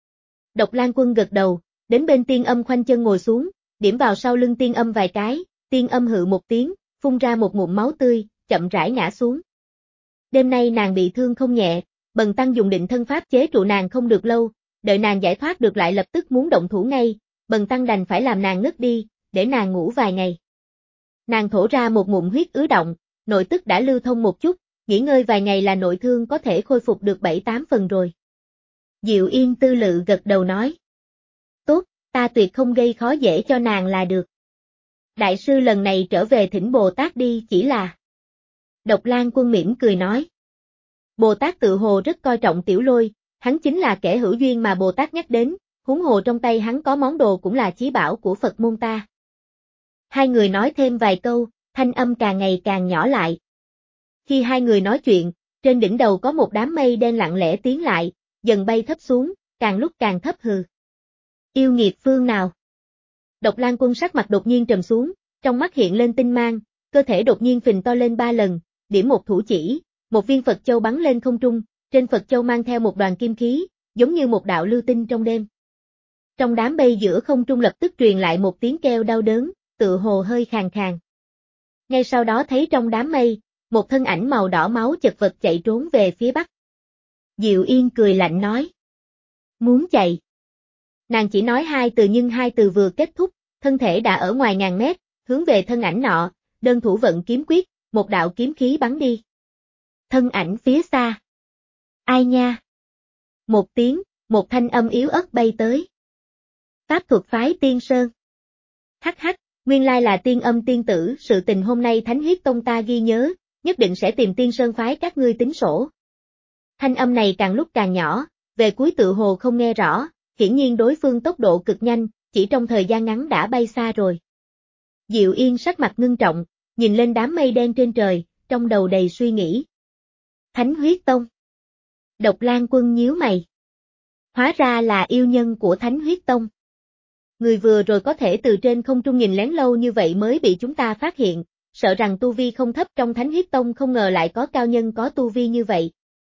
[SPEAKER 1] Độc Lan Quân gật đầu, đến bên Tiên Âm khoanh chân ngồi xuống, điểm vào sau lưng Tiên Âm vài cái, Tiên Âm hự một tiếng, phun ra một ngụm máu tươi, chậm rãi ngã xuống. Đêm nay nàng bị thương không nhẹ, Bần Tăng dùng định thân pháp chế trụ nàng không được lâu, đợi nàng giải thoát được lại lập tức muốn động thủ ngay, Bần Tăng đành phải làm nàng ngất đi, để nàng ngủ vài ngày. Nàng thổ ra một ngụm huyết ứ động, nội tức đã lưu thông một chút, nghỉ ngơi vài ngày là nội thương có thể khôi phục được bảy tám phần rồi. Diệu Yên tư lự gật đầu nói. Tốt, ta tuyệt không gây khó dễ cho nàng là được. Đại sư lần này trở về thỉnh Bồ Tát đi chỉ là. Độc Lan Quân mỉm cười nói. Bồ Tát tự hồ rất coi trọng Tiểu Lôi, hắn chính là kẻ hữu duyên mà Bồ Tát nhắc đến, huống hồ trong tay hắn có món đồ cũng là chí bảo của Phật môn ta. Hai người nói thêm vài câu, thanh âm càng ngày càng nhỏ lại. Khi hai người nói chuyện, trên đỉnh đầu có một đám mây đen lặng lẽ tiến lại, dần bay thấp xuống, càng lúc càng thấp hừ. Yêu nghiệt phương nào? Độc Lan Quân sắc mặt đột nhiên trầm xuống, trong mắt hiện lên tinh mang, cơ thể đột nhiên phình to lên ba lần, điểm một thủ chỉ, một viên Phật châu bắn lên không trung, trên Phật châu mang theo một đoàn kim khí, giống như một đạo lưu tinh trong đêm. Trong đám mây giữa không trung lập tức truyền lại một tiếng kêu đau đớn, tựa hồ hơi khàn khàn. Ngay sau đó thấy trong đám mây, một thân ảnh màu đỏ máu chật vật chạy trốn về phía bắc. Diệu Yên cười lạnh nói. Muốn chạy. Nàng chỉ nói hai từ nhưng hai từ vừa kết thúc, thân thể đã ở ngoài ngàn mét, hướng về thân ảnh nọ, đơn thủ vận kiếm quyết, một đạo kiếm khí bắn đi. Thân ảnh phía xa. Ai nha? Một tiếng, một thanh âm yếu ớt bay tới. Pháp thuật phái Tiên Sơn. Hắc hắc, nguyên lai là Tiên Âm tiên tử, sự tình hôm nay Thánh Huyết Tông ta ghi nhớ, nhất định sẽ tìm Tiên Sơn phái các ngươi tính sổ. Thanh âm này càng lúc càng nhỏ, về cuối tự hồ không nghe rõ, hiển nhiên đối phương tốc độ cực nhanh, chỉ trong thời gian ngắn đã bay xa rồi. Diệu Yên sắc mặt ngưng trọng, nhìn lên đám mây đen trên trời, trong đầu đầy suy nghĩ. Thánh Huyết Tông. Độc Lan Quân nhíu mày. Hóa ra là yêu nhân của Thánh Huyết Tông. Người vừa rồi có thể từ trên không trung nhìn lén lâu như vậy mới bị chúng ta phát hiện, sợ rằng tu vi không thấp trong Thánh Huyết Tông không ngờ lại có cao nhân có tu vi như vậy.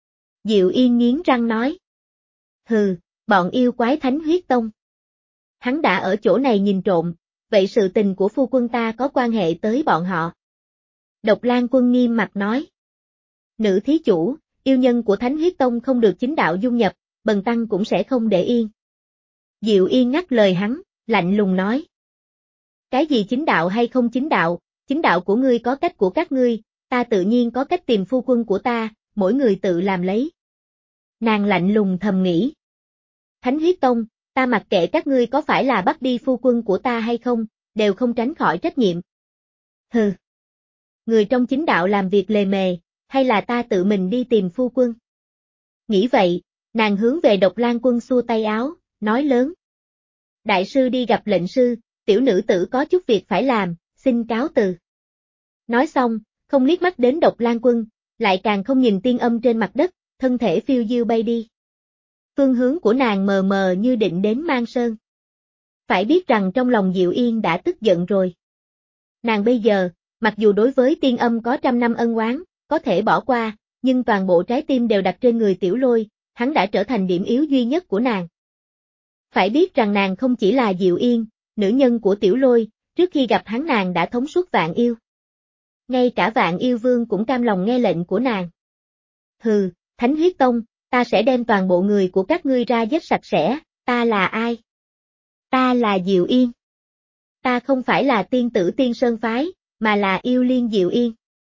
[SPEAKER 1] Diệu Yên nghiến răng nói. Hừ, bọn yêu quái Thánh Huyết Tông. Hắn đã ở chỗ này nhìn trộm, vậy sự tình của phu quân ta có quan hệ tới bọn họ. Độc Lan Quân nghiêm mặt nói. Nữ thí chủ, yêu nhân của Thánh Huyết Tông không được chính đạo dung nhập, Bần Tăng cũng sẽ không để yên. Diệu Yên ngắt lời hắn, lạnh lùng nói. Cái gì chính đạo hay không chính đạo, chính đạo của ngươi có cách của các ngươi, ta tự nhiên có cách tìm phu quân của ta, mỗi người tự làm lấy. Nàng lạnh lùng thầm nghĩ. Thánh Huyết Tông, ta mặc kệ các ngươi có phải là bắt đi phu quân của ta hay không, đều không tránh khỏi trách nhiệm. Hừ. Người trong chính đạo làm việc lề mề, hay là ta tự mình đi tìm phu quân? Nghĩ vậy, nàng hướng về Độc Lan Quân xua tay áo, nói lớn. Đại sư đi gặp lệnh sư, tiểu nữ tử có chút việc phải làm, xin cáo từ. Nói xong, không liếc mắt đến Độc Lan Quân, lại càng không nhìn Tiên Âm trên mặt đất, thân thể phiêu diêu bay đi. Phương hướng của nàng mờ mờ như định đến Mang Sơn. Phải biết rằng trong lòng Diệu Yên đã tức giận rồi. Nàng bây giờ, mặc dù đối với Tiên Âm có trăm năm ân oán, có thể bỏ qua, nhưng toàn bộ trái tim đều đặt trên người Tiểu Lôi, hắn đã trở thành điểm yếu duy nhất của nàng. Phải biết rằng nàng không chỉ là Diệu Yên, nữ nhân của Tiểu Lôi, trước khi gặp hắn nàng đã thống suốt vạn yêu. Ngay cả vạn yêu vương cũng cam lòng nghe lệnh của nàng. Hừ, Thánh Huyết Tông, ta sẽ đem toàn bộ người của các ngươi ra giết sạch sẽ, ta là ai? Ta là Diệu Yên. Ta không phải là tiên tử Tiên Sơn phái, mà là yêu liên Diệu Yên.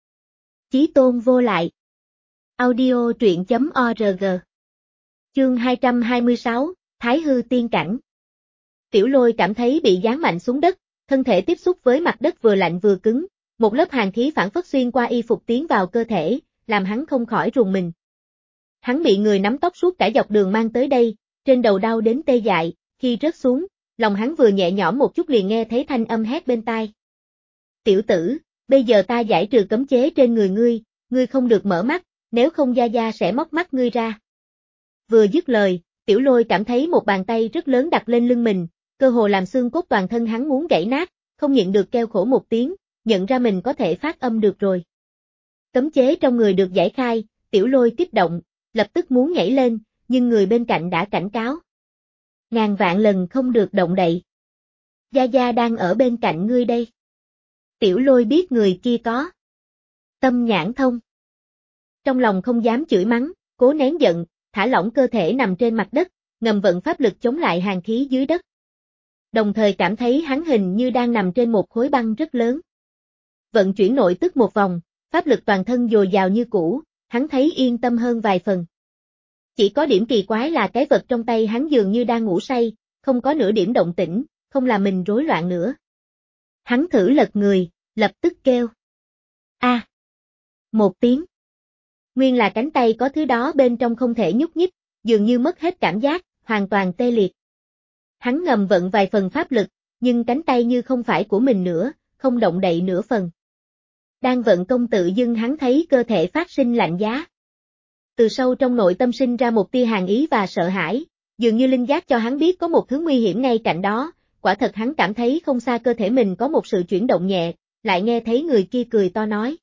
[SPEAKER 1] Chí tôn vô lại. Audio truyện chấm org. Chương hai trăm hai mươi sáu, Thái hư tiên cảnh. Tiểu Lôi cảm thấy bị giáng mạnh xuống đất, thân thể tiếp xúc với mặt đất vừa lạnh vừa cứng, một lớp hàn khí phản phất xuyên qua y phục tiến vào cơ thể, làm hắn không khỏi rùng mình. Hắn bị người nắm tóc suốt cả dọc đường mang tới đây, trên đầu đau đến tê dại, khi rớt xuống, lòng hắn vừa nhẹ nhõm một chút liền nghe thấy thanh âm hét bên tai. Tiểu tử, bây giờ ta giải trừ cấm chế trên người ngươi, ngươi không được mở mắt, nếu không Gia Gia sẽ móc mắt ngươi ra. Vừa dứt lời, Tiểu Lôi cảm thấy một bàn tay rất lớn đặt lên lưng mình, cơ hồ làm xương cốt toàn thân hắn muốn gãy nát, không nhịn được kêu khổ một tiếng, nhận ra mình có thể phát âm được rồi. Cấm chế trong người được giải khai, Tiểu Lôi kích động, lập tức muốn nhảy lên, nhưng người bên cạnh đã cảnh cáo. Ngàn vạn lần không được động đậy. Gia Gia đang ở bên cạnh ngươi đây. Tiểu Lôi biết người kia có tâm nhãn thông. Trong lòng không dám chửi mắng, cố nén giận, thả lỏng cơ thể nằm trên mặt đất, ngầm vận pháp lực chống lại hàn khí dưới đất. Đồng thời cảm thấy hắn hình như đang nằm trên một khối băng rất lớn. Vận chuyển nội tức một vòng, pháp lực toàn thân dồi dào như cũ, hắn thấy yên tâm hơn vài phần. Chỉ có điểm kỳ quái là cái vật trong tay hắn dường như đang ngủ say, không có nửa điểm động tĩnh, không làm mình rối loạn nữa. Hắn thử lật người, lập tức kêu. A. À. Một tiếng. Nguyên là cánh tay có thứ đó bên trong không thể nhúc nhích, dường như mất hết cảm giác, hoàn toàn tê liệt. Hắn ngầm vận vài phần pháp lực, nhưng cánh tay như không phải của mình nữa, không động đậy nửa phần. Đang vận công tự dưng hắn thấy cơ thể phát sinh lạnh giá. Từ sâu trong nội tâm sinh ra một tia hàn ý và sợ hãi, dường như linh giác cho hắn biết có một thứ nguy hiểm ngay cạnh đó, quả thật hắn cảm thấy không xa cơ thể mình có một sự chuyển động nhẹ, lại nghe thấy người kia cười to nói.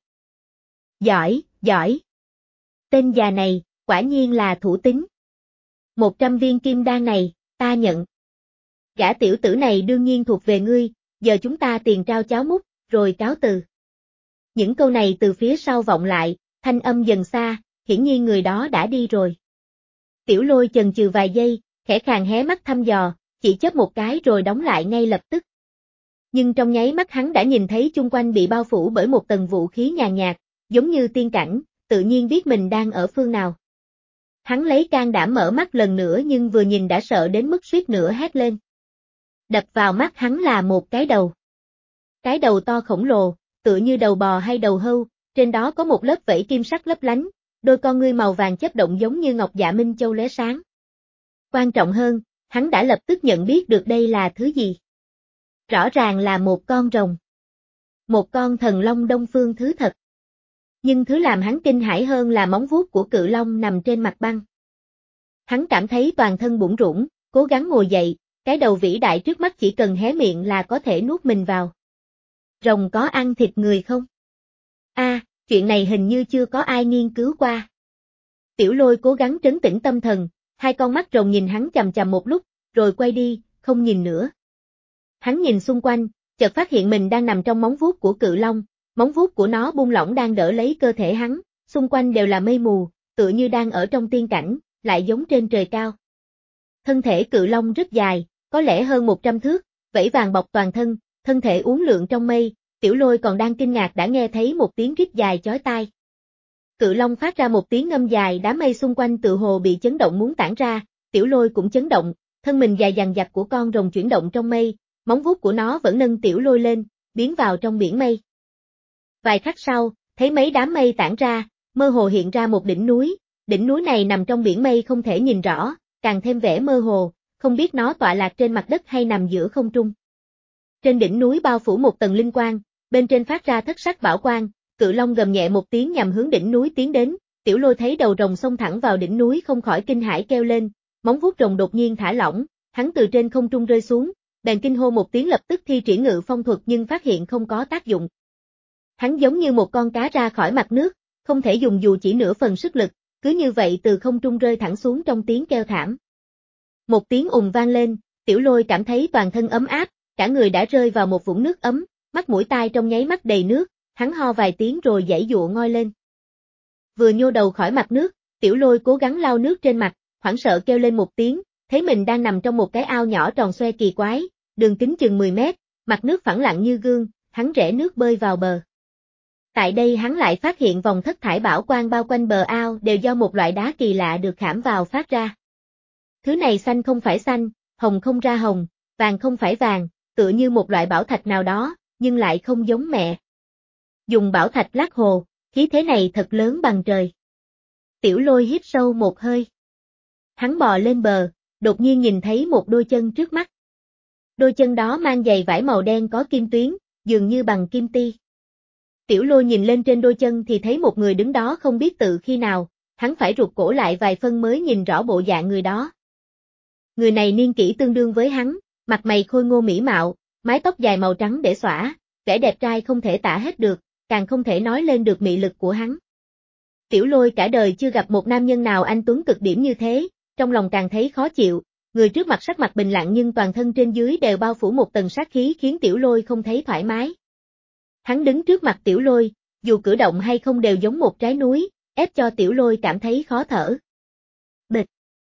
[SPEAKER 1] Giỏi, giỏi. Tên già này, quả nhiên là thủ tín. Một trăm viên kim đan này, ta nhận. Gã tiểu tử này đương nhiên thuộc về ngươi, giờ chúng ta tiền trao cháo múc, rồi cáo từ. Những câu này từ phía sau vọng lại, thanh âm dần xa, hiển nhiên người đó đã đi rồi. Tiểu Lôi chần chừ vài giây, khẽ khàng hé mắt thăm dò, chỉ chớp một cái rồi đóng lại ngay lập tức. Nhưng trong nháy mắt hắn đã nhìn thấy chung quanh bị bao phủ bởi một tầng vũ khí nhàn nhạt, giống như tiên cảnh, tự nhiên biết mình đang ở phương nào. Hắn lấy can đảm mở mắt lần nữa nhưng vừa nhìn đã sợ đến mức suýt nữa hét lên. Đập vào mắt hắn là một cái đầu. Cái đầu to khổng lồ, tựa như đầu bò hay đầu hươu, trên đó có một lớp vảy kim sắc lấp lánh, đôi con ngươi màu vàng chớp động giống như ngọc dạ minh châu lóe sáng. Quan trọng hơn, hắn đã lập tức nhận biết được đây là thứ gì. Rõ ràng là một con rồng. Một con thần long Đông Phương thứ thật. Nhưng thứ làm hắn kinh hãi hơn là móng vuốt của cự long nằm trên mặt băng. Hắn cảm thấy toàn thân bủn rủn, cố gắng ngồi dậy, cái đầu vĩ đại trước mắt chỉ cần hé miệng là có thể nuốt mình vào. Rồng có ăn thịt người không? A, à, chuyện này hình như chưa có ai nghiên cứu qua. Tiểu Lôi cố gắng trấn tĩnh tâm thần, hai con mắt rồng nhìn hắn chằm chằm một lúc, rồi quay đi, không nhìn nữa. Hắn nhìn xung quanh, chợt phát hiện mình đang nằm trong móng vuốt của cự long, móng vuốt của nó buông lỏng đang đỡ lấy cơ thể hắn, xung quanh đều là mây mù, tựa như đang ở trong tiên cảnh, lại giống trên trời cao. Thân thể cự long rất dài, có lẽ hơn một trăm thước, vảy vàng bọc toàn thân, thân thể uốn lượn trong mây, Tiểu Lôi còn đang kinh ngạc đã nghe thấy một tiếng rít dài chói tai. Cự long phát ra một tiếng ngâm dài, đám mây xung quanh tự hồ bị chấn động muốn tản ra, Tiểu Lôi cũng chấn động, thân mình dài dằng dặc của con rồng chuyển động trong mây, móng vuốt của nó vẫn nâng Tiểu Lôi lên, biến vào trong biển mây. Vài khắc sau, thấy mấy đám mây tản ra, mơ hồ hiện ra một đỉnh núi, đỉnh núi này nằm trong biển mây không thể nhìn rõ, càng thêm vẻ mơ hồ, không biết nó tọa lạc trên mặt đất hay nằm giữa không trung. Trên đỉnh núi bao phủ một tầng linh quang, bên trên phát ra thất sắc bảo quang, cự long gầm nhẹ một tiếng nhằm hướng đỉnh núi tiến đến, Tiểu Lôi thấy đầu rồng xông thẳng vào đỉnh núi không khỏi kinh hãi kêu lên, móng vuốt rồng đột nhiên thả lỏng, hắn từ trên không trung rơi xuống, bèn kinh hô một tiếng lập tức thi triển ngự phong thuật nhưng phát hiện không có tác dụng. Hắn giống như một con cá ra khỏi mặt nước, không thể dùng dù chỉ nửa phần sức lực, cứ như vậy từ không trung rơi thẳng xuống trong tiếng kêu thảm. Một tiếng ùng vang lên, Tiểu Lôi cảm thấy toàn thân ấm áp, cả người đã rơi vào một vũng nước ấm, mắt mũi tai trong nháy mắt đầy nước, hắn ho vài tiếng rồi giãy giụa ngoi lên. Vừa nhô đầu khỏi mặt nước, Tiểu Lôi cố gắng lau nước trên mặt, hoảng sợ kêu lên một tiếng, thấy mình đang nằm trong một cái ao nhỏ tròn xoe kỳ quái, đường kính chừng mười mét, mặt nước phẳng lặng như gương, hắn rẽ nước bơi vào bờ. Tại đây hắn lại phát hiện vòng thất thải bảo quang bao quanh bờ ao đều do một loại đá kỳ lạ được khảm vào phát ra. Thứ này xanh không phải xanh, hồng không ra hồng, vàng không phải vàng, tựa như một loại bảo thạch nào đó, nhưng lại không giống mẹ. Dùng bảo thạch lát hồ, khí thế này thật lớn bằng trời. Tiểu Lôi hít sâu một hơi. Hắn bò lên bờ, đột nhiên nhìn thấy một đôi chân trước mắt. Đôi chân đó mang giày vải màu đen có kim tuyến, dường như bằng kim ti. Tiểu Lôi nhìn lên trên đôi chân thì thấy một người đứng đó không biết tự khi nào, hắn phải rụt cổ lại vài phân mới nhìn rõ bộ dạng người đó. Người này niên kỷ tương đương với hắn, Mặt mày khôi ngô mỹ mạo, mái tóc dài màu trắng để xõa, vẻ đẹp trai không thể tả hết được, càng không thể nói lên được mị lực của hắn. Tiểu Lôi cả đời chưa gặp một nam nhân nào anh tuấn cực điểm như thế, trong lòng càng thấy khó chịu, người trước mặt sắc mặt bình lặng nhưng toàn thân trên dưới đều bao phủ một tầng sát khí khiến Tiểu Lôi không thấy thoải mái. Hắn đứng trước mặt Tiểu Lôi, dù cử động hay không đều giống một trái núi, ép cho Tiểu Lôi cảm thấy khó thở. Bịch!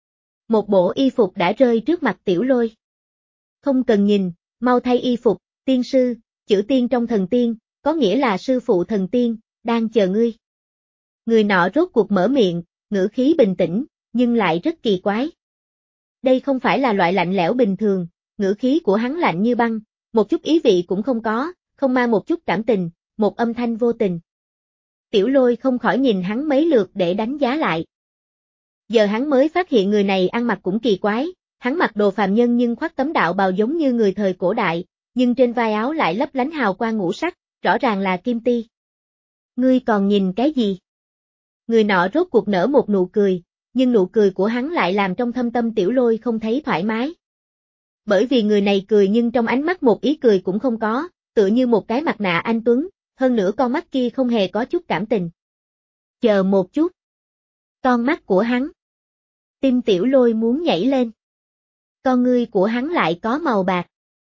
[SPEAKER 1] Một bộ y phục đã rơi trước mặt Tiểu Lôi. Không cần nhìn, mau thay y phục, tiên sư, chữ tiên trong thần tiên, có nghĩa là sư phụ thần tiên, đang chờ ngươi. Người nọ rốt cuộc mở miệng, ngữ khí bình tĩnh, nhưng lại rất kỳ quái. Đây không phải là loại lạnh lẽo bình thường, ngữ khí của hắn lạnh như băng, một chút ý vị cũng không có, không mang một chút cảm tình, một âm thanh vô tình. Tiểu Lôi không khỏi nhìn hắn mấy lượt để đánh giá lại. Giờ hắn mới phát hiện người này ăn mặc cũng kỳ quái, hắn mặc đồ phàm nhân nhưng khoác tấm đạo bào giống như người thời cổ đại, nhưng trên vai áo lại lấp lánh hào quang ngũ sắc, rõ ràng là kim ti. Ngươi còn nhìn cái gì? Người nọ rốt cuộc nở một nụ cười, nhưng nụ cười của hắn lại làm trong thâm tâm Tiểu Lôi không thấy thoải mái. Bởi vì người này cười nhưng trong ánh mắt một ý cười cũng không có, tựa như một cái mặt nạ anh tuấn, hơn nữa con mắt kia không hề có chút cảm tình. Chờ một chút. Con mắt của hắn. Tim Tiểu Lôi muốn nhảy lên. Con ngươi của hắn lại có màu bạc.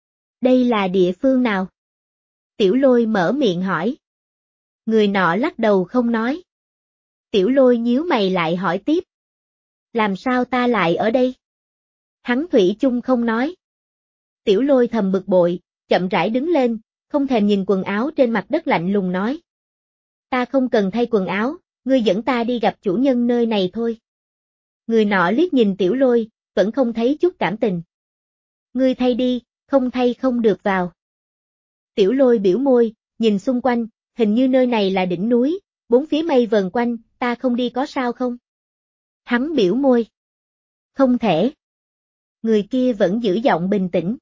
[SPEAKER 1] Đây là địa phương nào? Tiểu Lôi mở miệng hỏi. Người nọ lắc đầu không nói. Tiểu Lôi nhíu mày lại hỏi tiếp. Làm sao ta lại ở đây? Hắn thủy chung không nói. Tiểu Lôi thầm bực bội, chậm rãi đứng lên, không thèm nhìn quần áo trên mặt đất lạnh lùng nói. Ta không cần thay quần áo, ngươi dẫn ta đi gặp chủ nhân nơi này thôi. Người nọ liếc nhìn Tiểu Lôi, vẫn không thấy chút cảm tình. Ngươi thay đi, không thay không được vào. Tiểu Lôi biểu môi, nhìn xung quanh, hình như nơi này là đỉnh núi, bốn phía mây vờn quanh, ta không đi có sao không? Hắn biểu môi. Không thể. Người kia vẫn giữ giọng bình tĩnh.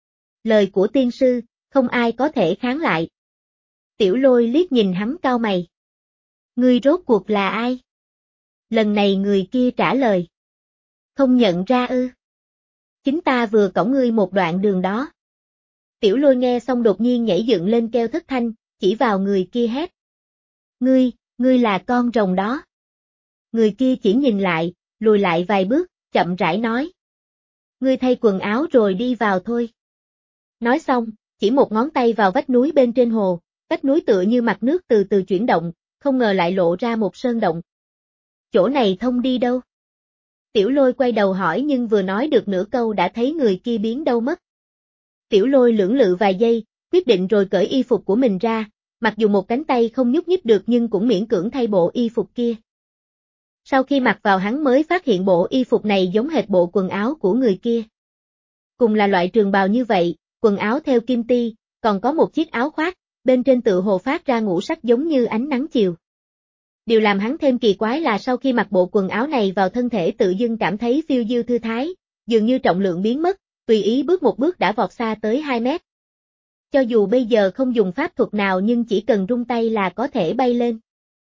[SPEAKER 1] Lời của tiên sư, không ai có thể kháng lại. Tiểu Lôi liếc nhìn hắn cau mày. Ngươi rốt cuộc là ai? Lần này người kia trả lời. Không nhận ra ư? Chính ta vừa cõng ngươi một đoạn đường đó. Tiểu Lôi nghe xong đột nhiên nhảy dựng lên kêu thất thanh, chỉ vào người kia hét. Ngươi, ngươi là con rồng đó. Người kia chỉ nhìn lại, lùi lại vài bước, chậm rãi nói. Ngươi thay quần áo rồi đi vào thôi. Nói xong, chỉ một ngón tay vào vách núi bên trên hồ, vách núi tựa như mặt nước từ từ chuyển động, không ngờ lại lộ ra một sơn động. Chỗ này thông đi đâu? Tiểu Lôi quay đầu hỏi nhưng vừa nói được nửa câu đã thấy người kia biến đâu mất. Tiểu Lôi lưỡng lự vài giây, quyết định rồi cởi y phục của mình ra, mặc dù một cánh tay không nhúc nhích được nhưng cũng miễn cưỡng thay bộ y phục kia. Sau khi mặc vào hắn mới phát hiện bộ y phục này giống hệt bộ quần áo của người kia. Cùng là loại trường bào như vậy, quần áo theo kim ti, còn có một chiếc áo khoác, bên trên tự hồ phát ra ngũ sắc giống như ánh nắng chiều. Điều làm hắn thêm kỳ quái là sau khi mặc bộ quần áo này vào thân thể tự dưng cảm thấy phiêu diêu thư thái, dường như trọng lượng biến mất, tùy ý bước một bước đã vọt xa tới hai mét. Cho dù bây giờ không dùng pháp thuật nào nhưng chỉ cần rung tay là có thể bay lên.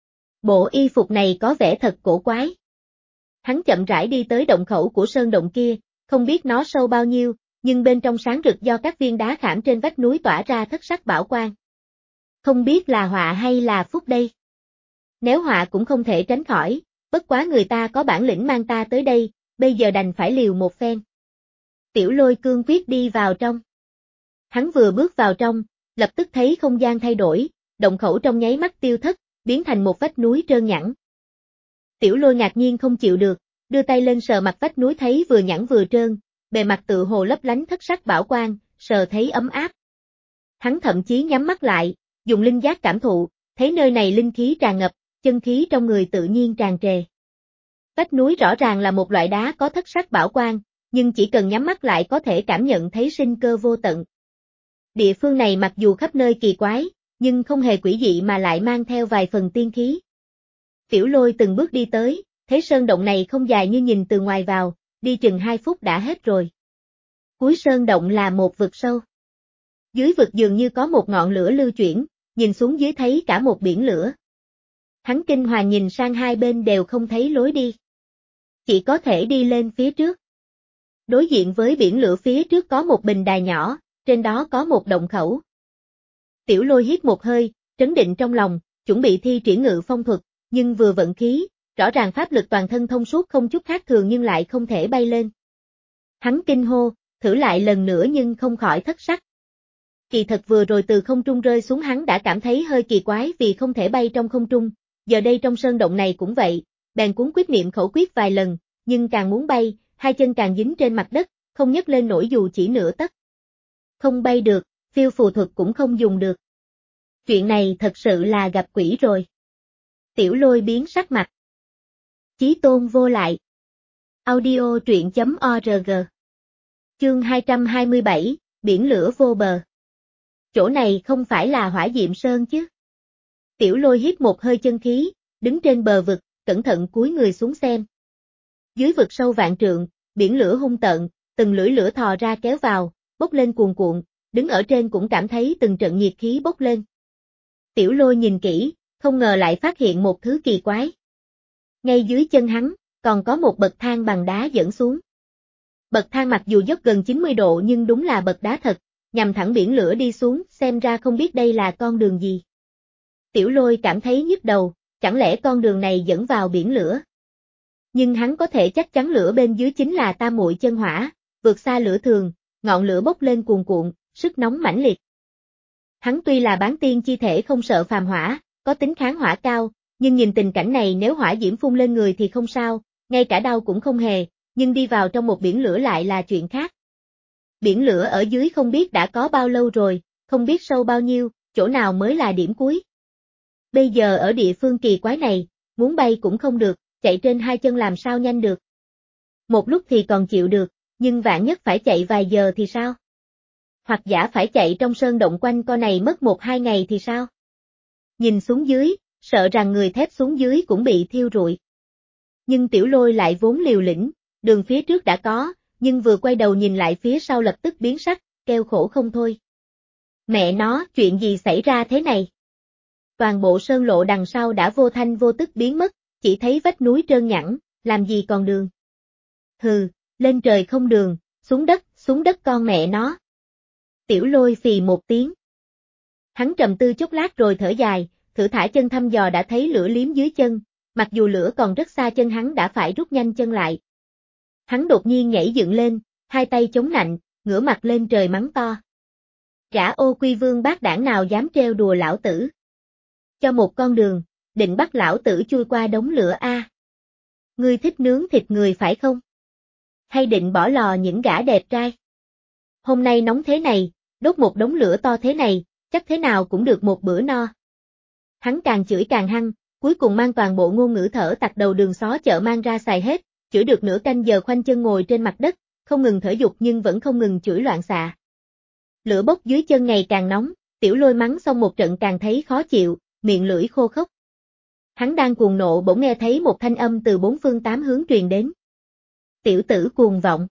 [SPEAKER 1] Bộ y phục này có vẻ thật cổ quái. Hắn chậm rãi đi tới động khẩu của sơn động kia, không biết nó sâu bao nhiêu, nhưng bên trong sáng rực do các viên đá khảm trên vách núi tỏa ra thất sắc bảo quang. Không biết là họa hay là phúc đây. Nếu họa cũng không thể tránh khỏi, bất quá người ta có bản lĩnh mang ta tới đây, bây giờ đành phải liều một phen. Tiểu Lôi cương quyết đi vào trong. Hắn vừa bước vào trong, lập tức thấy không gian thay đổi, động khẩu trong nháy mắt tiêu thất, biến thành một vách núi trơn nhẵn. Tiểu Lôi ngạc nhiên không chịu được, đưa tay lên sờ mặt vách núi thấy vừa nhẵn vừa trơn, bề mặt tự hồ lấp lánh thất sắc bảo quang, sờ thấy ấm áp. Hắn thậm chí nhắm mắt lại, dùng linh giác cảm thụ, thấy nơi này linh khí tràn ngập, chân khí trong người tự nhiên tràn trề. Vách núi rõ ràng là một loại đá có thất sắc bảo quang, nhưng chỉ cần nhắm mắt lại có thể cảm nhận thấy sinh cơ vô tận. Địa phương này mặc dù khắp nơi kỳ quái, nhưng không hề quỷ dị mà lại mang theo vài phần tiên khí. Tiểu Lôi từng bước đi tới, thấy sơn động này không dài như nhìn từ ngoài vào, đi chừng hai phút đã hết rồi. Cuối sơn động là một vực sâu. Dưới vực dường như có một ngọn lửa lưu chuyển, nhìn xuống dưới thấy cả một biển lửa. Hắn kinh hoàng nhìn sang hai bên đều không thấy lối đi. Chỉ có thể đi lên phía trước. Đối diện với biển lửa phía trước có một bình đài nhỏ, trên đó có một động khẩu. Tiểu Lôi hít một hơi, trấn định trong lòng, chuẩn bị thi triển ngự phong thuật, nhưng vừa vận khí, rõ ràng pháp lực toàn thân thông suốt không chút khác thường nhưng lại không thể bay lên. Hắn kinh hô, thử lại lần nữa nhưng không khỏi thất sắc. Kỳ thật vừa rồi từ không trung rơi xuống hắn đã cảm thấy hơi kỳ quái vì không thể bay trong không trung, giờ đây trong sơn động này cũng vậy, bèn cuốn quyết niệm khẩu quyết vài lần, nhưng càng muốn bay, hai chân càng dính trên mặt đất, không nhấc lên nổi dù chỉ nửa tấc. Không bay được, phiêu phù thuật cũng không dùng được. Chuyện này thật sự là gặp quỷ rồi. Tiểu Lôi biến sắc mặt. Chí tôn vô lại. Audio truyện chấm org. Chương hai trăm hai mươi bảy, biển lửa vô bờ. Chỗ này không phải là Hỏa Diệm Sơn chứ? Tiểu Lôi hít một hơi chân khí, đứng trên bờ vực, cẩn thận cúi người xuống xem. Dưới vực sâu vạn trượng, biển lửa hung tợn, từng lưỡi lửa thò ra kéo vào, bốc lên cuồn cuộn, đứng ở trên cũng cảm thấy từng trận nhiệt khí bốc lên. Tiểu Lôi nhìn kỹ, không ngờ lại phát hiện một thứ kỳ quái. Ngay dưới chân hắn, còn có một bậc thang bằng đá dẫn xuống. Bậc thang mặc dù dốc gần chín mươi độ nhưng đúng là bậc đá thật, nhằm thẳng biển lửa đi xuống, xem ra không biết đây là con đường gì. Tiểu Lôi cảm thấy nhức đầu, chẳng lẽ con đường này dẫn vào biển lửa? Nhưng hắn có thể chắc chắn lửa bên dưới chính là tam muội chân hỏa, vượt xa lửa thường, ngọn lửa bốc lên cuồn cuộn, sức nóng mãnh liệt. Hắn tuy là bán tiên chi thể không sợ phàm hỏa, có tính kháng hỏa cao, nhưng nhìn tình cảnh này nếu hỏa diễm phun lên người thì không sao, ngay cả đau cũng không hề, nhưng đi vào trong một biển lửa lại là chuyện khác. Biển lửa ở dưới không biết đã có bao lâu rồi, không biết sâu bao nhiêu, chỗ nào mới là điểm cuối. Bây giờ ở địa phương kỳ quái này, muốn bay cũng không được, chạy trên hai chân làm sao nhanh được. Một lúc thì còn chịu được, nhưng vạn nhất phải chạy vài giờ thì sao? Hoặc giả phải chạy trong sơn động quanh co này mất một hai ngày thì sao? Nhìn xuống dưới, sợ rằng người thép xuống dưới cũng bị thiêu rụi. Nhưng Tiểu Lôi lại vốn liều lĩnh, đường phía trước đã có, nhưng vừa quay đầu nhìn lại phía sau lập tức biến sắc, kêu khổ không thôi. Mẹ nó, chuyện gì xảy ra thế này? Toàn bộ sơn lộ đằng sau đã vô thanh vô tức biến mất, chỉ thấy vách núi trơn nhẵn, làm gì còn đường. Hừ, lên trời không đường, xuống đất, xuống đất con mẹ nó. Tiểu Lôi phì một tiếng. Hắn trầm tư chốc lát rồi thở dài, thử thả chân thăm dò đã thấy lửa liếm dưới chân, mặc dù lửa còn rất xa chân hắn đã phải rút nhanh chân lại. Hắn đột nhiên nhảy dựng lên, hai tay chống nạnh, ngửa mặt lên trời mắng to. Gã ô quy vương bác đảng nào dám trêu đùa lão tử. Cho một con đường, định bắt lão tử chui qua đống lửa a. Ngươi thích nướng thịt người phải không? Hay định bỏ lò những gã đẹp trai? Hôm nay nóng thế này, đốt một đống lửa to thế này, chắc thế nào cũng được một bữa no. Hắn càng chửi càng hăng, cuối cùng mang toàn bộ ngôn ngữ thở tặc đầu đường xó chợ mang ra xài hết, chửi được nửa canh giờ khoanh chân ngồi trên mặt đất, không ngừng thở dục nhưng vẫn không ngừng chửi loạn xạ. Lửa bốc dưới chân ngày càng nóng, Tiểu Lôi mắng xong một trận càng thấy khó chịu, miệng lưỡi khô khốc. Hắn đang cuồng nộ bỗng nghe thấy một thanh âm từ bốn phương tám hướng truyền đến. Tiểu tử cuồng vọng.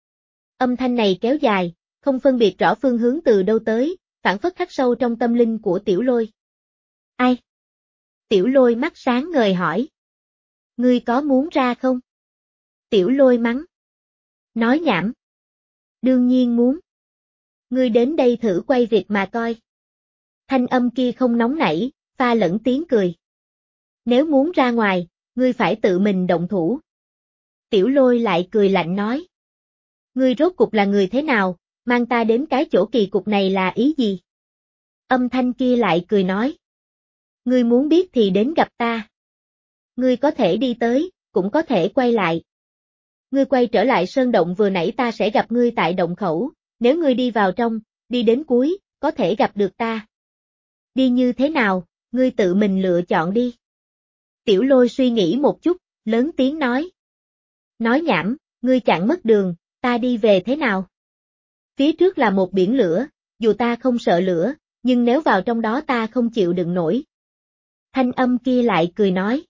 [SPEAKER 1] Âm thanh này kéo dài, không phân biệt rõ phương hướng từ đâu tới, phản phất khắc sâu trong tâm linh của Tiểu Lôi. Ai? Tiểu Lôi mắt sáng ngời hỏi. Ngươi có muốn ra không? Tiểu Lôi mắng. Nói nhảm. Đương nhiên muốn. Ngươi đến đây thử quay việc mà coi. Thanh âm kia không nóng nảy, pha lẫn tiếng cười. Nếu muốn ra ngoài, ngươi phải tự mình động thủ. Tiểu Lôi lại cười lạnh nói. Ngươi rốt cục là người thế nào, mang ta đến cái chỗ kỳ cục này là ý gì? Âm thanh kia lại cười nói. Ngươi muốn biết thì đến gặp ta. Ngươi có thể đi tới, cũng có thể quay lại. Ngươi quay trở lại sơn động vừa nãy ta sẽ gặp ngươi tại động khẩu, nếu ngươi đi vào trong, đi đến cuối, có thể gặp được ta. Đi như thế nào, ngươi tự mình lựa chọn đi. Tiểu Lôi suy nghĩ một chút, lớn tiếng nói. Nói nhảm, ngươi chặn mất đường, ta đi về thế nào? Phía trước là một biển lửa, dù ta không sợ lửa, nhưng nếu vào trong đó ta không chịu đựng nổi. Thanh âm kia lại cười nói.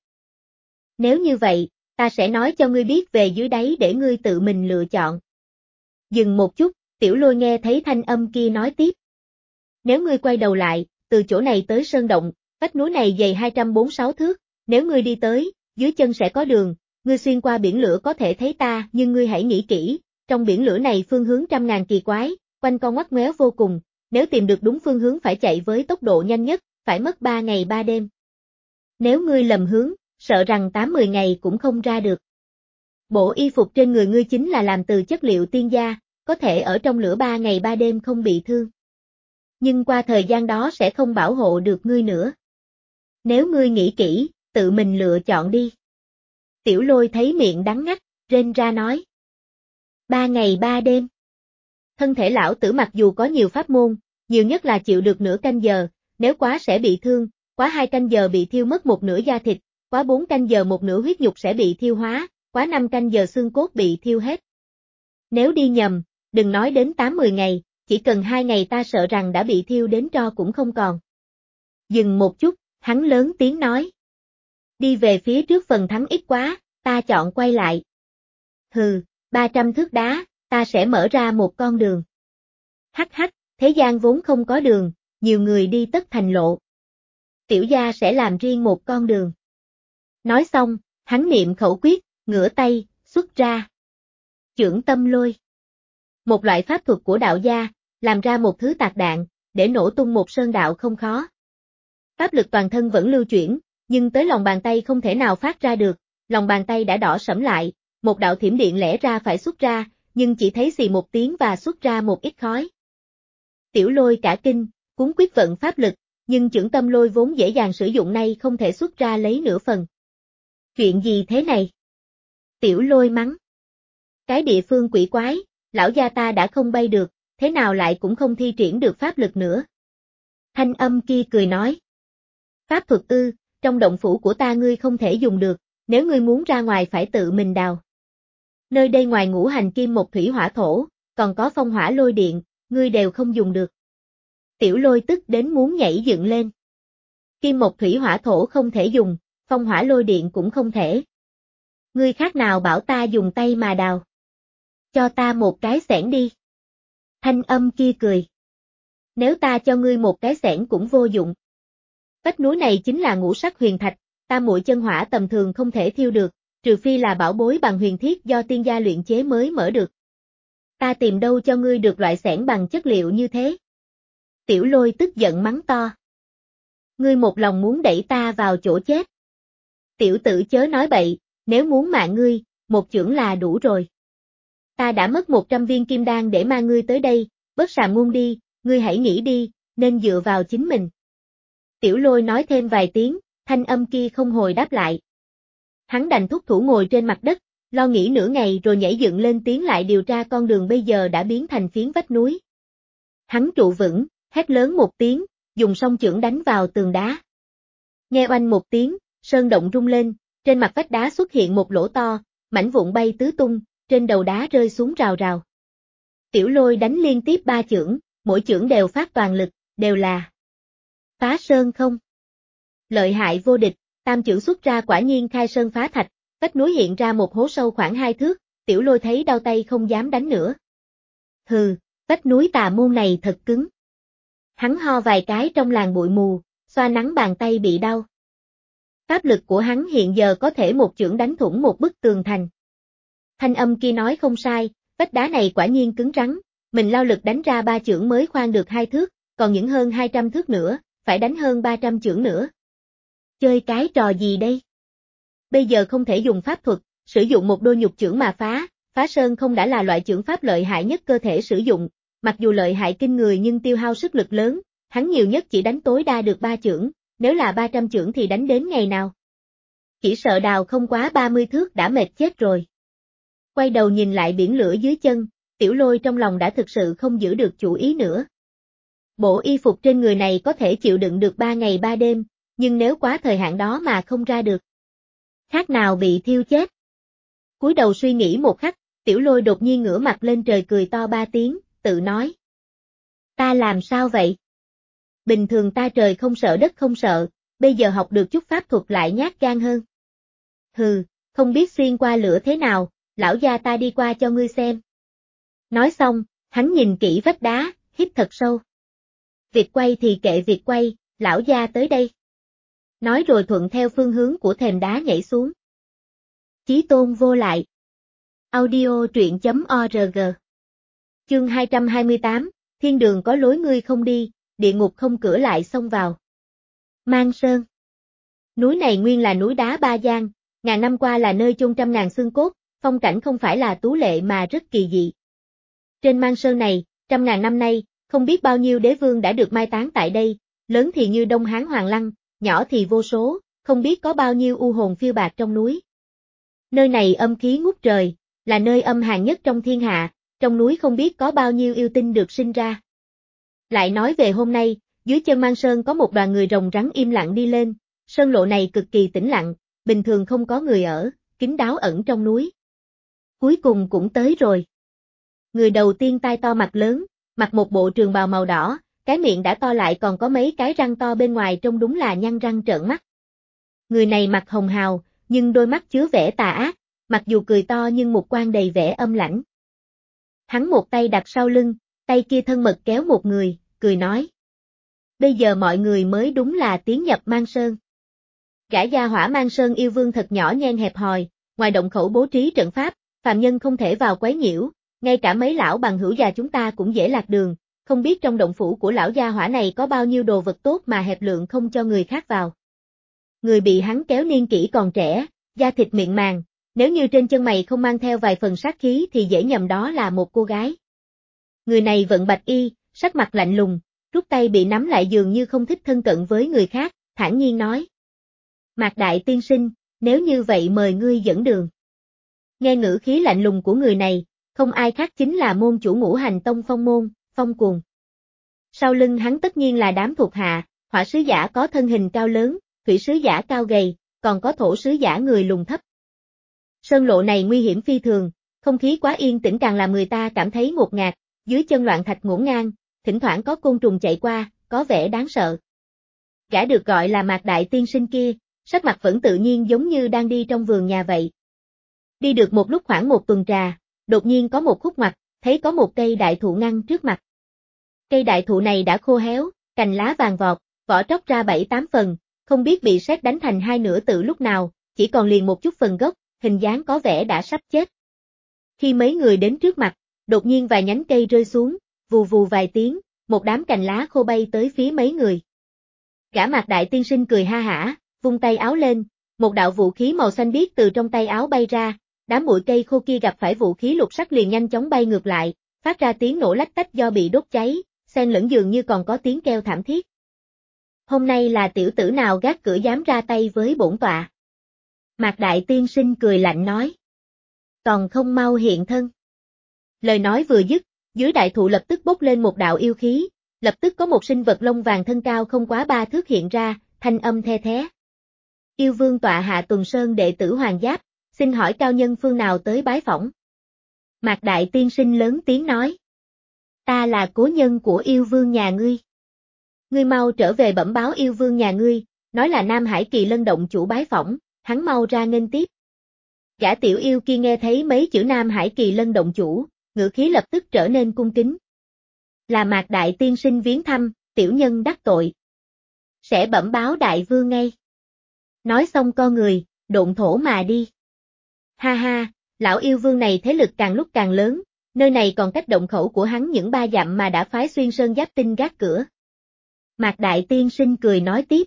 [SPEAKER 1] Nếu như vậy, ta sẽ nói cho ngươi biết về dưới đáy để ngươi tự mình lựa chọn. Dừng một chút, Tiểu Lôi nghe thấy thanh âm kia nói tiếp. Nếu ngươi quay đầu lại, từ chỗ này tới sơn động, vách núi này dày hai trăm bốn mươi sáu thước, nếu ngươi đi tới, dưới chân sẽ có đường, ngươi xuyên qua biển lửa có thể thấy ta nhưng ngươi hãy nghĩ kỹ, trong biển lửa này phương hướng trăm ngàn kỳ quái, quanh co ngoắt ngoéo vô cùng, nếu tìm được đúng phương hướng phải chạy với tốc độ nhanh nhất, phải mất ba ngày ba đêm. Nếu ngươi lầm hướng, sợ rằng tám mười ngày cũng không ra được. Bộ y phục trên người ngươi chính là làm từ chất liệu tiên gia, có thể ở trong lửa ba ngày ba đêm không bị thương. Nhưng qua thời gian đó sẽ không bảo hộ được ngươi nữa. Nếu ngươi nghĩ kỹ, tự mình lựa chọn đi. Tiểu Lôi thấy miệng đắng ngắt, rên ra nói. Ba ngày ba đêm. Thân thể lão tử mặc dù có nhiều pháp môn, nhiều nhất là chịu được nửa canh giờ, nếu quá sẽ bị thương, quá hai canh giờ bị thiêu mất một nửa da thịt, quá bốn canh giờ một nửa huyết nhục sẽ bị thiêu hóa, quá năm canh giờ xương cốt bị thiêu hết. Nếu đi nhầm, đừng nói đến tám mười ngày, chỉ cần hai ngày ta sợ rằng đã bị thiêu đến tro cũng không còn. Dừng một chút, hắn lớn tiếng nói. Đi về phía trước phần thắng ít quá, ta chọn quay lại. Hừ, ba trăm thước đá, ta sẽ mở ra một con đường. Hắc hắc, thế gian vốn không có đường, nhiều người đi tất thành lộ. Tiểu gia sẽ làm riêng một con đường. Nói xong, hắn niệm khẩu quyết, ngửa tay, xuất ra. Chưởng tâm lôi. Một loại pháp thuật của đạo gia, làm ra một thứ tạc đạn, để nổ tung một sơn đạo không khó. Pháp lực toàn thân vẫn lưu chuyển, nhưng tới lòng bàn tay không thể nào phát ra được, lòng bàn tay đã đỏ sẫm lại, một đạo thiểm điện lẽ ra phải xuất ra, nhưng chỉ thấy xì một tiếng và xuất ra một ít khói. Tiểu Lôi cả kinh, cuốn quyết vận pháp lực, nhưng chưởng tâm lôi vốn dễ dàng sử dụng nay không thể xuất ra lấy nửa phần. Chuyện gì thế này? Tiểu Lôi mắng. Cái địa phương quỷ quái, lão gia ta đã không bay được, thế nào lại cũng không thi triển được pháp lực nữa. Thanh âm kia cười nói. Pháp thuật ư, trong động phủ của ta ngươi không thể dùng được, nếu ngươi muốn ra ngoài phải tự mình đào. Nơi đây ngoài ngũ hành kim một thủy hỏa thổ, còn có phong hỏa lôi điện, ngươi đều không dùng được. Tiểu Lôi tức đến muốn nhảy dựng lên. Kim một thủy hỏa thổ không thể dùng, phong hỏa lôi điện cũng không thể. Ngươi khác nào bảo ta dùng tay mà đào. Cho ta một cái xẻng đi. Thanh âm kia cười. Nếu ta cho ngươi một cái xẻng cũng vô dụng. Vách núi này chính là ngũ sắc huyền thạch, tam muội chân hỏa tầm thường không thể thiêu được, trừ phi là bảo bối bằng huyền thiết do tiên gia luyện chế mới mở được. Ta tìm đâu cho ngươi được loại xẻng bằng chất liệu như thế. Tiểu Lôi tức giận mắng to. Ngươi một lòng muốn đẩy ta vào chỗ chết. Tiểu tử chớ nói bậy, nếu muốn mạng ngươi, một chưởng là đủ rồi. Ta đã mất một trăm viên kim đan để mang ngươi tới đây, bớt sàm ngung đi, ngươi hãy nghĩ đi, nên dựa vào chính mình. Tiểu Lôi nói thêm vài tiếng, thanh âm kia không hồi đáp lại. Hắn đành thúc thủ ngồi trên mặt đất, lo nghĩ nửa ngày rồi nhảy dựng lên tiến lại điều tra con đường bây giờ đã biến thành phiến vách núi. Hắn trụ vững, hét lớn một tiếng, dùng song chưởng đánh vào tường đá. Nghe oanh một tiếng, sơn động rung lên, trên mặt vách đá xuất hiện một lỗ to, mảnh vụn bay tứ tung, trên đầu đá rơi xuống rào rào. Tiểu Lôi đánh liên tiếp ba chưởng, mỗi chưởng đều phát toàn lực, đều là phá sơn không. Lợi hại vô địch, tam chưởng xuất ra quả nhiên khai sơn phá thạch, vách núi hiện ra một hố sâu khoảng hai thước, Tiểu Lôi thấy đau tay không dám đánh nữa. Hừ, vách núi tà môn này thật cứng. Hắn ho vài cái trong làng bụi mù, xoa nắng bàn tay bị đau. Pháp lực của hắn hiện giờ có thể một chưởng đánh thủng một bức tường thành. Thanh âm kia nói không sai, vách đá này quả nhiên cứng rắn, mình lao lực đánh ra ba chưởng mới khoan được hai thước, còn những hơn hai trăm thước nữa, phải đánh hơn ba trăm chưởng nữa. Chơi cái trò gì đây? Bây giờ không thể dùng pháp thuật, sử dụng một đôi nhục chưởng mà phá, phá sơn không đã là loại chưởng pháp lợi hại nhất cơ thể sử dụng, mặc dù lợi hại kinh người nhưng tiêu hao sức lực lớn, hắn nhiều nhất chỉ đánh tối đa được ba chưởng, nếu là ba trăm chưởng thì đánh đến ngày nào? Chỉ sợ đào không quá ba mươi thước đã mệt chết rồi. Quay đầu nhìn lại biển lửa dưới chân, Tiểu Lôi trong lòng đã thực sự không giữ được chủ ý nữa. Bộ y phục trên người này có thể chịu đựng được ba ngày ba đêm, nhưng nếu quá thời hạn đó mà không ra được, khác nào bị thiêu chết. Cúi đầu suy nghĩ một khắc, Tiểu Lôi đột nhiên ngửa mặt lên trời cười to ba tiếng, tự nói. Ta làm sao vậy? Bình thường ta trời không sợ đất không sợ, bây giờ học được chút pháp thuật lại nhát gan hơn. Hừ, không biết xuyên qua lửa thế nào, lão gia ta đi qua cho ngươi xem. Nói xong, hắn nhìn kỹ vách đá, hít thật sâu. Việc quay thì kệ việc quay, lão gia tới đây. Nói rồi thuận theo phương hướng của thềm đá nhảy xuống. Chí tôn vô lại. Audio truyện chấm org. Chương hai trăm hai mươi tám, Thiên đường có lối ngươi không đi, địa ngục không cửa lại xông vào. Mang Sơn. Núi này nguyên là núi đá Ba Giang, ngàn năm qua là nơi chôn trăm ngàn xương cốt, phong cảnh không phải là tú lệ mà rất kỳ dị. Trên Mang Sơn này, trăm ngàn năm nay, không biết bao nhiêu đế vương đã được mai táng tại đây, lớn thì như Đông Hán Hoàng Lăng, nhỏ thì vô số, không biết có bao nhiêu u hồn phiêu bạt trong núi. Nơi này âm khí ngút trời, là nơi âm hàn nhất trong thiên hạ, trong núi không biết có bao nhiêu yêu tinh được sinh ra. Lại nói về hôm nay, dưới chân Mang Sơn có một đoàn người rồng rắn im lặng đi lên, sơn lộ này cực kỳ tĩnh lặng, bình thường không có người ở, kín đáo ẩn trong núi. Cuối cùng cũng tới rồi. Người đầu tiên tai to mặt lớn, mặc một bộ trường bào màu đỏ, cái miệng đã to lại còn có mấy cái răng to bên ngoài trông đúng là nhăn răng trợn mắt. Người này mặt hồng hào, nhưng đôi mắt chứa vẻ tà ác, mặc dù cười to nhưng mục quan đầy vẻ âm lãnh. Hắn một tay đặt sau lưng, tay kia thân mật kéo một người, cười nói. Bây giờ mọi người mới đúng là tiến nhập Mang Sơn. Gã gia hỏa Mang Sơn yêu vương thật nhỏ nhen hẹp hòi, ngoài động khẩu bố trí trận pháp, phàm nhân không thể vào quấy nhiễu, ngay cả mấy lão bằng hữu già chúng ta cũng dễ lạc đường, không biết trong động phủ của lão gia hỏa này có bao nhiêu đồ vật tốt mà hẹp lượng không cho người khác vào. Người bị hắn kéo niên kỷ còn trẻ, da thịt miệng màng, nếu như trên chân mày không mang theo vài phần sát khí thì dễ nhầm đó là một cô gái. Người này vận bạch y, sắc mặt lạnh lùng, rút tay bị nắm lại dường như không thích thân cận với người khác, thản nhiên nói. Mạc đại tiên sinh, nếu như vậy mời ngươi dẫn đường. Nghe ngữ khí lạnh lùng của người này, không ai khác chính là môn chủ Ngũ Hành Tông Phong Môn, Phong Cuồng. Sau lưng hắn tất nhiên là đám thuộc hạ, hỏa sứ giả có thân hình cao lớn, thủy sứ giả cao gầy, còn có thổ sứ giả người lùn thấp. Sơn lộ này nguy hiểm phi thường, không khí quá yên tĩnh càng làm người ta cảm thấy ngột ngạt, dưới chân loạn thạch ngổn ngang, thỉnh thoảng có côn trùng chạy qua, có vẻ đáng sợ. Gã được gọi là Mạc đại tiên sinh kia, sắc mặt vẫn tự nhiên giống như đang đi trong vườn nhà vậy. Đi được một lúc khoảng một tuần trà, đột nhiên có một khúc ngoặt, thấy có một cây đại thụ ngăn trước mặt. Cây đại thụ này đã khô héo, cành lá vàng vọt, vỏ tróc ra bảy tám phần, không biết bị sét đánh thành hai nửa từ lúc nào, chỉ còn liền một chút phần gốc, hình dáng có vẻ đã sắp chết. Khi mấy người đến trước mặt, đột nhiên vài nhánh cây rơi xuống, vù vù vài tiếng, một đám cành lá khô bay tới phía mấy người. Gã Mạc đại tiên sinh cười ha hả, vung tay áo lên, một đạo vũ khí màu xanh biếc từ trong tay áo bay ra, đám bụi cây khô kia gặp phải vũ khí lục sắc liền nhanh chóng bay ngược lại, phát ra tiếng nổ lách tách do bị đốt cháy, xen lẫn dường như còn có tiếng kêu thảm thiết. Hôm nay là tiểu tử nào gác cửa dám ra tay với bổn tọa? Mạc đại tiên sinh cười lạnh nói. Còn không mau hiện thân. Lời nói vừa dứt, dưới đại thụ lập tức bốc lên một đạo yêu khí, lập tức có một sinh vật lông vàng thân cao không quá ba thước hiện ra, thanh âm the thé. Yêu vương tọa hạ Tuần Sơn đệ tử Hoàng Giáp, xin hỏi cao nhân phương nào tới bái phỏng? Mạc đại tiên sinh lớn tiếng nói. Ta là cố nhân của yêu vương nhà ngươi. Ngươi mau trở về bẩm báo yêu vương nhà ngươi, nói là Nam Hải Kỳ Lân động chủ bái phỏng, hắn mau ra nghênh tiếp. Gã tiểu yêu kia nghe thấy mấy chữ Nam Hải Kỳ Lân động chủ, ngữ khí lập tức trở nên cung kính. Là Mạc đại tiên sinh viếng thăm, tiểu nhân đắc tội. Sẽ bẩm báo đại vương ngay. Nói xong co người, độn thổ mà đi. Ha ha, lão yêu vương này thế lực càng lúc càng lớn, nơi này còn cách động khẩu của hắn những ba dặm mà đã phái xuyên sơn giáp tinh gác cửa. Mạc đại tiên sinh cười nói tiếp.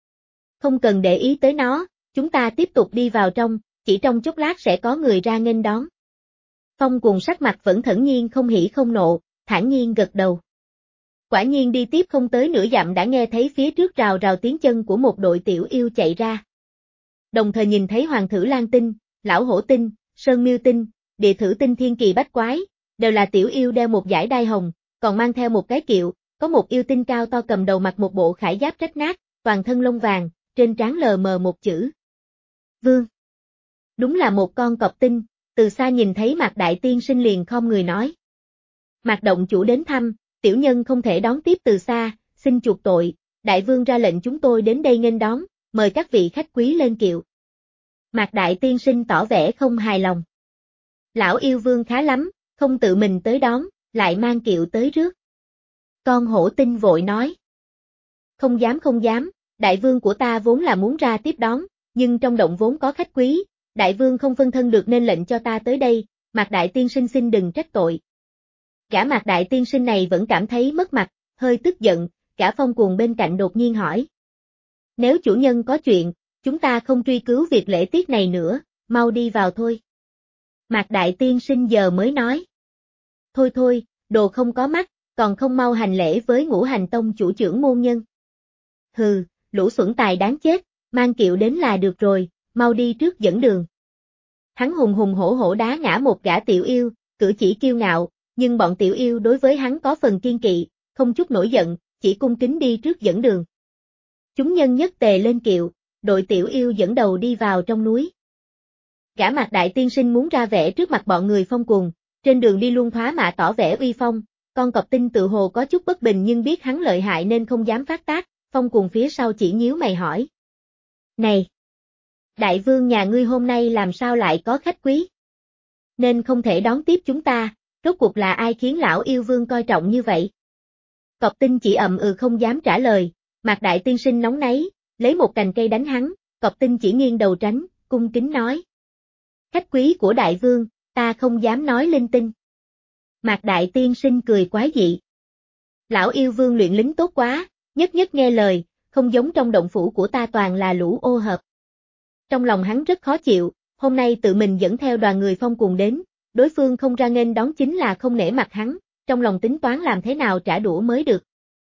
[SPEAKER 1] Không cần để ý tới nó, chúng ta tiếp tục đi vào trong, chỉ trong chốc lát sẽ có người ra nghênh đón. Phong Cuồng sắc mặt vẫn thẫn nhiên không hỉ không nộ, thản nhiên gật đầu. Quả nhiên đi tiếp không tới nửa dặm đã nghe thấy phía trước rào rào tiếng chân của một đội tiểu yêu chạy ra. Đồng thời nhìn thấy Hoàng Thử Lan Tinh, Lão Hổ Tinh, Sơn Miêu Tinh, Địa Thử Tinh Thiên Kỳ Bách Quái, đều là tiểu yêu đeo một dải đai hồng, còn mang theo một cái kiệu, có một yêu tinh cao to cầm đầu mặc một bộ khải giáp rách nát, toàn thân lông vàng, trên trán lờ mờ một chữ. Vương. Đúng là một con cọp tinh, từ xa nhìn thấy Mạc đại tiên sinh liền khom người nói. Mạc động chủ đến thăm, tiểu nhân không thể đón tiếp từ xa, xin chuộc tội, đại vương ra lệnh chúng tôi đến đây nghênh đón, mời các vị khách quý lên kiệu. Mạc đại tiên sinh tỏ vẻ không hài lòng. Lão yêu vương khá lắm, không tự mình tới đón, lại mang kiệu tới rước. Con hổ tinh vội nói. Không dám không dám, đại vương của ta vốn là muốn ra tiếp đón, nhưng trong động vốn có khách quý, đại vương không phân thân được nên lệnh cho ta tới đây, Mạc Đại Tiên Sinh xin đừng trách tội. Gã Mạc Đại Tiên Sinh này vẫn cảm thấy mất mặt, hơi tức giận, gã Phong Cuồng bên cạnh đột nhiên hỏi. Nếu chủ nhân có chuyện, chúng ta không truy cứu việc lễ tiết này nữa, mau đi vào thôi. Mạc Đại Tiên Sinh giờ mới nói. Thôi thôi, đồ không có mắt, còn không mau hành lễ với Ngũ Hành Tông chủ trưởng môn nhân. Hừ, lũ xuẩn tài đáng chết, mang kiệu đến là được rồi, mau đi trước dẫn đường. Hắn hùng hùng hổ hổ đá ngã một gã tiểu yêu, cử chỉ kiêu ngạo, nhưng bọn tiểu yêu đối với hắn có phần kiên kỵ, không chút nổi giận, chỉ cung kính đi trước dẫn đường. Chúng nhân nhất tề lên kiệu, đội tiểu yêu dẫn đầu đi vào trong núi. Gã Mạc Đại Tiên Sinh muốn ra vẻ trước mặt bọn người Phong Cuồng, trên đường đi luôn thoá mạ tỏ vẻ uy phong, con cọp tinh tự hồ có chút bất bình nhưng biết hắn lợi hại nên không dám phát tác, Phong Cuồng phía sau chỉ nhíu mày hỏi. Này! Đại vương nhà ngươi hôm nay làm sao lại có khách quý? Nên không thể đón tiếp chúng ta, rốt cuộc là ai khiến lão yêu vương coi trọng như vậy? Cọp tinh chỉ ậm ừ không dám trả lời, Mạc Đại Tiên Sinh nóng náy, lấy một cành cây đánh hắn, cọp tinh chỉ nghiêng đầu tránh, cung kính nói. Khách quý của đại vương, ta không dám nói linh tinh. Mạc Đại Tiên Sinh cười quái dị. Lão yêu vương luyện lính tốt quá, nhất nhất nghe lời, không giống trong động phủ của ta toàn là lũ ô hợp. Trong lòng hắn rất khó chịu, hôm nay tự mình dẫn theo đoàn người Phong Cuồng đến, đối phương không ra nghênh đón chính là không nể mặt hắn, trong lòng tính toán làm thế nào trả đũa mới được.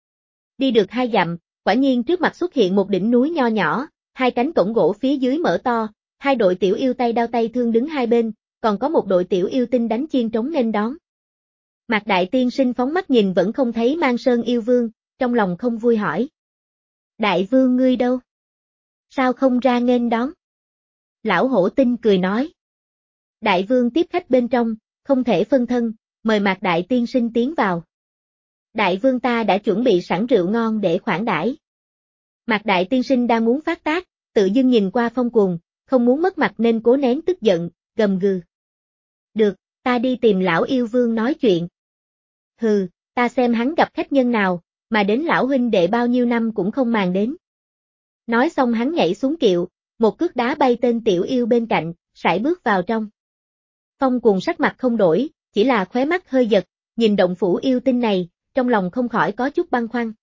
[SPEAKER 1] Đi được hai dặm, quả nhiên trước mặt xuất hiện một đỉnh núi nho nhỏ, hai cánh cổng gỗ phía dưới mở to, hai đội tiểu yêu tay đao tay thương đứng hai bên, còn có một đội tiểu yêu tinh đánh chiên trống nghênh đón. Mạc Đại Tiên Sinh phóng mắt nhìn vẫn không thấy Mang Sơn yêu vương, trong lòng không vui hỏi. Đại vương ngươi đâu? Sao không ra nghênh đón? Lão hổ tinh cười nói. Đại vương tiếp khách bên trong, không thể phân thân, mời Mạc Đại Tiên Sinh tiến vào. Đại vương ta đã chuẩn bị sẵn rượu ngon để khoản đãi. Mạc Đại Tiên Sinh đang muốn phát tác, tự dưng nhìn qua Phong Cuồng, không muốn mất mặt nên cố nén tức giận, gầm gừ. Được, ta đi tìm lão yêu vương nói chuyện. Hừ, ta xem hắn gặp khách nhân nào, mà đến lão huynh đệ bao nhiêu năm cũng không màng đến. Nói xong hắn nhảy xuống kiệu, một cước đá bay tên tiểu yêu bên cạnh, sải bước vào trong. Phong Cuồng sắc mặt không đổi, chỉ là khóe mắt hơi giật, nhìn động phủ yêu tinh này, trong lòng không khỏi có chút băn khoăn.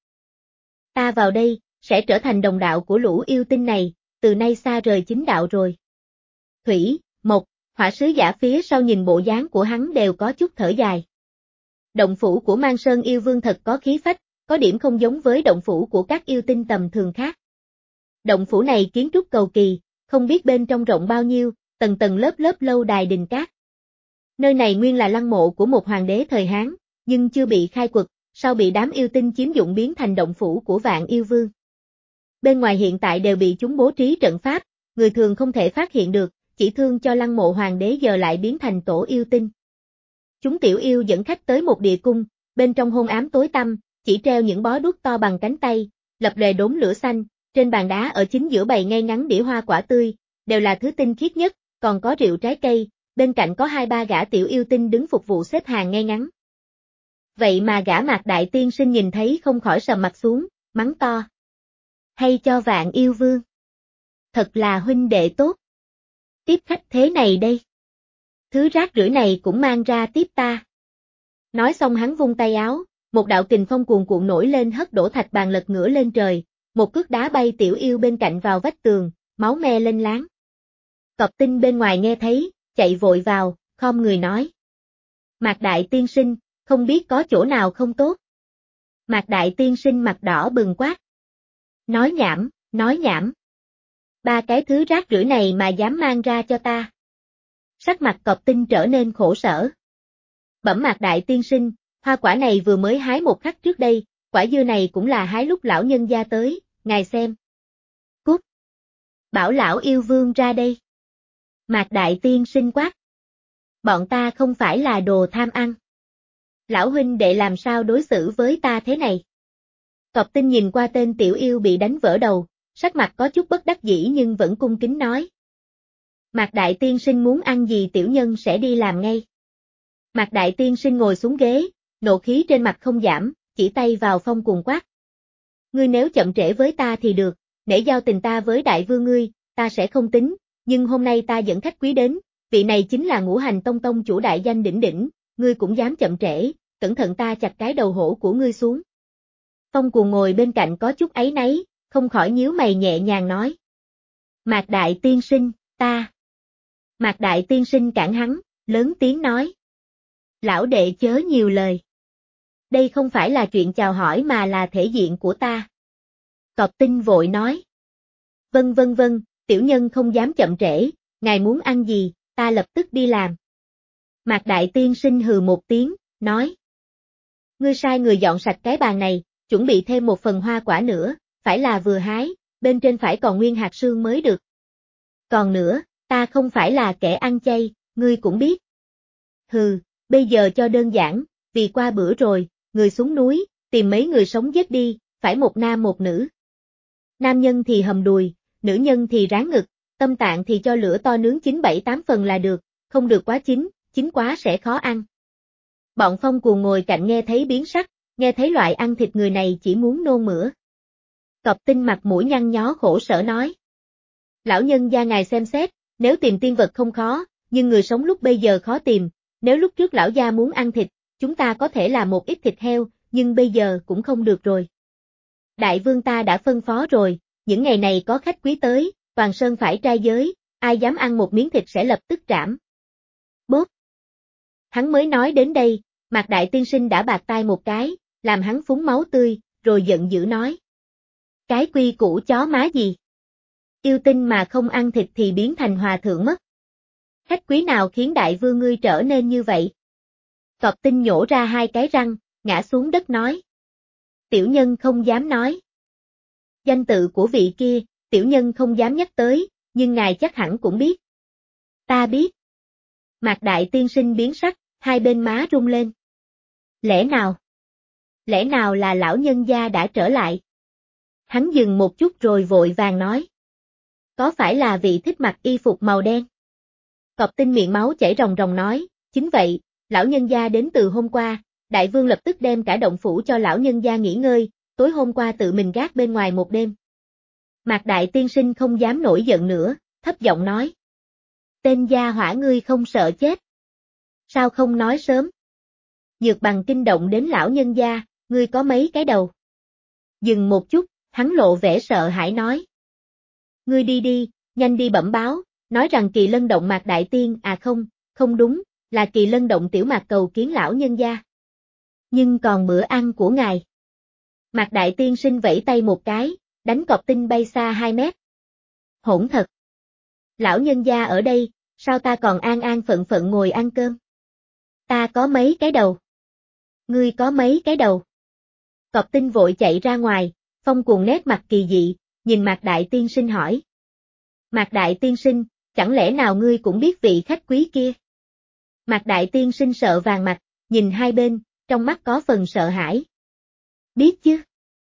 [SPEAKER 1] Ta vào đây, sẽ trở thành đồng đạo của lũ yêu tinh này, từ nay xa rời chính đạo rồi. Thủy, Mộc, Hỏa sứ giả phía sau nhìn bộ dáng của hắn đều có chút thở dài. Động phủ của Mang Sơn yêu vương thật có khí phách, có điểm không giống với động phủ của các yêu tinh tầm thường khác. Động phủ này kiến trúc cầu kỳ, không biết bên trong rộng bao nhiêu, tầng tầng lớp lớp lâu đài đình cát. Nơi này nguyên là lăng mộ của một hoàng đế thời Hán, nhưng chưa bị khai quật, sau bị đám yêu tinh chiếm dụng biến thành động phủ của Vạn Yêu Vương. Bên ngoài hiện tại đều bị chúng bố trí trận pháp, người thường không thể phát hiện được, chỉ thương cho lăng mộ hoàng đế giờ lại biến thành tổ yêu tinh. Chúng tiểu yêu dẫn khách tới một địa cung, bên trong hôn ám tối tăm, chỉ treo những bó đuốc to bằng cánh tay, lập lề đốm lửa xanh, trên bàn đá ở chính giữa bày ngay ngắn đĩa hoa quả tươi, đều là thứ tinh khiết nhất, còn có rượu trái cây, bên cạnh có hai ba gã tiểu yêu tinh đứng phục vụ xếp hàng ngay ngắn. Vậy mà gã Mạc Đại Tiên Sinh nhìn thấy không khỏi sầm mặt xuống, mắng to. Hay cho Vạn Yêu Vương. Thật là huynh đệ tốt. Tiếp khách thế này đây. Thứ rác rưởi này cũng mang ra tiếp ta. Nói xong hắn vung tay áo, một đạo kình phong cuồn cuộn nổi lên hất đổ thạch bàn lật ngửa lên trời, một cước đá bay tiểu yêu bên cạnh vào vách tường, máu me lên láng. Cọp tinh bên ngoài nghe thấy, chạy vội vào, khom người nói. Mạc Đại Tiên Sinh, không biết có chỗ nào không tốt. Mạc Đại Tiên Sinh mặt đỏ bừng quát. Nói nhảm, nói nhảm. Ba cái thứ rác rưởi này mà dám mang ra cho ta. Sắc mặt cọp tinh trở nên khổ sở. Bẩm Mạc Đại Tiên Sinh, hoa quả này vừa mới hái một khắc trước đây, quả dưa này cũng là hái lúc lão nhân gia tới, ngài xem. Cút. Bảo lão yêu vương ra đây. Mạc Đại Tiên Sinh quát. Bọn ta không phải là đồ tham ăn. Lão huynh đệ làm sao đối xử với ta thế này? Cọp tinh nhìn qua tên tiểu yêu bị đánh vỡ đầu, sắc mặt có chút bất đắc dĩ nhưng vẫn cung kính nói. Mạc Đại Tiên Sinh muốn ăn gì tiểu nhân sẽ đi làm ngay. Mạc Đại Tiên Sinh ngồi xuống ghế, nộ khí trên mặt không giảm, chỉ tay vào Phong Cuồng quát. Ngươi nếu chậm trễ với ta thì được, nể giao tình ta với đại vương ngươi, ta sẽ không tính, nhưng hôm nay ta dẫn khách quý đến, vị này chính là Ngũ Hành Tông tông chủ đại danh đỉnh đỉnh, ngươi cũng dám chậm trễ, cẩn thận ta chặt cái đầu hổ của ngươi xuống. Phong Cuồng ngồi bên cạnh có chút áy náy, không khỏi nhíu mày nhẹ nhàng nói. Mạc Đại Tiên Sinh, ta. Mạc Đại Tiên Sinh cản hắn, lớn tiếng nói. Lão đệ chớ nhiều lời. Đây không phải là chuyện chào hỏi mà là thể diện của ta. Cọp Tinh vội nói. Vâng vâng vâng, tiểu nhân không dám chậm trễ, ngài muốn ăn gì, ta lập tức đi làm. Mạc Đại Tiên Sinh hừ một tiếng, nói. Ngươi sai người dọn sạch cái bàn này, chuẩn bị thêm một phần hoa quả nữa, phải là vừa hái, bên trên phải còn nguyên hạt sương mới được. Còn nữa, ta không phải là kẻ ăn chay, ngươi cũng biết. Hừ, bây giờ cho đơn giản, vì qua bữa rồi, người xuống núi, tìm mấy người sống giết đi, phải một nam một nữ. Nam nhân thì hầm đùi, nữ nhân thì ráng ngực, tâm tạng thì cho lửa to nướng chín bảy tám phần là được, không được quá chín, chín quá sẽ khó ăn. Bọn Phong Cuồng ngồi cạnh nghe thấy biến sắc, nghe thấy loại ăn thịt người này chỉ muốn nôn mửa. Cọp Tinh mặt mũi nhăn nhó khổ sở nói. Lão nhân gia ngài xem xét, nếu tìm tiên vật không khó, nhưng người sống lúc bây giờ khó tìm, nếu lúc trước lão gia muốn ăn thịt, chúng ta có thể làm một ít thịt heo, nhưng bây giờ cũng không được rồi. Đại vương ta đã phân phó rồi, những ngày này có khách quý tới, toàn sơn phải trai giới, ai dám ăn một miếng thịt sẽ lập tức trảm. Bốp. Hắn mới nói đến đây, Mạc Đại Tiên Sinh đã bạt tai một cái, làm hắn phúng máu tươi, rồi giận dữ nói. Cái quy củ chó má gì? Yêu tinh mà không ăn thịt thì biến thành hòa thượng mất. Khách quý nào khiến đại vương ngươi trở nên như vậy? Cọp Tinh nhổ ra hai cái răng, ngã xuống đất nói. Tiểu nhân không dám nói. Danh tự của vị kia, tiểu nhân không dám nhắc tới, nhưng ngài chắc hẳn cũng biết. Ta biết. Mạc Đại Tiên Sinh biến sắc, hai bên má rung lên. Lẽ nào? Lẽ nào là lão nhân gia đã trở lại? Hắn dừng một chút rồi vội vàng nói. Có phải là vị thích mặc y phục màu đen? Cọp Tinh miệng máu chảy ròng ròng nói, chính vậy, lão nhân gia đến từ hôm qua, đại vương lập tức đem cả động phủ cho lão nhân gia nghỉ ngơi, tối hôm qua tự mình gác bên ngoài một đêm. Mạc Đại Tiên Sinh không dám nổi giận nữa, thấp giọng nói. Tên gia hỏa ngươi không sợ chết. Sao không nói sớm? Nhược Bằng kinh động đến lão nhân gia, ngươi có mấy cái đầu? Dừng một chút, hắn lộ vẻ sợ hãi nói. Ngươi đi đi, nhanh đi bẩm báo, nói rằng Kỳ Lân động Mạc Đại Tiên à không, không đúng, là Kỳ Lân động Tiểu Mạc cầu kiến lão nhân gia. Nhưng còn bữa ăn của ngài. Mạc Đại Tiên Sinh vẫy tay một cái, đánh Cọp Tinh bay xa hai mét. Hỗn thật. Lão nhân gia ở đây, sao ta còn an an phận phận ngồi ăn cơm? Ta có mấy cái đầu? Ngươi có mấy cái đầu? Cọp Tinh vội chạy ra ngoài, Phong Cuồng nét mặt kỳ dị, nhìn Mạc Đại Tiên Sinh hỏi. Mạc Đại Tiên Sinh, chẳng lẽ nào ngươi cũng biết vị khách quý kia? Mạc Đại Tiên Sinh sợ vàng mặt, nhìn hai bên, trong mắt có phần sợ hãi. Biết chứ?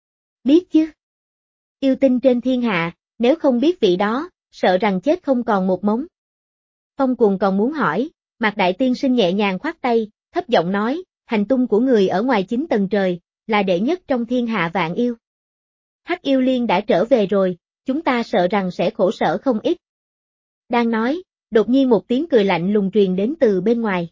[SPEAKER 1] Biết chứ? Yêu tinh trên thiên hạ, nếu không biết vị đó, sợ rằng chết không còn một mống. Phong Cuồng còn muốn hỏi, Mạc Đại Tiên Sinh nhẹ nhàng khoát tay, thấp giọng nói, hành tung của người ở ngoài chín tầng trời, là đệ nhất trong thiên hạ vạn yêu. Hắc yêu liên đã trở về rồi, chúng ta sợ rằng sẽ khổ sở không ít. Đang nói, đột nhiên một tiếng cười lạnh lùng truyền đến từ bên ngoài.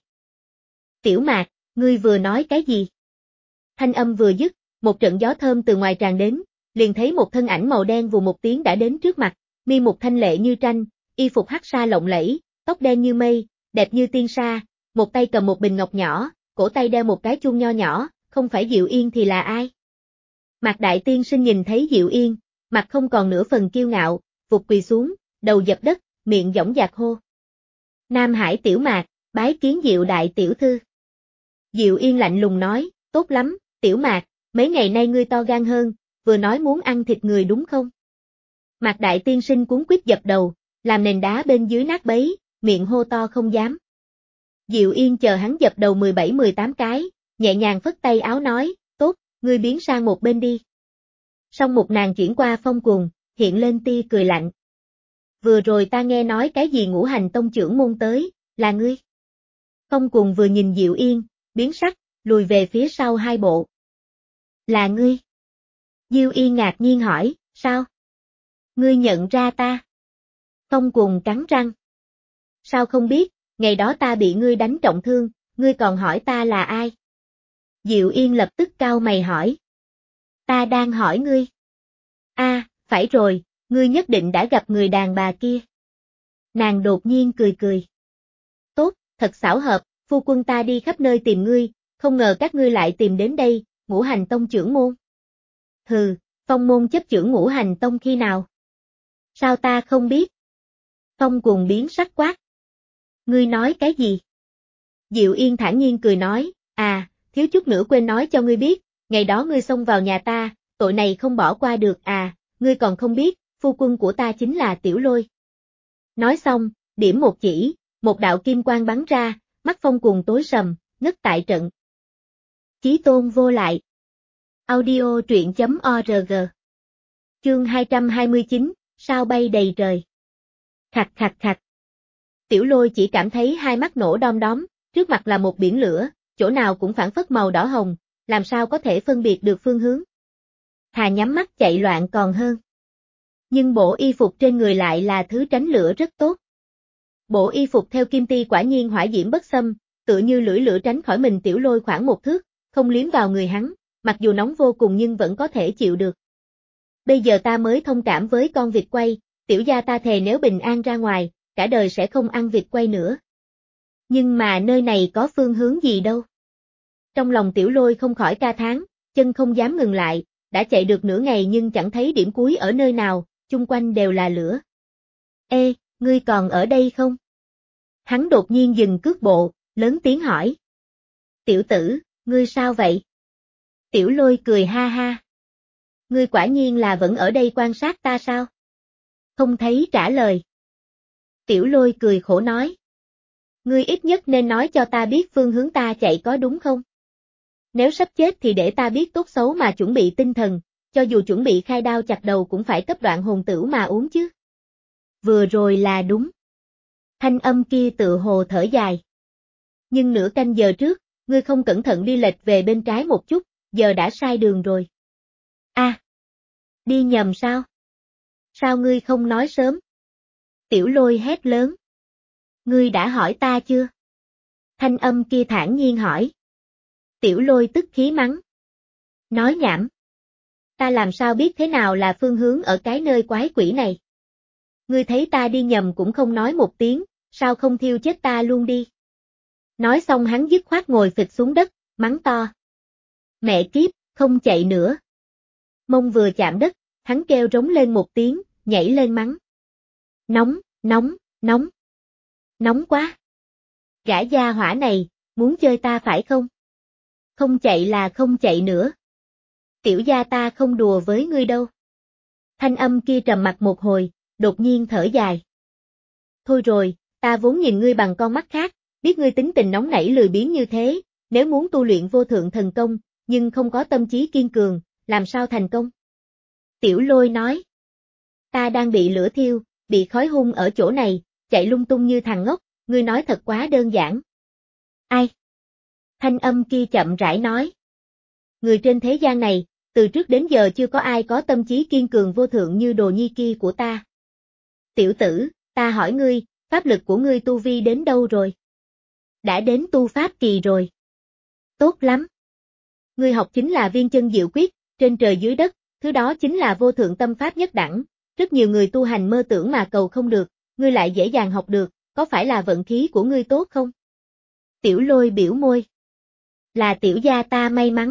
[SPEAKER 1] Tiểu Mạc, ngươi vừa nói cái gì? Thanh âm vừa dứt, một trận gió thơm từ ngoài tràn đến, liền thấy một thân ảnh màu đen vù một tiếng đã đến trước mặt, mi một thanh lệ như tranh, y phục hắc sa lộng lẫy, tóc đen như mây, đẹp như tiên sa, một tay cầm một bình ngọc nhỏ, cổ tay đeo một cái chuông nho nhỏ, không phải Diệu Yên thì là ai? Mạc Đại Tiên Sinh nhìn thấy Diệu Yên, mặt không còn nửa phần kiêu ngạo, vụt quỳ xuống, đầu dập đất, miệng dõng dạc hô. Nam Hải Tiểu Mạc, bái kiến Diệu Đại Tiểu Thư. Diệu Yên lạnh lùng nói, tốt lắm, Tiểu Mạc, mấy ngày nay ngươi to gan hơn, vừa nói muốn ăn thịt người đúng không? Mạc Đại Tiên Sinh cuống quýt dập đầu, làm nền đá bên dưới nát bấy, miệng hô to không dám. Diệu Yên chờ hắn dập đầu mười bảy mười tám cái, nhẹ nhàng phất tay áo nói, tốt, ngươi biến sang một bên đi. Xong một nàng chuyển qua Phong Cuồng, hiện lên tia cười lạnh. Vừa rồi ta nghe nói cái gì Ngũ Hành Tông trưởng môn tới, là ngươi. Phong Cuồng vừa nhìn Diệu Yên, biến sắc, lùi về phía sau hai bộ. Là ngươi. Diệu Yên ngạc nhiên hỏi, sao? Ngươi nhận ra ta? Phong Cuồng cắn răng. Sao không biết, ngày đó ta bị ngươi đánh trọng thương, ngươi còn hỏi ta là ai? Diệu Yên lập tức cau mày hỏi. Ta đang hỏi ngươi. A, à, phải rồi, ngươi nhất định đã gặp người đàn bà kia. Nàng đột nhiên cười cười. Tốt, thật xảo hợp, phu quân ta đi khắp nơi tìm ngươi, không ngờ các ngươi lại tìm đến đây, Ngũ Hành Tông trưởng môn. Hừ, Phong môn chấp trưởng Ngũ Hành Tông khi nào? Sao ta không biết? Phong cùng biến sắc quát. Ngươi nói cái gì? Diệu Yên thản nhiên cười nói, à, thiếu chút nữa quên nói cho ngươi biết, ngày đó ngươi xông vào nhà ta, tội này không bỏ qua được à, ngươi còn không biết, phu quân của ta chính là Tiểu Lôi. Nói xong, điểm một chỉ, một đạo kim quang bắn ra, mắt Phong cùng tối sầm, ngất tại trận. Chí tôn vô lại. Audio truyện chấm org. Chương hai trăm hai mươi chín, sao bay đầy trời. Khặt khặt khặt. Tiểu Lôi chỉ cảm thấy hai mắt nổ đom đóm, trước mặt là một biển lửa, chỗ nào cũng phản phất màu đỏ hồng, làm sao có thể phân biệt được phương hướng. Thà nhắm mắt chạy loạn còn hơn. Nhưng bộ y phục trên người lại là thứ tránh lửa rất tốt. Bộ y phục theo kim ti quả nhiên hỏa diễm bất xâm, tựa như lưỡi lửa tránh khỏi mình Tiểu Lôi khoảng một thước, không liếm vào người hắn, mặc dù nóng vô cùng nhưng vẫn có thể chịu được. Bây giờ ta mới thông cảm với con vịt quay, tiểu gia ta thề nếu bình an ra ngoài, cả đời sẽ không ăn vịt quay nữa. Nhưng mà nơi này có phương hướng gì đâu. Trong lòng Tiểu Lôi không khỏi ca thán, chân không dám ngừng lại, đã chạy được nửa ngày nhưng chẳng thấy điểm cuối ở nơi nào, chung quanh đều là lửa. Ê, ngươi còn ở đây không? Hắn đột nhiên dừng cước bộ, lớn tiếng hỏi. Tiểu tử, ngươi sao vậy? Tiểu Lôi cười ha ha. Ngươi quả nhiên là vẫn ở đây quan sát ta sao? Không thấy trả lời. Tiểu Lôi cười khổ nói. Ngươi ít nhất nên nói cho ta biết phương hướng ta chạy có đúng không? Nếu sắp chết thì để ta biết tốt xấu mà chuẩn bị tinh thần, cho dù chuẩn bị khai đao chặt đầu cũng phải cấp đoạn hồn tử mà uống chứ. Vừa rồi là đúng. Thanh âm kia tự hồ thở dài. Nhưng nửa canh giờ trước, ngươi không cẩn thận đi lệch về bên trái một chút, giờ đã sai đường rồi. A, à, đi nhầm sao? Sao ngươi không nói sớm? Tiểu Lôi hét lớn. Ngươi đã hỏi ta chưa? Thanh âm kia thản nhiên hỏi. Tiểu Lôi tức khí mắng. Nói nhảm. Ta làm sao biết thế nào là phương hướng ở cái nơi quái quỷ này? Ngươi thấy ta đi nhầm cũng không nói một tiếng, sao không thiêu chết ta luôn đi? Nói xong hắn dứt khoát ngồi phịch xuống đất, mắng to. Mẹ kiếp, không chạy nữa. Mông vừa chạm đất, hắn kêu rống lên một tiếng, nhảy lên mắng. Nóng, nóng, nóng. Nóng quá. Gã gia hỏa này, muốn chơi ta phải không? Không chạy là không chạy nữa. Tiểu gia ta không đùa với ngươi đâu. Thanh âm kia trầm mặc một hồi, đột nhiên thở dài. Thôi rồi, ta vốn nhìn ngươi bằng con mắt khác, biết ngươi tính tình nóng nảy lười biếng như thế, nếu muốn tu luyện vô thượng thần công, nhưng không có tâm trí kiên cường, làm sao thành công? Tiểu Lôi nói. Ta đang bị lửa thiêu, bị khói hun ở chỗ này, chạy lung tung như thằng ngốc, ngươi nói thật quá đơn giản. Ai? Thanh âm kia chậm rãi nói. Người trên thế gian này, từ trước đến giờ chưa có ai có tâm trí kiên cường vô thượng như đồ nhi kia của ta. Tiểu tử, ta hỏi ngươi, pháp lực của ngươi tu vi đến đâu rồi? Đã đến tu pháp kỳ rồi. Tốt lắm. Ngươi học chính là viên chân diệu quyết, trên trời dưới đất, thứ đó chính là vô thượng tâm pháp nhất đẳng, rất nhiều người tu hành mơ tưởng mà cầu không được, ngươi lại dễ dàng học được, có phải là vận khí của ngươi tốt không? Tiểu Lôi biểu môi. Là tiểu gia ta may mắn.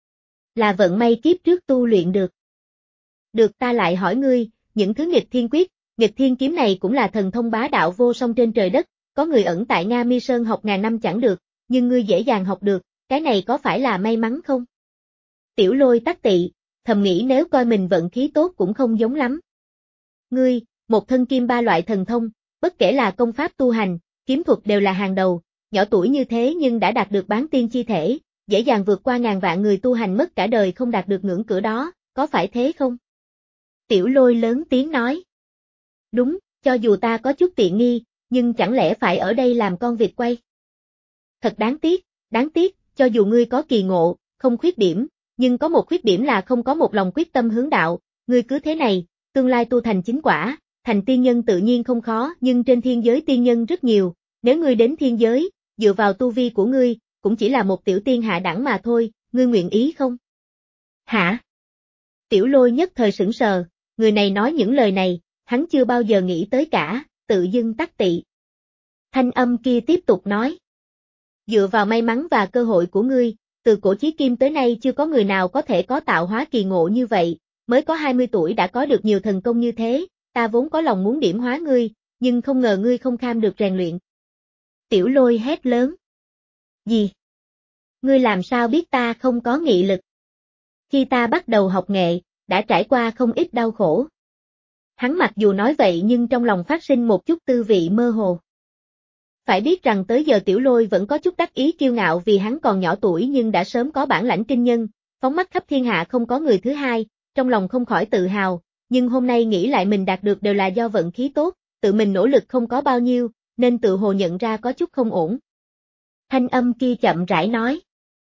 [SPEAKER 1] Là vận may kiếp trước tu luyện được. Được ta lại hỏi ngươi, những thứ nghịch thiên quyết, nghịch thiên kiếm này cũng là thần thông bá đạo vô song trên trời đất, có người ẩn tại Nga Mi Sơn học ngàn năm chẳng được, nhưng ngươi dễ dàng học được, cái này có phải là may mắn không? Tiểu Lôi tắc tị, thầm nghĩ nếu coi mình vận khí tốt cũng không giống lắm. Ngươi, một thân kim ba loại thần thông, bất kể là công pháp tu hành, kiếm thuật đều là hàng đầu, nhỏ tuổi như thế nhưng đã đạt được bán tiên chi thể, dễ dàng vượt qua ngàn vạn người tu hành mất cả đời không đạt được ngưỡng cửa đó, có phải thế không? Tiểu Lôi lớn tiếng nói. Đúng, cho dù ta có chút tiện nghi, nhưng chẳng lẽ phải ở đây làm con vịt quay? Thật đáng tiếc, đáng tiếc, cho dù ngươi có kỳ ngộ, không khuyết điểm, nhưng có một khuyết điểm là không có một lòng quyết tâm hướng đạo, ngươi cứ thế này, tương lai tu thành chính quả, thành tiên nhân tự nhiên không khó nhưng trên thiên giới tiên nhân rất nhiều, Nếu ngươi đến thiên giới, dựa vào tu vi của ngươi, cũng chỉ là một tiểu tiên hạ đẳng mà thôi, ngươi nguyện ý không? Hả? Tiểu Lôi nhất thời sững sờ, người này nói những lời này, hắn chưa bao giờ nghĩ tới cả, tự dưng tắc tị. Thanh âm kia tiếp tục nói. Dựa vào may mắn và cơ hội của ngươi, từ cổ chí kim tới nay chưa có người nào có thể có tạo hóa kỳ ngộ như vậy, mới có hai mươi tuổi đã có được nhiều thần công như thế, ta vốn có lòng muốn điểm hóa ngươi, nhưng không ngờ ngươi không kham được rèn luyện. Tiểu Lôi hét lớn. Gì? Ngươi làm sao biết ta không có nghị lực? Khi ta bắt đầu học nghệ, đã trải qua không ít đau khổ. Hắn mặc dù nói vậy nhưng trong lòng phát sinh một chút tư vị mơ hồ. Phải biết rằng tới giờ Tiểu Lôi vẫn có chút đắc ý kiêu ngạo vì hắn còn nhỏ tuổi nhưng đã sớm có bản lãnh kinh nhân, phóng mắt khắp thiên hạ không có người thứ hai, trong lòng không khỏi tự hào, nhưng hôm nay nghĩ lại mình đạt được đều là do vận khí tốt, tự mình nỗ lực không có bao nhiêu, nên tự hồ nhận ra có chút không ổn. Thanh âm kia chậm rãi nói.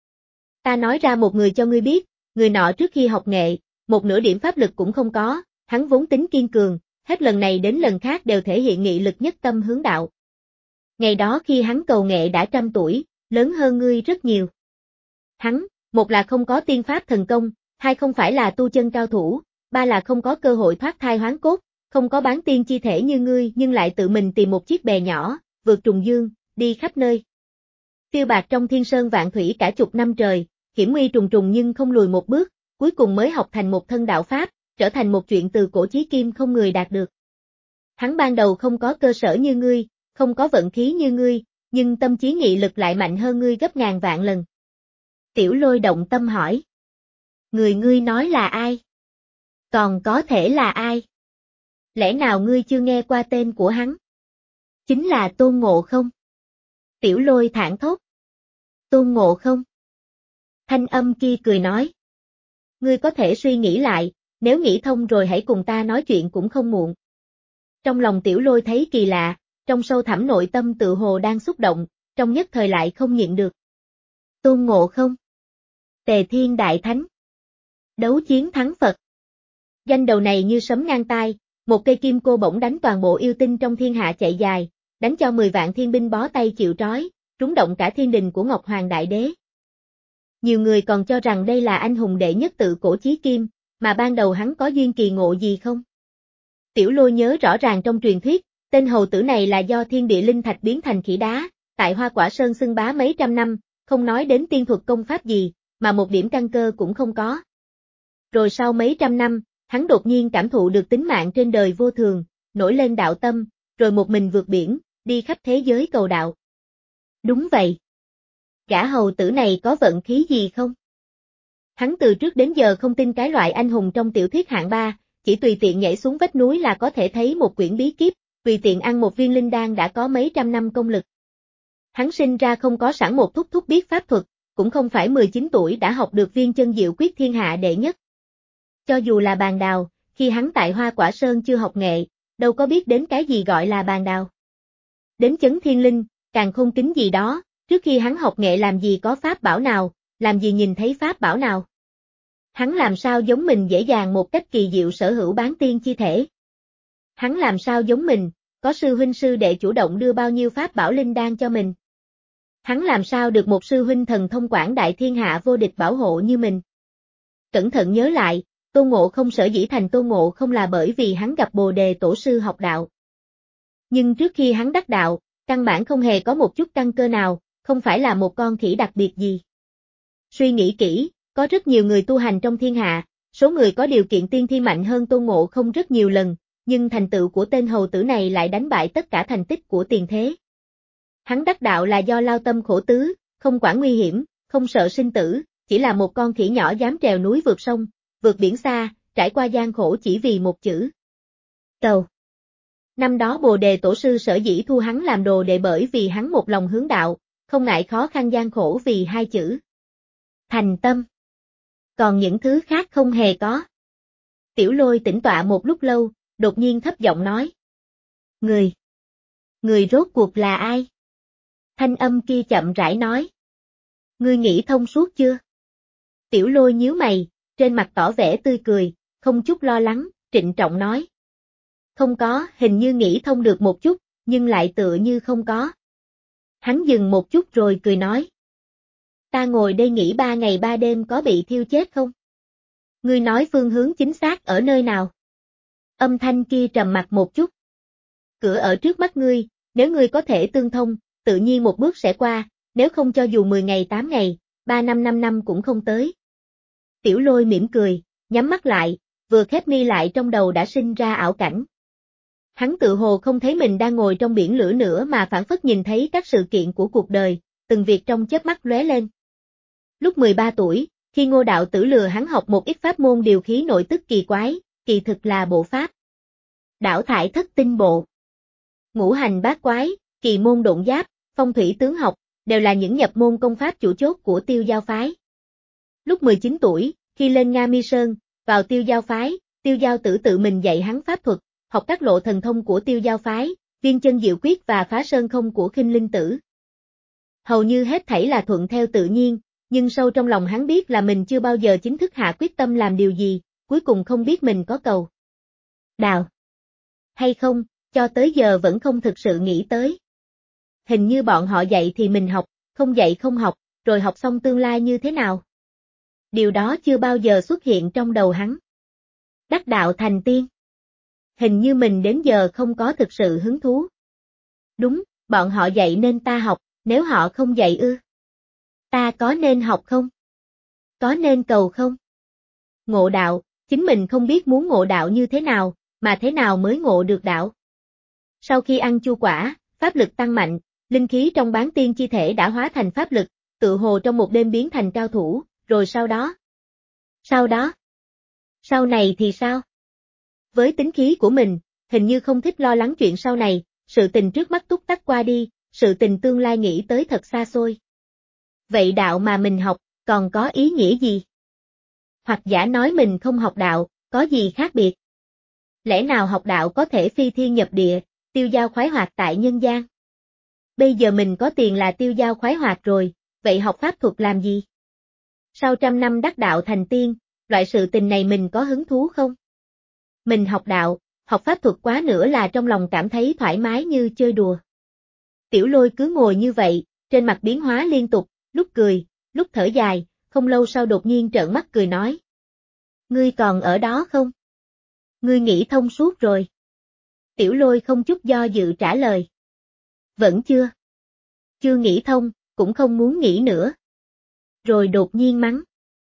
[SPEAKER 1] Ta nói ra một người cho ngươi biết, người nọ trước khi học nghệ, một nửa điểm pháp lực cũng không có, hắn vốn tính kiên cường, hết lần này đến lần khác đều thể hiện nghị lực nhất tâm hướng đạo. Ngày đó khi hắn cầu nghệ đã trăm tuổi, lớn hơn ngươi rất nhiều. Hắn, một là không có tiên pháp thần công, hai không phải là tu chân cao thủ, ba là không có cơ hội thoát thai hoán cốt, không có bán tiên chi thể như ngươi nhưng lại tự mình tìm một chiếc bè nhỏ, vượt trùng dương, đi khắp nơi. Phiêu bạt trong thiên sơn vạn thủy cả chục năm trời, hiểm nguy trùng trùng nhưng không lùi một bước, cuối cùng mới học thành một thân đạo pháp, trở thành một chuyện từ cổ chí kim không người đạt được. Hắn ban đầu không có cơ sở như ngươi, không có vận khí như ngươi, nhưng tâm trí nghị lực lại mạnh hơn ngươi gấp ngàn vạn lần. Tiểu Lôi động tâm hỏi. Người ngươi nói là ai? Còn có thể là ai? Lẽ nào ngươi chưa nghe qua tên của hắn? Chính là Tôn Ngộ Không. Tiểu Lôi thảng thốt. Tôn Ngộ Không. Thanh âm kia cười nói. Ngươi có thể suy nghĩ lại, nếu nghĩ thông rồi hãy cùng ta nói chuyện cũng không muộn. Trong lòng Tiểu Lôi thấy kỳ lạ, trong sâu thẳm nội tâm tự hồ đang xúc động, trong nhất thời lại không nhịn được. Tôn Ngộ Không. Tề Thiên Đại Thánh. Đấu chiến thắng Phật. Danh đầu này như sấm ngang tai, một cây kim cô bổng đánh toàn bộ yêu tinh trong thiên hạ chạy dài, đánh cho mười vạn thiên binh bó tay chịu trói, trúng động cả thiên đình của Ngọc Hoàng Đại Đế. Nhiều người còn cho rằng đây là anh hùng đệ nhất tự cổ chí kim, mà ban đầu hắn có duyên kỳ ngộ gì không? Tiểu Lôi nhớ rõ ràng trong truyền thuyết, tên hầu tử này là do thiên địa linh thạch biến thành khỉ đá, tại Hoa Quả Sơn xưng bá mấy trăm năm, không nói đến tiên thuật công pháp gì, mà một điểm căn cơ cũng không có. Rồi sau mấy trăm năm, hắn đột nhiên cảm thụ được tính mạng trên đời vô thường, nổi lên đạo tâm, rồi một mình vượt biển, đi khắp thế giới cầu đạo. Đúng vậy. Gã hầu tử này có vận khí gì không? Hắn từ trước đến giờ không tin cái loại anh hùng trong tiểu thuyết hạng ba, chỉ tùy tiện nhảy xuống vách núi là có thể thấy một quyển bí kíp, tùy tiện ăn một viên linh đan đã có mấy trăm năm công lực. Hắn sinh ra không có sẵn một thúc thúc biết pháp thuật, cũng không phải mười chín tuổi đã học được viên chân diệu quyết thiên hạ đệ nhất. Cho dù là bàn đào, khi hắn tại Hoa Quả Sơn chưa học nghệ, đâu có biết đến cái gì gọi là bàn đào. Đến chấn thiên linh, càng không tính gì đó, trước khi hắn học nghệ làm gì có pháp bảo nào, làm gì nhìn thấy pháp bảo nào. Hắn làm sao giống mình dễ dàng một cách kỳ diệu sở hữu bán tiên chi thể. Hắn làm sao giống mình, có sư huynh sư đệ chủ động đưa bao nhiêu pháp bảo linh đan cho mình. Hắn làm sao được một sư huynh thần thông quảng đại thiên hạ vô địch bảo hộ như mình. Cẩn thận nhớ lại, Tôn Ngộ Không sở dĩ thành Tôn Ngộ Không là bởi vì hắn gặp Bồ Đề Tổ sư học đạo. Nhưng trước khi hắn đắc đạo, căn bản không hề có một chút căn cơ nào, không phải là một con khỉ đặc biệt gì. Suy nghĩ kỹ, có rất nhiều người tu hành trong thiên hạ, số người có điều kiện tiên thi mạnh hơn Tôn Ngộ Không rất nhiều lần, nhưng thành tựu của tên hầu tử này lại đánh bại tất cả thành tích của tiền thế. Hắn đắc đạo là do lao tâm khổ tứ, không quản nguy hiểm, không sợ sinh tử, chỉ là một con khỉ nhỏ dám trèo núi vượt sông, vượt biển xa, trải qua gian khổ chỉ vì một chữ. Cầu. Năm đó Bồ Đề Tổ sư sở dĩ thu hắn làm đồ đệ bởi vì hắn một lòng hướng đạo, không ngại khó khăn gian khổ vì hai chữ. Thành tâm. Còn những thứ khác không hề có. Tiểu Lôi tĩnh tọa một lúc lâu, đột nhiên thấp giọng nói. Người. Người rốt cuộc là ai? Thanh âm kia chậm rãi nói. Ngươi nghĩ thông suốt chưa? Tiểu Lôi nhíu mày, trên mặt tỏ vẻ tươi cười, không chút lo lắng, trịnh trọng nói. Không có, hình như nghĩ thông được một chút, nhưng lại tựa như không có. Hắn dừng một chút rồi cười nói. Ta ngồi đây nghỉ ba ngày ba đêm có bị thiêu chết không? Ngươi nói phương hướng chính xác ở nơi nào? Âm thanh kia trầm mặc một chút. Cửa ở trước mắt ngươi, nếu ngươi có thể tương thông, tự nhiên một bước sẽ qua, nếu không cho dù mười ngày tám ngày, ba năm năm năm cũng không tới. Tiểu Lôi mỉm cười, nhắm mắt lại, vừa khép mi lại trong đầu đã sinh ra ảo cảnh. Hắn tự hồ không thấy mình đang ngồi trong biển lửa nữa mà phản phất nhìn thấy các sự kiện của cuộc đời, từng việc trong chớp mắt lóe lên. Lúc mười ba tuổi, khi Ngô đạo tử lừa hắn học một ít pháp môn điều khí nội tức kỳ quái, kỳ thực là bộ pháp Đảo Thải Thất Tinh Bộ. Ngũ hành bát quái, kỳ môn độn giáp, phong thủy tướng học, đều là những nhập môn công pháp chủ chốt của Tiêu Giao phái. Lúc mười chín tuổi, khi lên Nga Mi Sơn, vào Tiêu Giao phái, Tiêu Giao tử tự mình dạy hắn pháp thuật, học các lộ thần thông của Tiêu Giao phái, viên chân diệu quyết và phá sơn không của Khinh Linh tử. Hầu như hết thảy là thuận theo tự nhiên, nhưng sâu trong lòng hắn biết là mình chưa bao giờ chính thức hạ quyết tâm làm điều gì, cuối cùng không biết mình có cầu đào hay không, cho tới giờ vẫn không thực sự nghĩ tới. Hình như bọn họ dạy thì mình học, không dạy không học, rồi học xong tương lai như thế nào? Điều đó chưa bao giờ xuất hiện trong đầu hắn. Đắc đạo thành tiên. Hình như mình đến giờ không có thực sự hứng thú. Đúng, bọn họ dạy nên ta học, nếu họ không dạy ư? Ta có nên học không? Có nên cầu không? Ngộ đạo, chính mình không biết muốn ngộ đạo như thế nào, mà thế nào mới ngộ được đạo. Sau khi ăn chu quả, pháp lực tăng mạnh, linh khí trong bán tiên chi thể đã hóa thành pháp lực, tự hồ trong một đêm biến thành cao thủ, rồi sau đó? Sau đó? Sau này thì sao? Với tính khí của mình, hình như không thích lo lắng chuyện sau này, sự tình trước mắt túc tắc qua đi, sự tình tương lai nghĩ tới thật xa xôi. Vậy đạo mà mình học, còn có ý nghĩa gì? Hoặc giả nói mình không học đạo, có gì khác biệt? Lẽ nào học đạo có thể phi thiên nhập địa, tiêu dao khoái hoạt tại nhân gian? Bây giờ mình có tiền là tiêu dao khoái hoạt rồi, vậy học pháp thuật làm gì? Sau trăm năm đắc đạo thành tiên, loại sự tình này mình có hứng thú không? Mình học đạo, học pháp thuật quá nữa là trong lòng cảm thấy thoải mái như chơi đùa. Tiểu Lôi cứ ngồi như vậy, trên mặt biến hóa liên tục, lúc cười, lúc thở dài, không lâu sau đột nhiên trợn mắt cười nói. Ngươi còn ở đó không? Ngươi nghĩ thông suốt rồi. Tiểu Lôi không chút do dự trả lời. Vẫn chưa. Chưa nghĩ thông, cũng không muốn nghĩ nữa. Rồi đột nhiên mắng.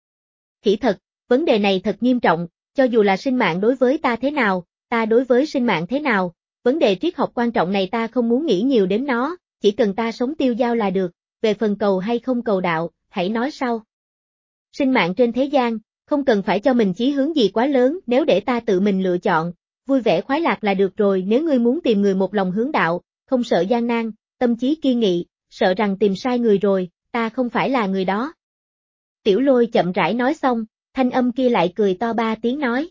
[SPEAKER 1] Khỉ thật, vấn đề này thật nghiêm trọng, cho dù là sinh mạng đối với ta thế nào, ta đối với sinh mạng thế nào, vấn đề triết học quan trọng này ta không muốn nghĩ nhiều đến nó, chỉ cần ta sống tiêu dao là được, về phần cầu hay không cầu đạo, hãy nói sau. Sinh mạng trên thế gian, không cần phải cho mình chí hướng gì quá lớn, nếu để ta tự mình lựa chọn, vui vẻ khoái lạc là được rồi, nếu ngươi muốn tìm người một lòng hướng đạo, không sợ gian nan, tâm trí kiên nghị, sợ rằng tìm sai người rồi, ta không phải là người đó. Tiểu Lôi chậm rãi nói xong, thanh âm kia lại cười to ba tiếng nói.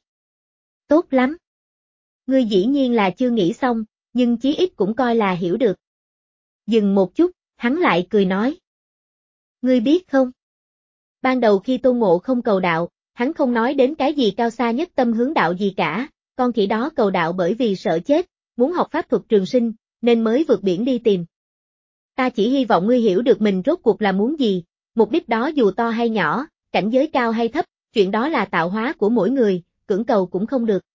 [SPEAKER 1] Tốt lắm. Ngươi dĩ nhiên là chưa nghĩ xong, nhưng chí ít cũng coi là hiểu được. Dừng một chút, hắn lại cười nói. Ngươi biết không? Ban đầu khi Tôn Ngộ không cầu đạo, hắn không nói đến cái gì cao xa nhất tâm hướng đạo gì cả, con khỉ đó cầu đạo bởi vì sợ chết, muốn học pháp thuật trường sinh, nên mới vượt biển đi tìm. Ta chỉ hy vọng ngươi hiểu được mình rốt cuộc là muốn gì, mục đích đó dù to hay nhỏ, cảnh giới cao hay thấp, chuyện đó là tạo hóa của mỗi người, cưỡng cầu cũng không được.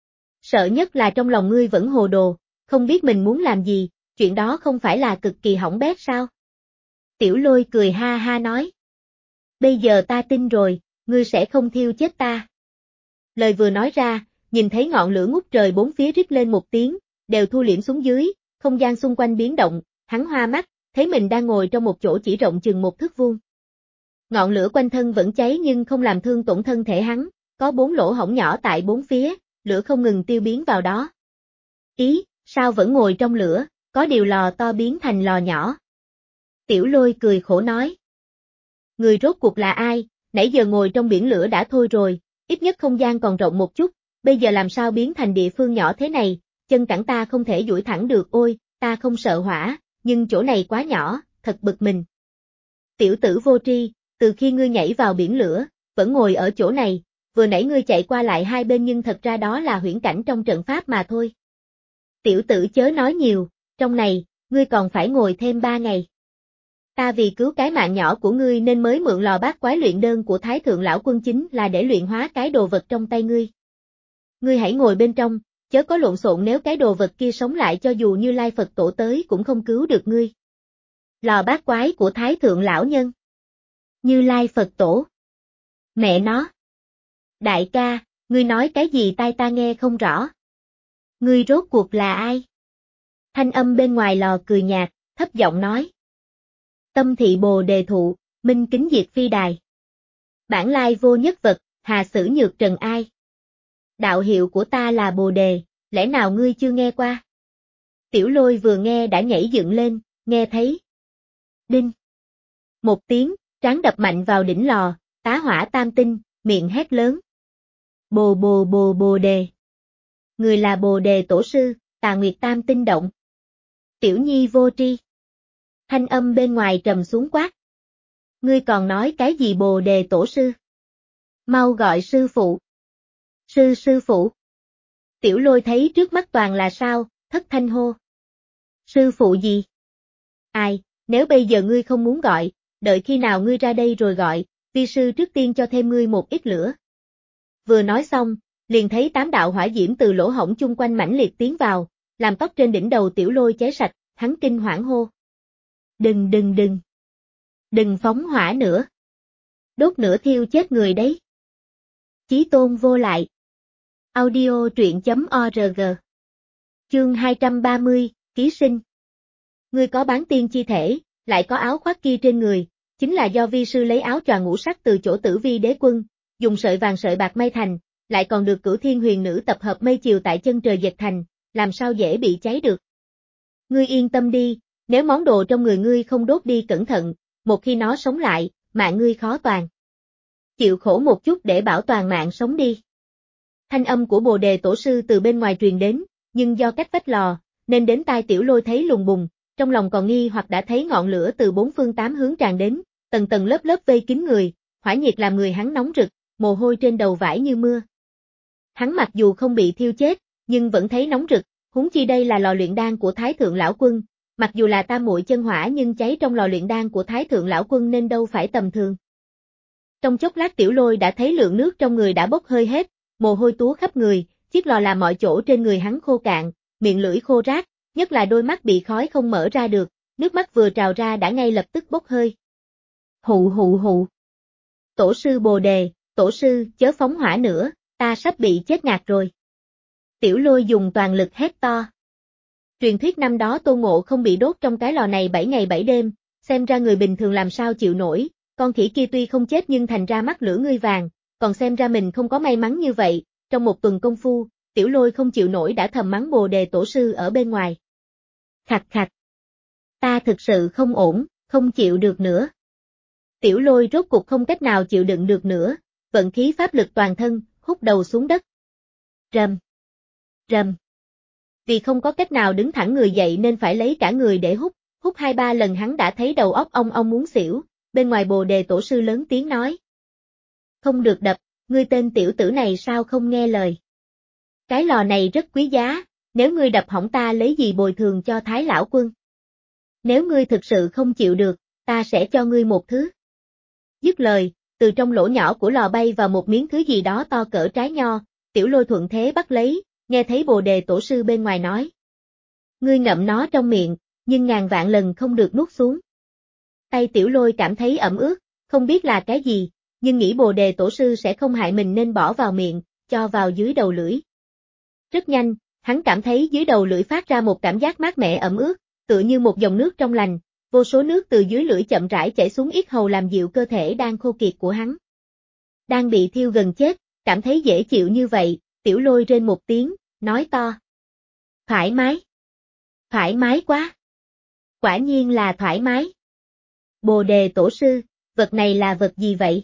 [SPEAKER 1] Sợ nhất là trong lòng ngươi vẫn hồ đồ, không biết mình muốn làm gì, chuyện đó không phải là cực kỳ hỏng bét sao? Tiểu Lôi cười ha ha nói. Bây giờ ta tin rồi, ngươi sẽ không thiêu chết ta. Lời vừa nói ra, nhìn thấy ngọn lửa ngút trời bốn phía rít lên một tiếng, đều thu liễm xuống dưới, không gian xung quanh biến động, hắn hoa mắt, thấy mình đang ngồi trong một chỗ chỉ rộng chừng một thước vuông. Ngọn lửa quanh thân vẫn cháy nhưng không làm thương tổn thân thể hắn, có bốn lỗ hổng nhỏ tại bốn phía, lửa không ngừng tiêu biến vào đó. Ý, sao vẫn ngồi trong lửa, có điều lò to biến thành lò nhỏ. Tiểu Lôi cười khổ nói. Người rốt cuộc là ai, nãy giờ ngồi trong biển lửa đã thôi rồi, ít nhất không gian còn rộng một chút, bây giờ làm sao biến thành địa phương nhỏ thế này, chân cẳng ta không thể duỗi thẳng được ôi, ta không sợ hỏa, nhưng chỗ này quá nhỏ, thật bực mình. Tiểu tử vô tri, từ khi ngươi nhảy vào biển lửa, vẫn ngồi ở chỗ này, vừa nãy ngươi chạy qua lại hai bên nhưng thật ra đó là huyễn cảnh trong trận pháp mà thôi. Tiểu tử chớ nói nhiều, trong này, ngươi còn phải ngồi thêm ba ngày. Ta vì cứu cái mạng nhỏ của ngươi nên mới mượn lò bát quái luyện đơn của Thái Thượng Lão Quân chính là để luyện hóa cái đồ vật trong tay ngươi. Ngươi hãy ngồi bên trong, chớ có lộn xộn, nếu cái đồ vật kia sống lại cho dù Như Lai Phật Tổ tới cũng không cứu được ngươi. Lò bát quái của Thái Thượng Lão Nhân. Như Lai Phật Tổ. Mẹ nó. Đại ca, ngươi nói cái gì tai ta nghe không rõ. Ngươi rốt cuộc là ai? Thanh âm bên ngoài lò cười nhạt, thấp giọng nói. Tâm thị Bồ Đề thụ, minh kính diệt phi đài. Bản lai vô nhất vật, hà sử nhược trần ai. Đạo hiệu của ta là Bồ Đề, lẽ nào ngươi chưa nghe qua? Tiểu Lôi vừa nghe đã nhảy dựng lên, nghe thấy. Đinh. Một tiếng, trán đập mạnh vào đỉnh lò, tá hỏa tam tinh, miệng hét lớn. Bồ bồ bồ Bồ Đề. Người là Bồ Đề Tổ sư, Tà Nguyệt Tam Tinh động. Tiểu Nhi vô tri. Thanh âm bên ngoài trầm xuống quát. Ngươi còn nói cái gì Bồ Đề Tổ sư? Mau gọi sư phụ. Sư sư phụ. Tiểu Lôi thấy trước mắt toàn là sao, thất thanh hô. Sư phụ gì? Ai, nếu bây giờ ngươi không muốn gọi, đợi khi nào ngươi ra đây rồi gọi, vi sư trước tiên cho thêm ngươi một ít lửa. Vừa nói xong, liền thấy tám đạo hỏa diễm từ lỗ hổng chung quanh mãnh liệt tiến vào, làm tóc trên đỉnh đầu Tiểu Lôi cháy sạch, hắn kinh hoảng hô. Đừng đừng đừng. Đừng phóng hỏa nữa. Đốt nữa thiêu chết người đấy. Chí tôn vô lại. Audio truyện chấm org. Chương hai trăm ba mươi, Ký sinh. Ngươi có bán tiên chi thể, lại có áo khoác kia trên người, chính là do vi sư lấy áo choàng ngũ sắc từ chỗ Tử Vi Đế Quân, dùng sợi vàng sợi bạc may thành, lại còn được Cửu Thiên Huyền Nữ tập hợp mây chiều tại chân trời dệt thành, làm sao dễ bị cháy được. Ngươi yên tâm đi, nếu món đồ trong người ngươi không đốt đi cẩn thận, một khi nó sống lại, mạng ngươi khó toàn. Chịu khổ một chút để bảo toàn mạng sống đi. Thanh âm của Bồ Đề Tổ sư từ bên ngoài truyền đến, nhưng do cách vách lò, nên đến tai Tiểu Lôi thấy lùng bùng, trong lòng còn nghi hoặc đã thấy ngọn lửa từ bốn phương tám hướng tràn đến, tầng tầng lớp lớp vây kín người, hỏa nhiệt làm người hắn nóng rực, mồ hôi trên đầu vãi như mưa. Hắn mặc dù không bị thiêu chết, nhưng vẫn thấy nóng rực, huống chi đây là lò luyện đan của Thái Thượng Lão Quân, mặc dù là tam muội chân hỏa nhưng cháy trong lò luyện đan của Thái Thượng Lão Quân nên đâu phải tầm thường. Trong chốc lát Tiểu Lôi đã thấy lượng nước trong người đã bốc hơi hết, mồ hôi túa khắp người, chiếc lò làm mọi chỗ trên người hắn khô cạn, miệng lưỡi khô rát, nhất là đôi mắt bị khói không mở ra được, nước mắt vừa trào ra đã ngay lập tức bốc hơi. Hụ hụ hụ. Tổ sư Bồ Đề, tổ sư, chớ phóng hỏa nữa, ta sắp bị chết ngạt rồi. Tiểu Lôi dùng toàn lực hét to. Truyền thuyết năm đó Tôn Ngộ không bị đốt trong cái lò này bảy ngày bảy đêm, xem ra người bình thường làm sao chịu nổi, con khỉ kia tuy không chết nhưng thành ra mắt lửa ngươi vàng, còn xem ra mình không có may mắn như vậy, trong một tuần công phu, Tiểu Lôi không chịu nổi đã thầm mắng Bồ Đề Tổ sư ở bên ngoài. Khạch khạch. Ta thực sự không ổn, không chịu được nữa. Tiểu Lôi rốt cuộc không cách nào chịu đựng được nữa, vận khí pháp lực toàn thân, hút đầu xuống đất. Rầm. Rầm. Vì không có cách nào đứng thẳng người dậy nên phải lấy cả người để hút, hút hai ba lần hắn đã thấy đầu óc ong ong muốn xỉu, bên ngoài Bồ Đề Tổ sư lớn tiếng nói. Không được đập, ngươi tên tiểu tử này sao không nghe lời. Cái lò này rất quý giá, nếu ngươi đập hỏng ta lấy gì bồi thường cho Thái Lão Quân. Nếu ngươi thực sự không chịu được, ta sẽ cho ngươi một thứ. Dứt lời, từ trong lỗ nhỏ của lò bay vào một miếng thứ gì đó to cỡ trái nho, Tiểu Lôi thuận thế bắt lấy, nghe thấy Bồ Đề Tổ sư bên ngoài nói. Ngươi ngậm nó trong miệng, nhưng ngàn vạn lần không được nuốt xuống. Tay Tiểu Lôi cảm thấy ẩm ướt, không biết là cái gì, nhưng nghĩ Bồ Đề Tổ sư sẽ không hại mình nên bỏ vào miệng, cho vào dưới đầu lưỡi. Rất nhanh, hắn cảm thấy dưới đầu lưỡi phát ra một cảm giác mát mẻ ẩm ướt, tựa như một dòng nước trong lành, vô số nước từ dưới lưỡi chậm rãi chảy xuống yết hầu làm dịu cơ thể đang khô kiệt của hắn. Đang bị thiêu gần chết, cảm thấy dễ chịu như vậy, Tiểu Lôi rên một tiếng, nói to. Thoải mái. Thoải mái quá. Quả nhiên là thoải mái. Bồ Đề Tổ sư, vật này là vật gì vậy?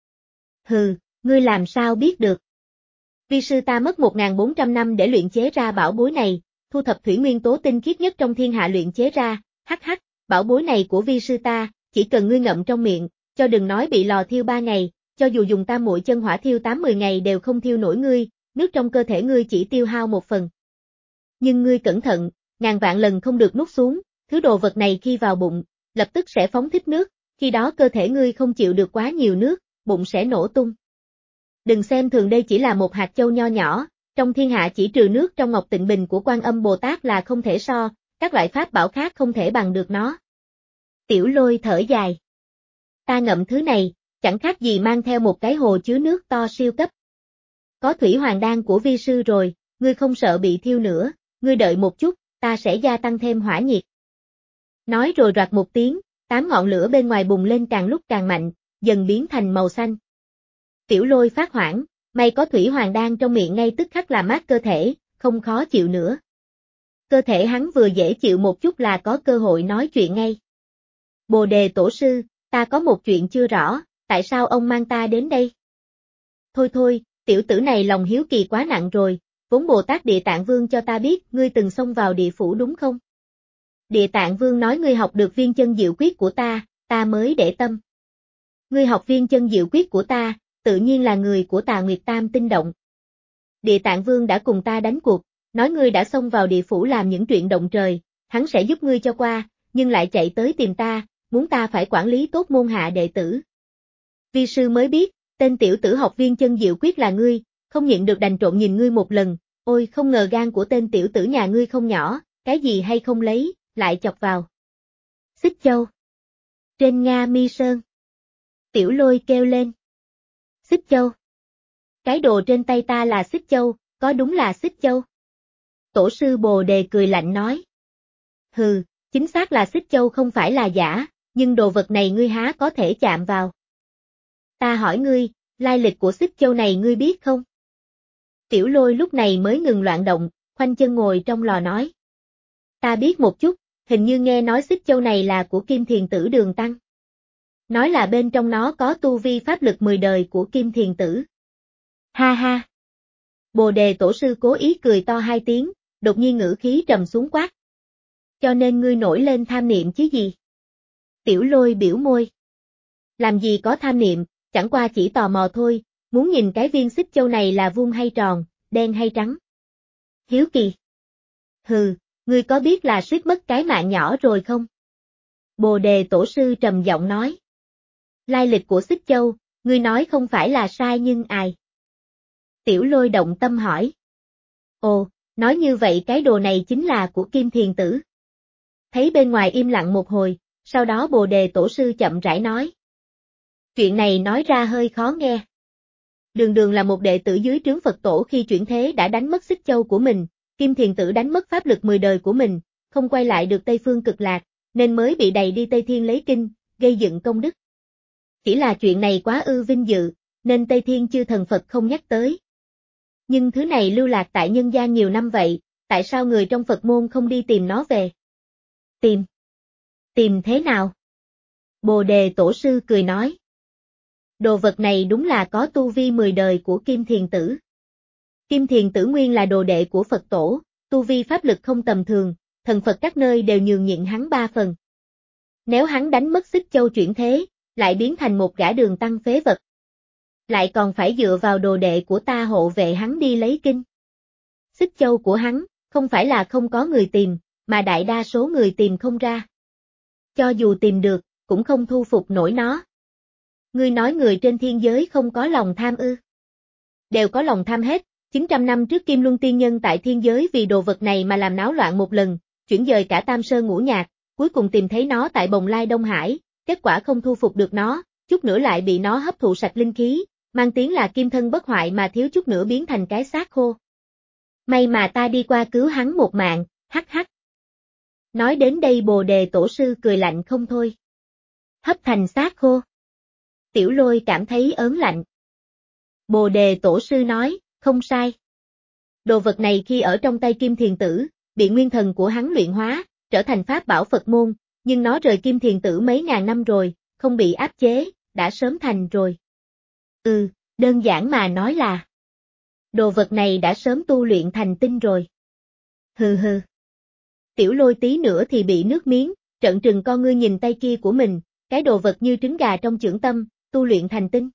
[SPEAKER 1] Hừ, ngươi làm sao biết được? Vi sư ta mất một nghìn bốn trăm năm để luyện chế ra bảo bối này, thu thập thủy nguyên tố tinh khiết nhất trong thiên hạ luyện chế ra, hắc hắc, bảo bối này của vi sư ta, chỉ cần ngươi ngậm trong miệng, cho đừng nói bị lò thiêu ba ngày, cho dù dùng tam muội chân hỏa thiêu tám mười ngày đều không thiêu nổi ngươi, nước trong cơ thể ngươi chỉ tiêu hao một phần. Nhưng ngươi cẩn thận, ngàn vạn lần không được nuốt xuống, thứ đồ vật này khi vào bụng, lập tức sẽ phóng thích nước, khi đó cơ thể ngươi không chịu được quá nhiều nước, bụng sẽ nổ tung. Đừng xem thường đây chỉ là một hạt châu nho nhỏ, trong thiên hạ chỉ trừ nước trong ngọc tịnh bình của Quan Âm Bồ Tát là không thể so, các loại pháp bảo khác không thể bằng được nó. Tiểu Lôi thở dài. Ta ngậm thứ này, chẳng khác gì mang theo một cái hồ chứa nước to siêu cấp. Có thủy hoàng đan của vi sư rồi, ngươi không sợ bị thiêu nữa, ngươi đợi một chút, ta sẽ gia tăng thêm hỏa nhiệt. Nói rồi roạt một tiếng, tám ngọn lửa bên ngoài bùng lên càng lúc càng mạnh, dần biến thành màu xanh. Tiểu Lôi phát hoảng, may có thủy hoàng đan trong miệng ngay tức khắc làm mát cơ thể, không khó chịu nữa. Cơ thể hắn vừa dễ chịu một chút là có cơ hội nói chuyện ngay. Bồ Đề Tổ sư, ta có một chuyện chưa rõ, tại sao ông mang ta đến đây? Thôi thôi, tiểu tử này lòng hiếu kỳ quá nặng rồi, vốn Bồ Tát Địa Tạng Vương cho ta biết ngươi từng xông vào địa phủ đúng không? Địa Tạng Vương nói ngươi học được viên chân diệu quyết của ta, ta mới để tâm. Ngươi học viên chân diệu quyết của ta, tự nhiên là người của Tà Nguyệt Tam Tinh Động. Địa Tạng Vương đã cùng ta đánh cuộc, nói ngươi đã xông vào địa phủ làm những chuyện động trời, hắn sẽ giúp ngươi cho qua, nhưng lại chạy tới tìm ta, muốn ta phải quản lý tốt môn hạ đệ tử. Vi sư mới biết, tên tiểu tử học viên chân diệu quyết là ngươi, không nhịn được đành trộn nhìn ngươi một lần, ôi không ngờ gan của tên tiểu tử nhà ngươi không nhỏ, cái gì hay không lấy, lại chọc vào. Xích Châu. Trên Nga Mi Sơn. Tiểu Lôi kêu lên. Xích Châu. Cái đồ trên tay ta là Xích Châu, có đúng là Xích Châu? Tổ sư Bồ Đề cười lạnh nói. Hừ, chính xác là Xích Châu không phải là giả, nhưng đồ vật này ngươi há có thể chạm vào. Ta hỏi ngươi, lai lịch của Xích Châu này ngươi biết không? Tiểu Lôi lúc này mới ngừng loạn động, khoanh chân ngồi trong lò nói. Ta biết một chút, hình như nghe nói Xích Châu này là của Kim Thiền Tử Đường Tăng. Nói là bên trong nó có tu vi pháp lực mười đời của Kim Thiền Tử. Ha ha. Bồ Đề Tổ sư cố ý cười to hai tiếng, đột nhiên ngữ khí trầm xuống quát. Cho nên ngươi nổi lên tham niệm chứ gì? Tiểu Lôi biểu môi. Làm gì có tham niệm, chẳng qua chỉ tò mò thôi, muốn nhìn cái viên Xích Châu này là vuông hay tròn, đen hay trắng. Hiếu kỳ. Hừ, ngươi có biết là suýt mất cái mạng nhỏ rồi không? Bồ Đề Tổ sư trầm giọng nói. Lai lịch của Xích Châu, ngươi nói không phải là sai nhưng ai? Tiểu Lôi động tâm hỏi. Ồ, nói như vậy cái đồ này chính là của Kim Thiền Tử. Thấy bên ngoài im lặng một hồi, sau đó Bồ Đề Tổ sư chậm rãi nói. Chuyện này nói ra hơi khó nghe. Đường Đường là một đệ tử dưới trướng Phật Tổ khi chuyển thế đã đánh mất Xích Châu của mình, Kim Thiền Tử đánh mất pháp lực mười đời của mình, không quay lại được Tây Phương Cực Lạc, nên mới bị đày đi Tây Thiên lấy kinh, gây dựng công đức. Chỉ là chuyện này quá ư vinh dự, nên Tây Thiên chư thần Phật không nhắc tới. Nhưng thứ này lưu lạc tại nhân gian nhiều năm vậy, tại sao người trong Phật môn không đi tìm nó về? Tìm? Tìm thế nào? Bồ Đề Tổ sư cười nói. Đồ vật này đúng là có tu vi mười đời của Kim Thiền Tử. Kim Thiền Tử nguyên là đồ đệ của Phật Tổ, tu vi pháp lực không tầm thường, thần Phật các nơi đều nhường nhịn hắn ba phần. Nếu hắn đánh mất Xích Châu chuyển thế, lại biến thành một gã Đường Tăng phế vật. Lại còn phải dựa vào đồ đệ của ta hộ vệ hắn đi lấy kinh. Xích Châu của hắn, không phải là không có người tìm, mà đại đa số người tìm không ra. Cho dù tìm được, cũng không thu phục nổi nó. Ngươi nói người trên thiên giới không có lòng tham ư? Đều có lòng tham hết, chín trăm năm trước Kim Luân Tiên Nhân tại thiên giới vì đồ vật này mà làm náo loạn một lần, chuyển dời cả Tam Sơn Ngũ Nhạc, cuối cùng tìm thấy nó tại Bồng Lai Đông Hải, kết quả không thu phục được nó, chút nữa lại bị nó hấp thụ sạch linh khí, mang tiếng là kim thân bất hoại mà thiếu chút nữa biến thành cái xác khô. May mà ta đi qua cứu hắn một mạng, hắc hắc. Nói đến đây Bồ Đề Tổ sư cười lạnh không thôi. Hấp thành xác khô. Tiểu Lôi cảm thấy ớn lạnh. Bồ Đề Tổ sư nói, không sai. Đồ vật này khi ở trong tay Kim Thiền Tử, bị nguyên thần của hắn luyện hóa, trở thành pháp bảo Phật môn, nhưng nó rời Kim Thiền Tử mấy ngàn năm rồi, không bị áp chế, đã sớm thành rồi. Ừ, đơn giản mà nói là đồ vật này đã sớm tu luyện thành tinh rồi. Hừ hừ. Tiểu Lôi tí nữa thì bị nước miếng, trợn trừng con ngươi nhìn tay kia của mình, cái đồ vật như trứng gà trong chưởng tâm, tu luyện thành tinh.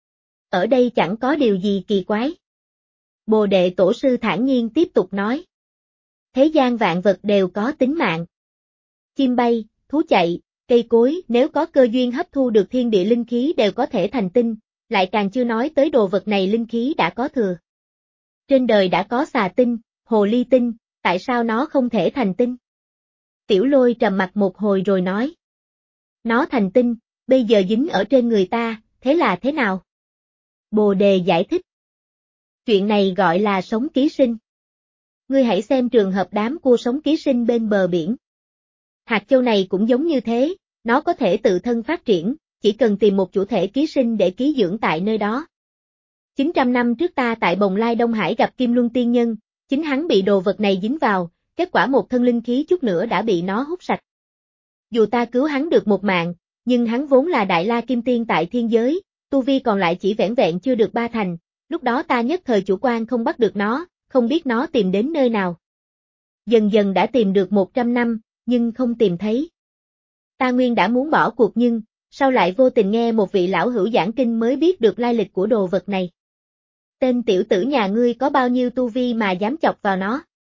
[SPEAKER 1] Ở đây chẳng có điều gì kỳ quái. Bồ Đề Tổ sư thản nhiên tiếp tục nói. Thế gian vạn vật đều có tính mạng. Chim bay, thú chạy, cây cối, nếu có cơ duyên hấp thu được thiên địa linh khí đều có thể thành tinh, lại càng chưa nói tới đồ vật này linh khí đã có thừa. Trên đời đã có xà tinh, hồ ly tinh, tại sao nó không thể thành tinh? Tiểu Lôi trầm mặt một hồi rồi nói. Nó thành tinh, bây giờ dính ở trên người ta, thế là thế nào? Bồ Đề giải thích. Chuyện này gọi là sống ký sinh. Ngươi hãy xem trường hợp đám cua sống ký sinh bên bờ biển. Hạt châu này cũng giống như thế, nó có thể tự thân phát triển, chỉ cần tìm một chủ thể ký sinh để ký dưỡng tại nơi đó. chín trăm năm trước ta tại Bồng Lai Đông Hải gặp Kim Luân Tiên Nhân, chính hắn bị đồ vật này dính vào, kết quả một thân linh khí chút nữa đã bị nó hút sạch. Dù ta cứu hắn được một mạng, nhưng hắn vốn là Đại La Kim Tiên tại thiên giới, tu vi còn lại chỉ vẻn vẹn chưa được ba thành, lúc đó ta nhất thời chủ quan không bắt được nó, không biết nó tìm đến nơi nào. Dần dần đã tìm được một trăm năm, nhưng không tìm thấy. Ta nguyên đã muốn bỏ cuộc nhưng, sau lại vô tình nghe một vị lão hữu giảng kinh mới biết được lai lịch của đồ vật này. Tên tiểu tử nhà ngươi có bao nhiêu tu vi mà dám chọc vào nó?